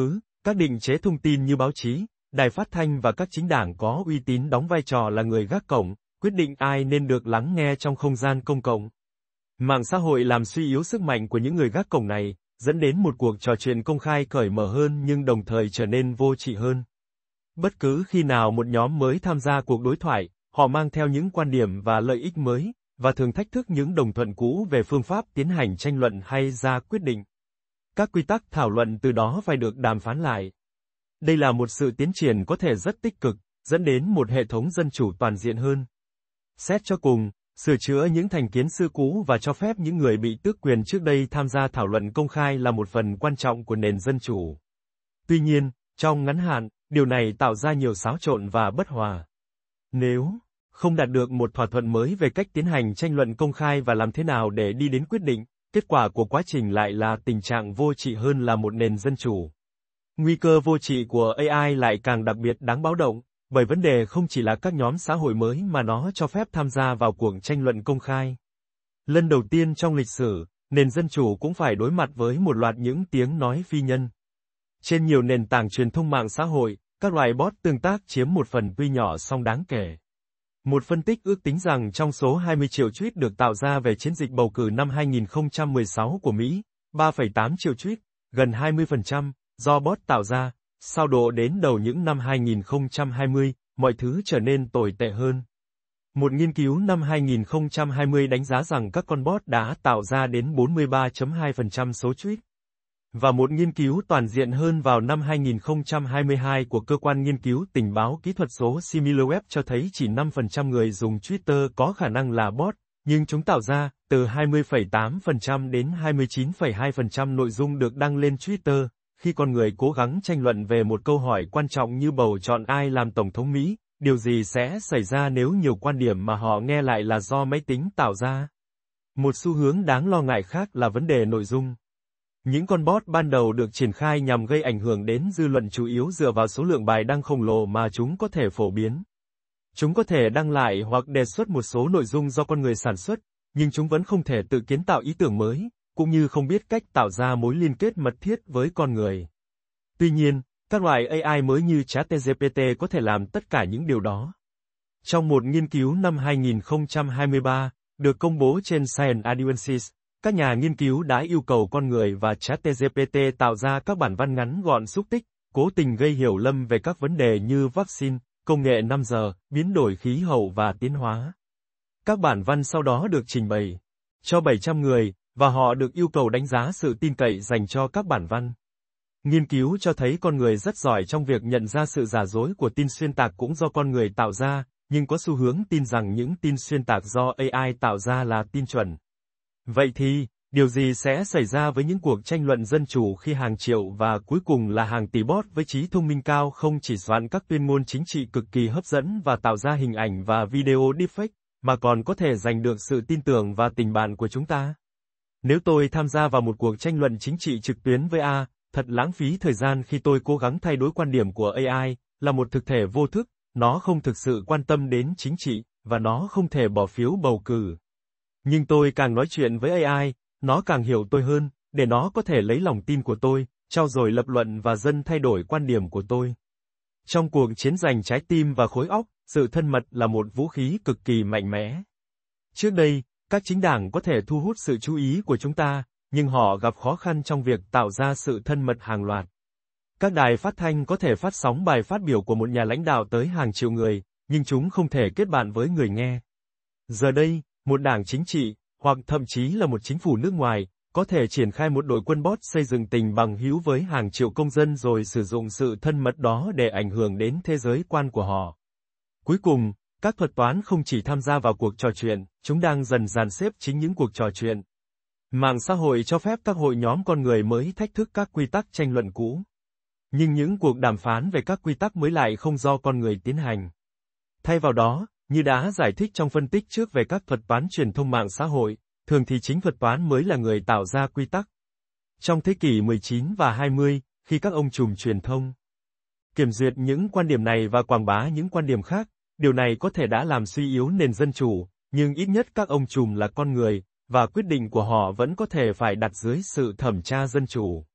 Các định chế thông tin như báo chí, đài phát thanh và các chính đảng có uy tín đóng vai trò là người gác cổng, quyết định ai nên được lắng nghe trong không gian công cộng. Mạng xã hội làm suy yếu sức mạnh của những người gác cổng này, dẫn đến một cuộc trò chuyện công khai cởi mở hơn nhưng đồng thời trở nên vô trị hơn. Bất cứ khi nào một nhóm mới tham gia cuộc đối thoại, họ mang theo những quan điểm và lợi ích mới, và thường thách thức những đồng thuận cũ về phương pháp tiến hành tranh luận hay ra quyết định. Các quy tắc thảo luận từ đó phải được đàm phán lại. Đây là một sự tiến triển có thể rất tích cực, dẫn đến một hệ thống dân chủ toàn diện hơn. Xét cho cùng, sửa chữa những thành kiến xưa cũ và cho phép những người bị tước quyền trước đây tham gia thảo luận công khai là một phần quan trọng của nền dân chủ. Tuy nhiên, trong ngắn hạn, điều này tạo ra nhiều xáo trộn và bất hòa. Nếu không đạt được một thỏa thuận mới về cách tiến hành tranh luận công khai và làm thế nào để đi đến quyết định, kết quả của quá trình lại là tình trạng vô trị hơn là một nền dân chủ. Nguy cơ vô trị của a i lại càng đặc biệt đáng báo động, bởi vấn đề không chỉ là các nhóm xã hội mới mà nó cho phép tham gia vào cuộc tranh luận công khai. Lần đầu tiên trong lịch sử, nền dân chủ cũng phải đối mặt với một loạt những tiếng nói phi nhân. Trên nhiều nền tảng truyền thông mạng xã hội, các loại bot tương tác chiếm một phần tuy nhỏ song đáng kể. Một phân tích ước tính rằng trong số hai mươi triệu tweet được tạo ra về chiến dịch bầu cử năm hai nghìn không trăm mười sáu của Mỹ, ba phẩy tám triệu tweet, gần hai mươi phần trăm, do bot tạo ra. Sao độ đến đầu những năm hai nghìn không trăm hai mươi, mọi thứ trở nên tồi tệ hơn. Một nghiên cứu năm hai nghìn không trăm hai mươi đánh giá rằng các con bot đã tạo ra đến bốn mươi ba phẩy hai phần trăm số tweet. Và một nghiên cứu toàn diện hơn vào năm hai nghìn không trăm hai mươi hai của cơ quan nghiên cứu tình báo kỹ thuật số SimilarWeb cho thấy chỉ năm phần trăm người dùng Twitter có khả năng là bot, nhưng chúng tạo ra từ hai mươi phẩy tám phần trăm đến hai mươi chín phẩy hai phần trăm nội dung được đăng lên Twitter. Khi con người cố gắng tranh luận về một câu hỏi quan trọng như bầu chọn ai làm Tổng thống Mỹ, điều gì sẽ xảy ra nếu nhiều quan điểm mà họ nghe lại là do máy tính tạo ra? Một xu hướng đáng lo ngại khác là vấn đề nội dung. Những con bot ban đầu được triển khai nhằm gây ảnh hưởng đến dư luận chủ yếu dựa vào số lượng bài đăng khổng lồ mà chúng có thể phổ biến. Chúng có thể đăng lại hoặc đề xuất một số nội dung do con người sản xuất, nhưng chúng vẫn không thể tự kiến tạo ý tưởng mới, cũng như không biết cách tạo ra mối liên kết mật thiết với con người. Tuy nhiên, các loại a i mới như ChatGPT có thể làm tất cả những điều đó. Trong một nghiên cứu năm hai nghìn không trăm hai mươi ba, được công bố trên Science Advances, các nhà nghiên cứu đã yêu cầu con người và ChatGPT tạo ra các bản văn ngắn gọn xúc tích, cố tình gây hiểu lầm về các vấn đề như vaccine, công nghệ năm G, biến đổi khí hậu và tiến hóa. Các bản văn sau đó được trình bày cho bảy trăm người, và họ được yêu cầu đánh giá sự tin cậy dành cho các bản văn. Nghiên cứu cho thấy con người rất giỏi trong việc nhận ra sự giả dối của tin xuyên tạc cũng do con người tạo ra, nhưng có xu hướng tin rằng những tin xuyên tạc do a i tạo ra là tin chuẩn. Vậy thì, điều gì sẽ xảy ra với những cuộc tranh luận dân chủ khi hàng triệu và cuối cùng là hàng tỷ bot với trí thông minh cao không chỉ soạn các tuyên ngôn chính trị cực kỳ hấp dẫn và tạo ra hình ảnh và video deepfake, mà còn có thể giành được sự tin tưởng và tình bạn của chúng ta? Nếu tôi tham gia vào một cuộc tranh luận chính trị trực tuyến với A, thật lãng phí thời gian khi tôi cố gắng thay đổi quan điểm của a i, là một thực thể vô thức, nó không thực sự quan tâm đến chính trị, và nó không thể bỏ phiếu bầu cử. Nhưng tôi càng nói chuyện với a i, nó càng hiểu tôi hơn, để nó có thể lấy lòng tin của tôi, trau dồi lập luận và dần thay đổi quan điểm của tôi. Trong cuộc chiến giành trái tim và khối óc, sự thân mật là một vũ khí cực kỳ mạnh mẽ. Trước đây, các chính đảng có thể thu hút sự chú ý của chúng ta, nhưng họ gặp khó khăn trong việc tạo ra sự thân mật hàng loạt. Các đài phát thanh có thể phát sóng bài phát biểu của một nhà lãnh đạo tới hàng triệu người, nhưng chúng không thể kết bạn với người nghe. Giờ đây, một đảng chính trị, hoặc thậm chí là một chính phủ nước ngoài, có thể triển khai một đội quân bot xây dựng tình bằng hữu với hàng triệu công dân rồi sử dụng sự thân mật đó để ảnh hưởng đến thế giới quan của họ. Cuối cùng, các thuật toán không chỉ tham gia vào cuộc trò chuyện, chúng đang dần dàn xếp chính những cuộc trò chuyện. Mạng xã hội cho phép các hội nhóm con người mới thách thức các quy tắc tranh luận cũ. Nhưng những cuộc đàm phán về các quy tắc mới lại không do con người tiến hành. Thay vào đó, như đã giải thích trong phân tích trước về các thuật toán truyền thông mạng xã hội, thường thì chính thuật toán mới là người tạo ra quy tắc. Trong thế kỷ mười chín và hai mươi, khi các ông trùm truyền thông kiểm duyệt những quan điểm này và quảng bá những quan điểm khác, điều này có thể đã làm suy yếu nền dân chủ, nhưng ít nhất các ông trùm là con người, và quyết định của họ vẫn có thể phải đặt dưới sự thẩm tra dân chủ.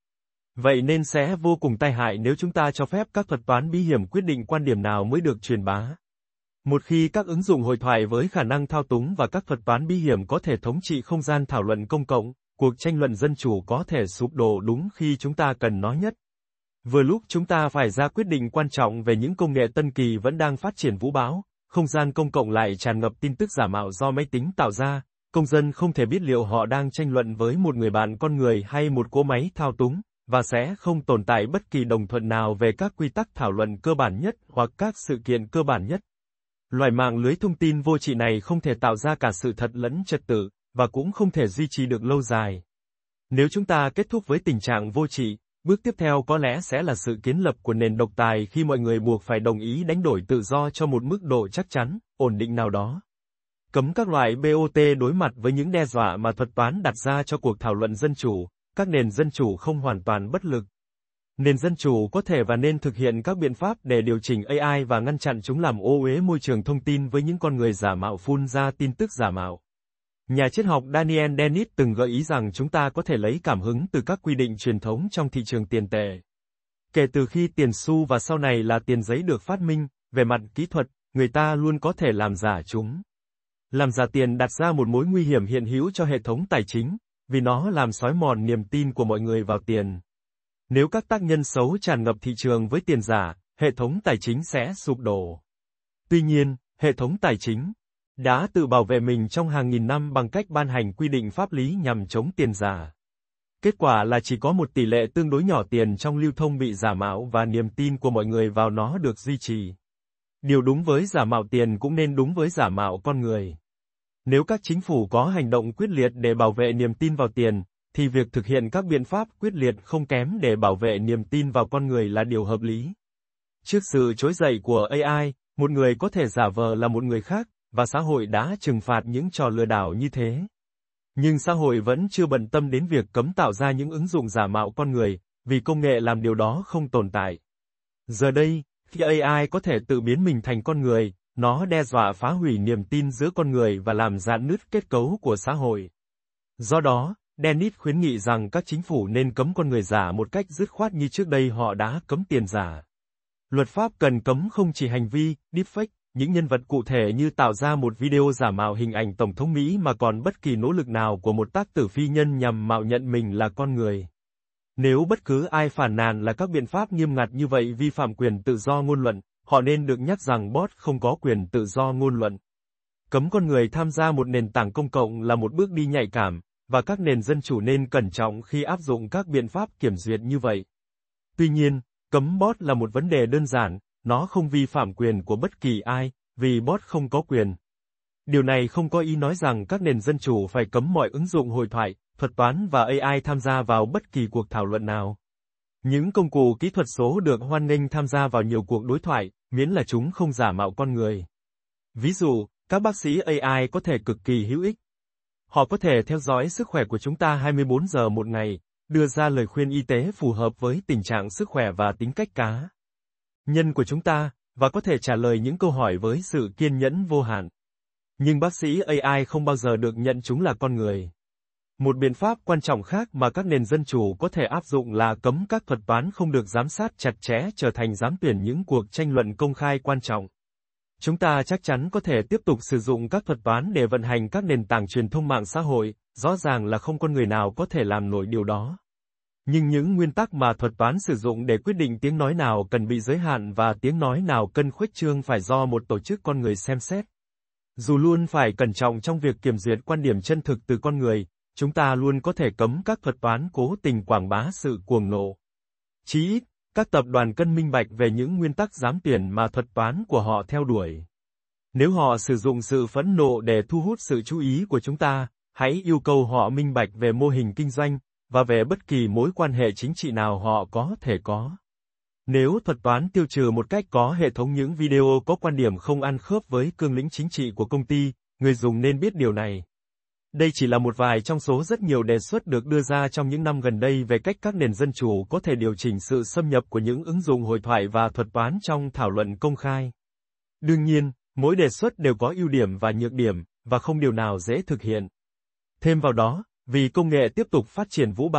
Vậy nên sẽ vô cùng tai hại nếu chúng ta cho phép các thuật toán bí hiểm quyết định quan điểm nào mới được truyền bá. Một khi các ứng dụng hội thoại với khả năng thao túng và các thuật toán bí hiểm có thể thống trị không gian thảo luận công cộng, cuộc tranh luận dân chủ có thể sụp đổ đúng khi chúng ta cần nó nhất. Vừa lúc chúng ta phải ra quyết định quan trọng về những công nghệ tân kỳ vẫn đang phát triển vũ bão, không gian công cộng lại tràn ngập tin tức giả mạo do máy tính tạo ra, công dân không thể biết liệu họ đang tranh luận với một người bạn con người hay một cỗ máy thao túng, và sẽ không tồn tại bất kỳ đồng thuận nào về các quy tắc thảo luận cơ bản nhất hoặc các sự kiện cơ bản nhất. Loại mạng lưới thông tin vô trị này không thể tạo ra cả sự thật lẫn trật tự, và cũng không thể duy trì được lâu dài. Nếu chúng ta kết thúc với tình trạng vô trị, bước tiếp theo có lẽ sẽ là sự kiến lập của nền độc tài khi mọi người buộc phải đồng ý đánh đổi tự do cho một mức độ chắc chắn, ổn định nào đó. Cấm các loại bê o tê đối mặt với những đe dọa mà thuật toán đặt ra cho cuộc thảo luận dân chủ, các nền dân chủ không hoàn toàn bất lực. Nền dân chủ có thể và nên thực hiện các biện pháp để điều chỉnh a i và ngăn chặn chúng làm ô uế môi trường thông tin với những con người giả mạo phun ra tin tức giả mạo. Nhà triết học Daniel Dennett từng gợi ý rằng chúng ta có thể lấy cảm hứng từ các quy định truyền thống trong thị trường tiền tệ. Kể từ khi tiền xu và sau này là tiền giấy được phát minh, về mặt kỹ thuật, người ta luôn có thể làm giả chúng. Làm giả tiền đặt ra một mối nguy hiểm hiện hữu cho hệ thống tài chính, vì nó làm xói mòn niềm tin của mọi người vào tiền. Nếu các tác nhân xấu tràn ngập thị trường với tiền giả, hệ thống tài chính sẽ sụp đổ. Tuy nhiên, hệ thống tài chính đã tự bảo vệ mình trong hàng nghìn năm bằng cách ban hành quy định pháp lý nhằm chống tiền giả. Kết quả là chỉ có một tỷ lệ tương đối nhỏ tiền trong lưu thông bị giả mạo và niềm tin của mọi người vào nó được duy trì. Điều đúng với giả mạo tiền cũng nên đúng với giả mạo con người. Nếu các chính phủ có hành động quyết liệt để bảo vệ niềm tin vào tiền, thì việc thực hiện các biện pháp quyết liệt không kém để bảo vệ niềm tin vào con người là điều hợp lý. Trước sự trỗi dậy của a i, một người có thể giả vờ là một người khác, và xã hội đã trừng phạt những trò lừa đảo như thế. Nhưng xã hội vẫn chưa bận tâm đến việc cấm tạo ra những ứng dụng giả mạo con người, vì công nghệ làm điều đó không tồn tại. Giờ đây, khi a i có thể tự biến mình thành con người, nó đe dọa phá hủy niềm tin giữa con người và làm rạn nứt kết cấu của xã hội. Do đó, Dennett khuyến nghị rằng các chính phủ nên cấm con người giả một cách dứt khoát như trước đây họ đã cấm tiền giả. Luật pháp cần cấm không chỉ hành vi, deepfake, những nhân vật cụ thể như tạo ra một video giả mạo hình ảnh Tổng thống Mỹ mà còn bất kỳ nỗ lực nào của một tác tử phi nhân nhằm mạo nhận mình là con người. Nếu bất cứ ai phản nàn là các biện pháp nghiêm ngặt như vậy vi phạm quyền tự do ngôn luận, họ nên được nhắc rằng bot không có quyền tự do ngôn luận. Cấm con người tham gia một nền tảng công cộng là một bước đi nhạy cảm, và các nền dân chủ nên cẩn trọng khi áp dụng các biện pháp kiểm duyệt như vậy. Tuy nhiên, cấm bot là một vấn đề đơn giản, nó không vi phạm quyền của bất kỳ ai, vì bot không có quyền. Điều này không có ý nói rằng các nền dân chủ phải cấm mọi ứng dụng hội thoại, thuật toán và a i tham gia vào bất kỳ cuộc thảo luận nào. Những công cụ kỹ thuật số được hoan nghênh tham gia vào nhiều cuộc đối thoại, miễn là chúng không giả mạo con người. Ví dụ, các bác sĩ a i có thể cực kỳ hữu ích. Họ có thể theo dõi sức khỏe của chúng ta hai mươi bốn giờ một ngày, đưa ra lời khuyên y tế phù hợp với tình trạng sức khỏe và tính cách cá nhân của chúng ta, và có thể trả lời những câu hỏi với sự kiên nhẫn vô hạn. Nhưng bác sĩ a i không bao giờ được nhận chúng là con người. Một biện pháp quan trọng khác mà các nền dân chủ có thể áp dụng là cấm các thuật toán không được giám sát chặt chẽ trở thành giám tuyển những cuộc tranh luận công khai quan trọng. Chúng ta chắc chắn có thể tiếp tục sử dụng các thuật toán để vận hành các nền tảng truyền thông mạng xã hội, rõ ràng là không con người nào có thể làm nổi điều đó. Nhưng những nguyên tắc mà thuật toán sử dụng để quyết định tiếng nói nào cần bị giới hạn và tiếng nói nào cần khuếch trương phải do một tổ chức con người xem xét. Dù luôn phải cẩn trọng trong việc kiểm duyệt quan điểm chân thực từ con người, chúng ta luôn có thể cấm các thuật toán cố tình quảng bá sự cuồng nộ. Chí ít, các tập đoàn cần minh bạch về những nguyên tắc giám tuyển mà thuật toán của họ theo đuổi. Nếu họ sử dụng sự phẫn nộ để thu hút sự chú ý của chúng ta, hãy yêu cầu họ minh bạch về mô hình kinh doanh, và về bất kỳ mối quan hệ chính trị nào họ có thể có. Nếu thuật toán tiêu trừ một cách có hệ thống những video có quan điểm không ăn khớp với cương lĩnh chính trị của công ty, người dùng nên biết điều này. Đây chỉ là một vài trong số rất nhiều đề xuất được đưa ra trong những năm gần đây về cách các nền dân chủ có thể điều chỉnh sự xâm nhập của những ứng dụng hội thoại và thuật toán trong thảo luận công khai. Đương nhiên, mỗi đề xuất đều có ưu điểm và nhược điểm, và không điều nào dễ thực hiện. Thêm vào đó, vì công nghệ tiếp tục phát triển vũ bão,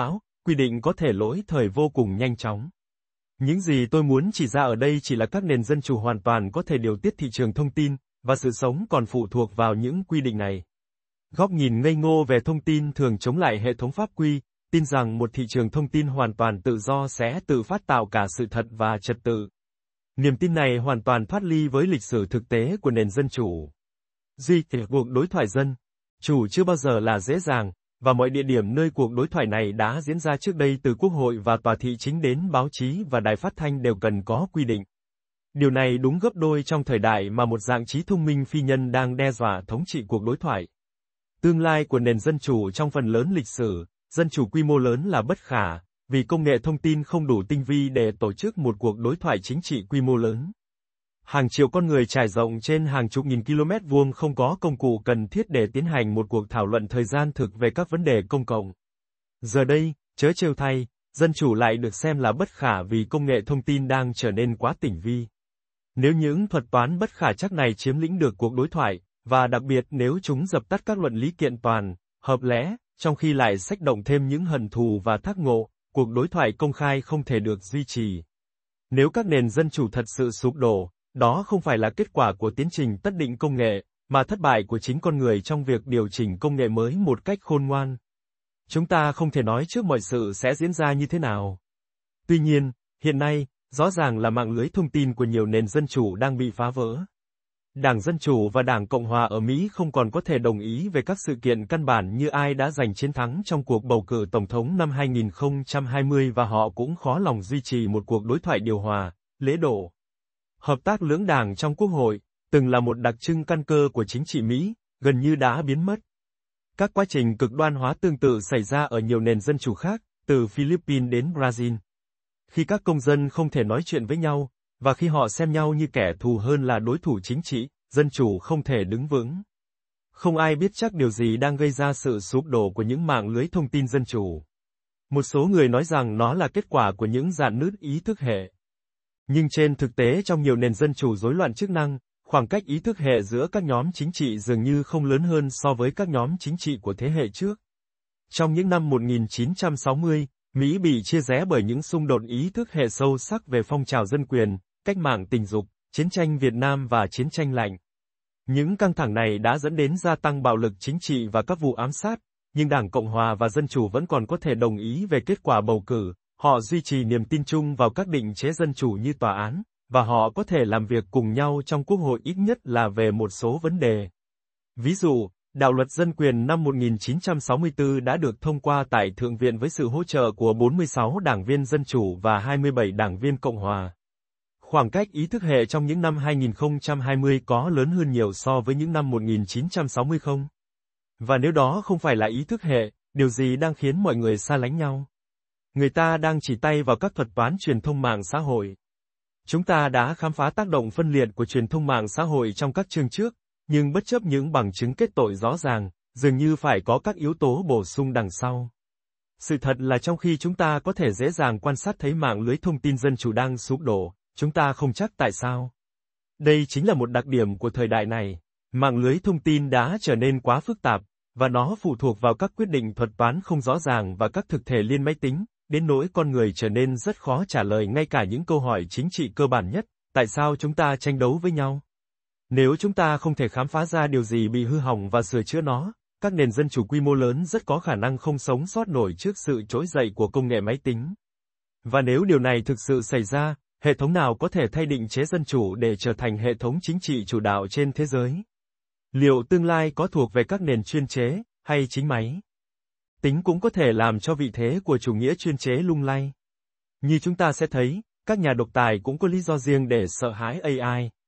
quy định có thể lỗi thời vô cùng nhanh chóng. Những gì tôi muốn chỉ ra ở đây chỉ là các nền dân chủ hoàn toàn có thể điều tiết thị trường thông tin, và sự sống còn phụ thuộc vào những quy định này. Góc nhìn ngây ngô về thông tin thường chống lại hệ thống pháp quy, tin rằng một thị trường thông tin hoàn toàn tự do sẽ tự phát tạo cả sự thật và trật tự. Niềm tin này hoàn toàn thoát ly với lịch sử thực tế của nền dân chủ. Duy trì cuộc đối thoại dân chủ chưa bao giờ là dễ dàng, và mọi địa điểm nơi cuộc đối thoại này đã diễn ra trước đây từ Quốc hội và tòa thị chính đến báo chí và đài phát thanh đều cần có quy định. Điều này đúng gấp đôi trong thời đại mà một dạng trí thông minh phi nhân đang đe dọa thống trị cuộc đối thoại. Tương lai của nền dân chủ trong phần lớn lịch sử, dân chủ quy mô lớn là bất khả, vì công nghệ thông tin không đủ tinh vi để tổ chức một cuộc đối thoại chính trị quy mô lớn. Hàng triệu con người trải rộng trên hàng chục nghìn km vuông không có công cụ cần thiết để tiến hành một cuộc thảo luận thời gian thực về các vấn đề công cộng. Giờ đây, trớ trêu thay, dân chủ lại được xem là bất khả vì công nghệ thông tin đang trở nên quá tinh vi. Nếu những thuật toán bất khả chắc này chiếm lĩnh được cuộc đối thoại, và đặc biệt nếu chúng dập tắt các luận lý kiện toàn, hợp lẽ, trong khi lại xách động thêm những hận thù và thác ngộ, cuộc đối thoại công khai không thể được duy trì. Nếu các nền dân chủ thật sự sụp đổ, đó không phải là kết quả của tiến trình tất định công nghệ, mà thất bại của chính con người trong việc điều chỉnh công nghệ mới một cách khôn ngoan. Chúng ta không thể nói trước mọi sự sẽ diễn ra như thế nào. Tuy nhiên, hiện nay, rõ ràng là mạng lưới thông tin của nhiều nền dân chủ đang bị phá vỡ. Đảng Dân Chủ và Đảng Cộng Hòa ở Mỹ không còn có thể đồng ý về các sự kiện căn bản như ai đã giành chiến thắng trong cuộc bầu cử tổng thống năm hai nghìn không trăm hai mươi và họ cũng khó lòng duy trì một cuộc đối thoại điều hòa, lễ độ. Hợp tác lưỡng đảng trong Quốc hội, từng là một đặc trưng căn cơ của chính trị Mỹ, gần như đã biến mất. Các quá trình cực đoan hóa tương tự xảy ra ở nhiều nền dân chủ khác, từ Philippines đến Brazil. Khi các công dân không thể nói chuyện với nhau, và khi họ xem nhau như kẻ thù hơn là đối thủ chính trị, dân chủ không thể đứng vững. Không ai biết chắc điều gì đang gây ra sự sụp đổ của những mạng lưới thông tin dân chủ. Một số người nói rằng nó là kết quả của những rạn nứt ý thức hệ. Nhưng trên thực tế trong nhiều nền dân chủ rối loạn chức năng, khoảng cách ý thức hệ giữa các nhóm chính trị dường như không lớn hơn so với các nhóm chính trị của thế hệ trước. Trong những năm một nghìn chín trăm sáu mươi, Mỹ bị chia rẽ bởi những xung đột ý thức hệ sâu sắc về phong trào dân quyền, cách mạng tình dục, chiến tranh Việt Nam và chiến tranh lạnh. Những căng thẳng này đã dẫn đến gia tăng bạo lực chính trị và các vụ ám sát, nhưng Đảng Cộng Hòa và Dân Chủ vẫn còn có thể đồng ý về kết quả bầu cử, họ duy trì niềm tin chung vào các định chế dân chủ như tòa án, và họ có thể làm việc cùng nhau trong Quốc hội ít nhất là về một số vấn đề. Ví dụ, Đạo luật dân quyền năm một nghìn chín trăm sáu mươi tư đã được thông qua tại Thượng viện với sự hỗ trợ của bốn mươi sáu đảng viên Dân Chủ và hai mươi bảy đảng viên Cộng Hòa. Khoảng cách ý thức hệ trong những năm hai nghìn không trăm hai mươi có lớn hơn nhiều so với những năm một nghìn chín trăm sáu mươi không? Và nếu đó không phải là ý thức hệ, điều gì đang khiến mọi người xa lánh nhau? Người ta đang chỉ tay vào các thuật toán truyền thông mạng xã hội. Chúng ta đã khám phá tác động phân liệt của truyền thông mạng xã hội trong các chương trước, nhưng bất chấp những bằng chứng kết tội rõ ràng, dường như phải có các yếu tố bổ sung đằng sau. Sự thật là trong khi chúng ta có thể dễ dàng quan sát thấy mạng lưới thông tin dân chủ đang sụp đổ, chúng ta không chắc tại sao. Đây chính là một đặc điểm của thời đại này. Mạng lưới thông tin đã trở nên quá phức tạp, và nó phụ thuộc vào các quyết định thuật toán không rõ ràng và các thực thể liên máy tính, đến nỗi con người trở nên rất khó trả lời ngay cả những câu hỏi chính trị cơ bản nhất, tại sao chúng ta tranh đấu với nhau? Nếu chúng ta không thể khám phá ra điều gì bị hư hỏng và sửa chữa nó, các nền dân chủ quy mô lớn rất có khả năng không sống sót nổi trước sự trỗi dậy của công nghệ máy tính. Và nếu điều này thực sự xảy ra, hệ thống nào có thể thay định chế dân chủ để trở thành hệ thống chính trị chủ đạo trên thế giới? Liệu tương lai có thuộc về các nền chuyên chế, hay chính máy tính cũng có thể làm cho vị thế của chủ nghĩa chuyên chế lung lay? Như chúng ta sẽ thấy, các nhà độc tài cũng có lý do riêng để sợ hãi a i.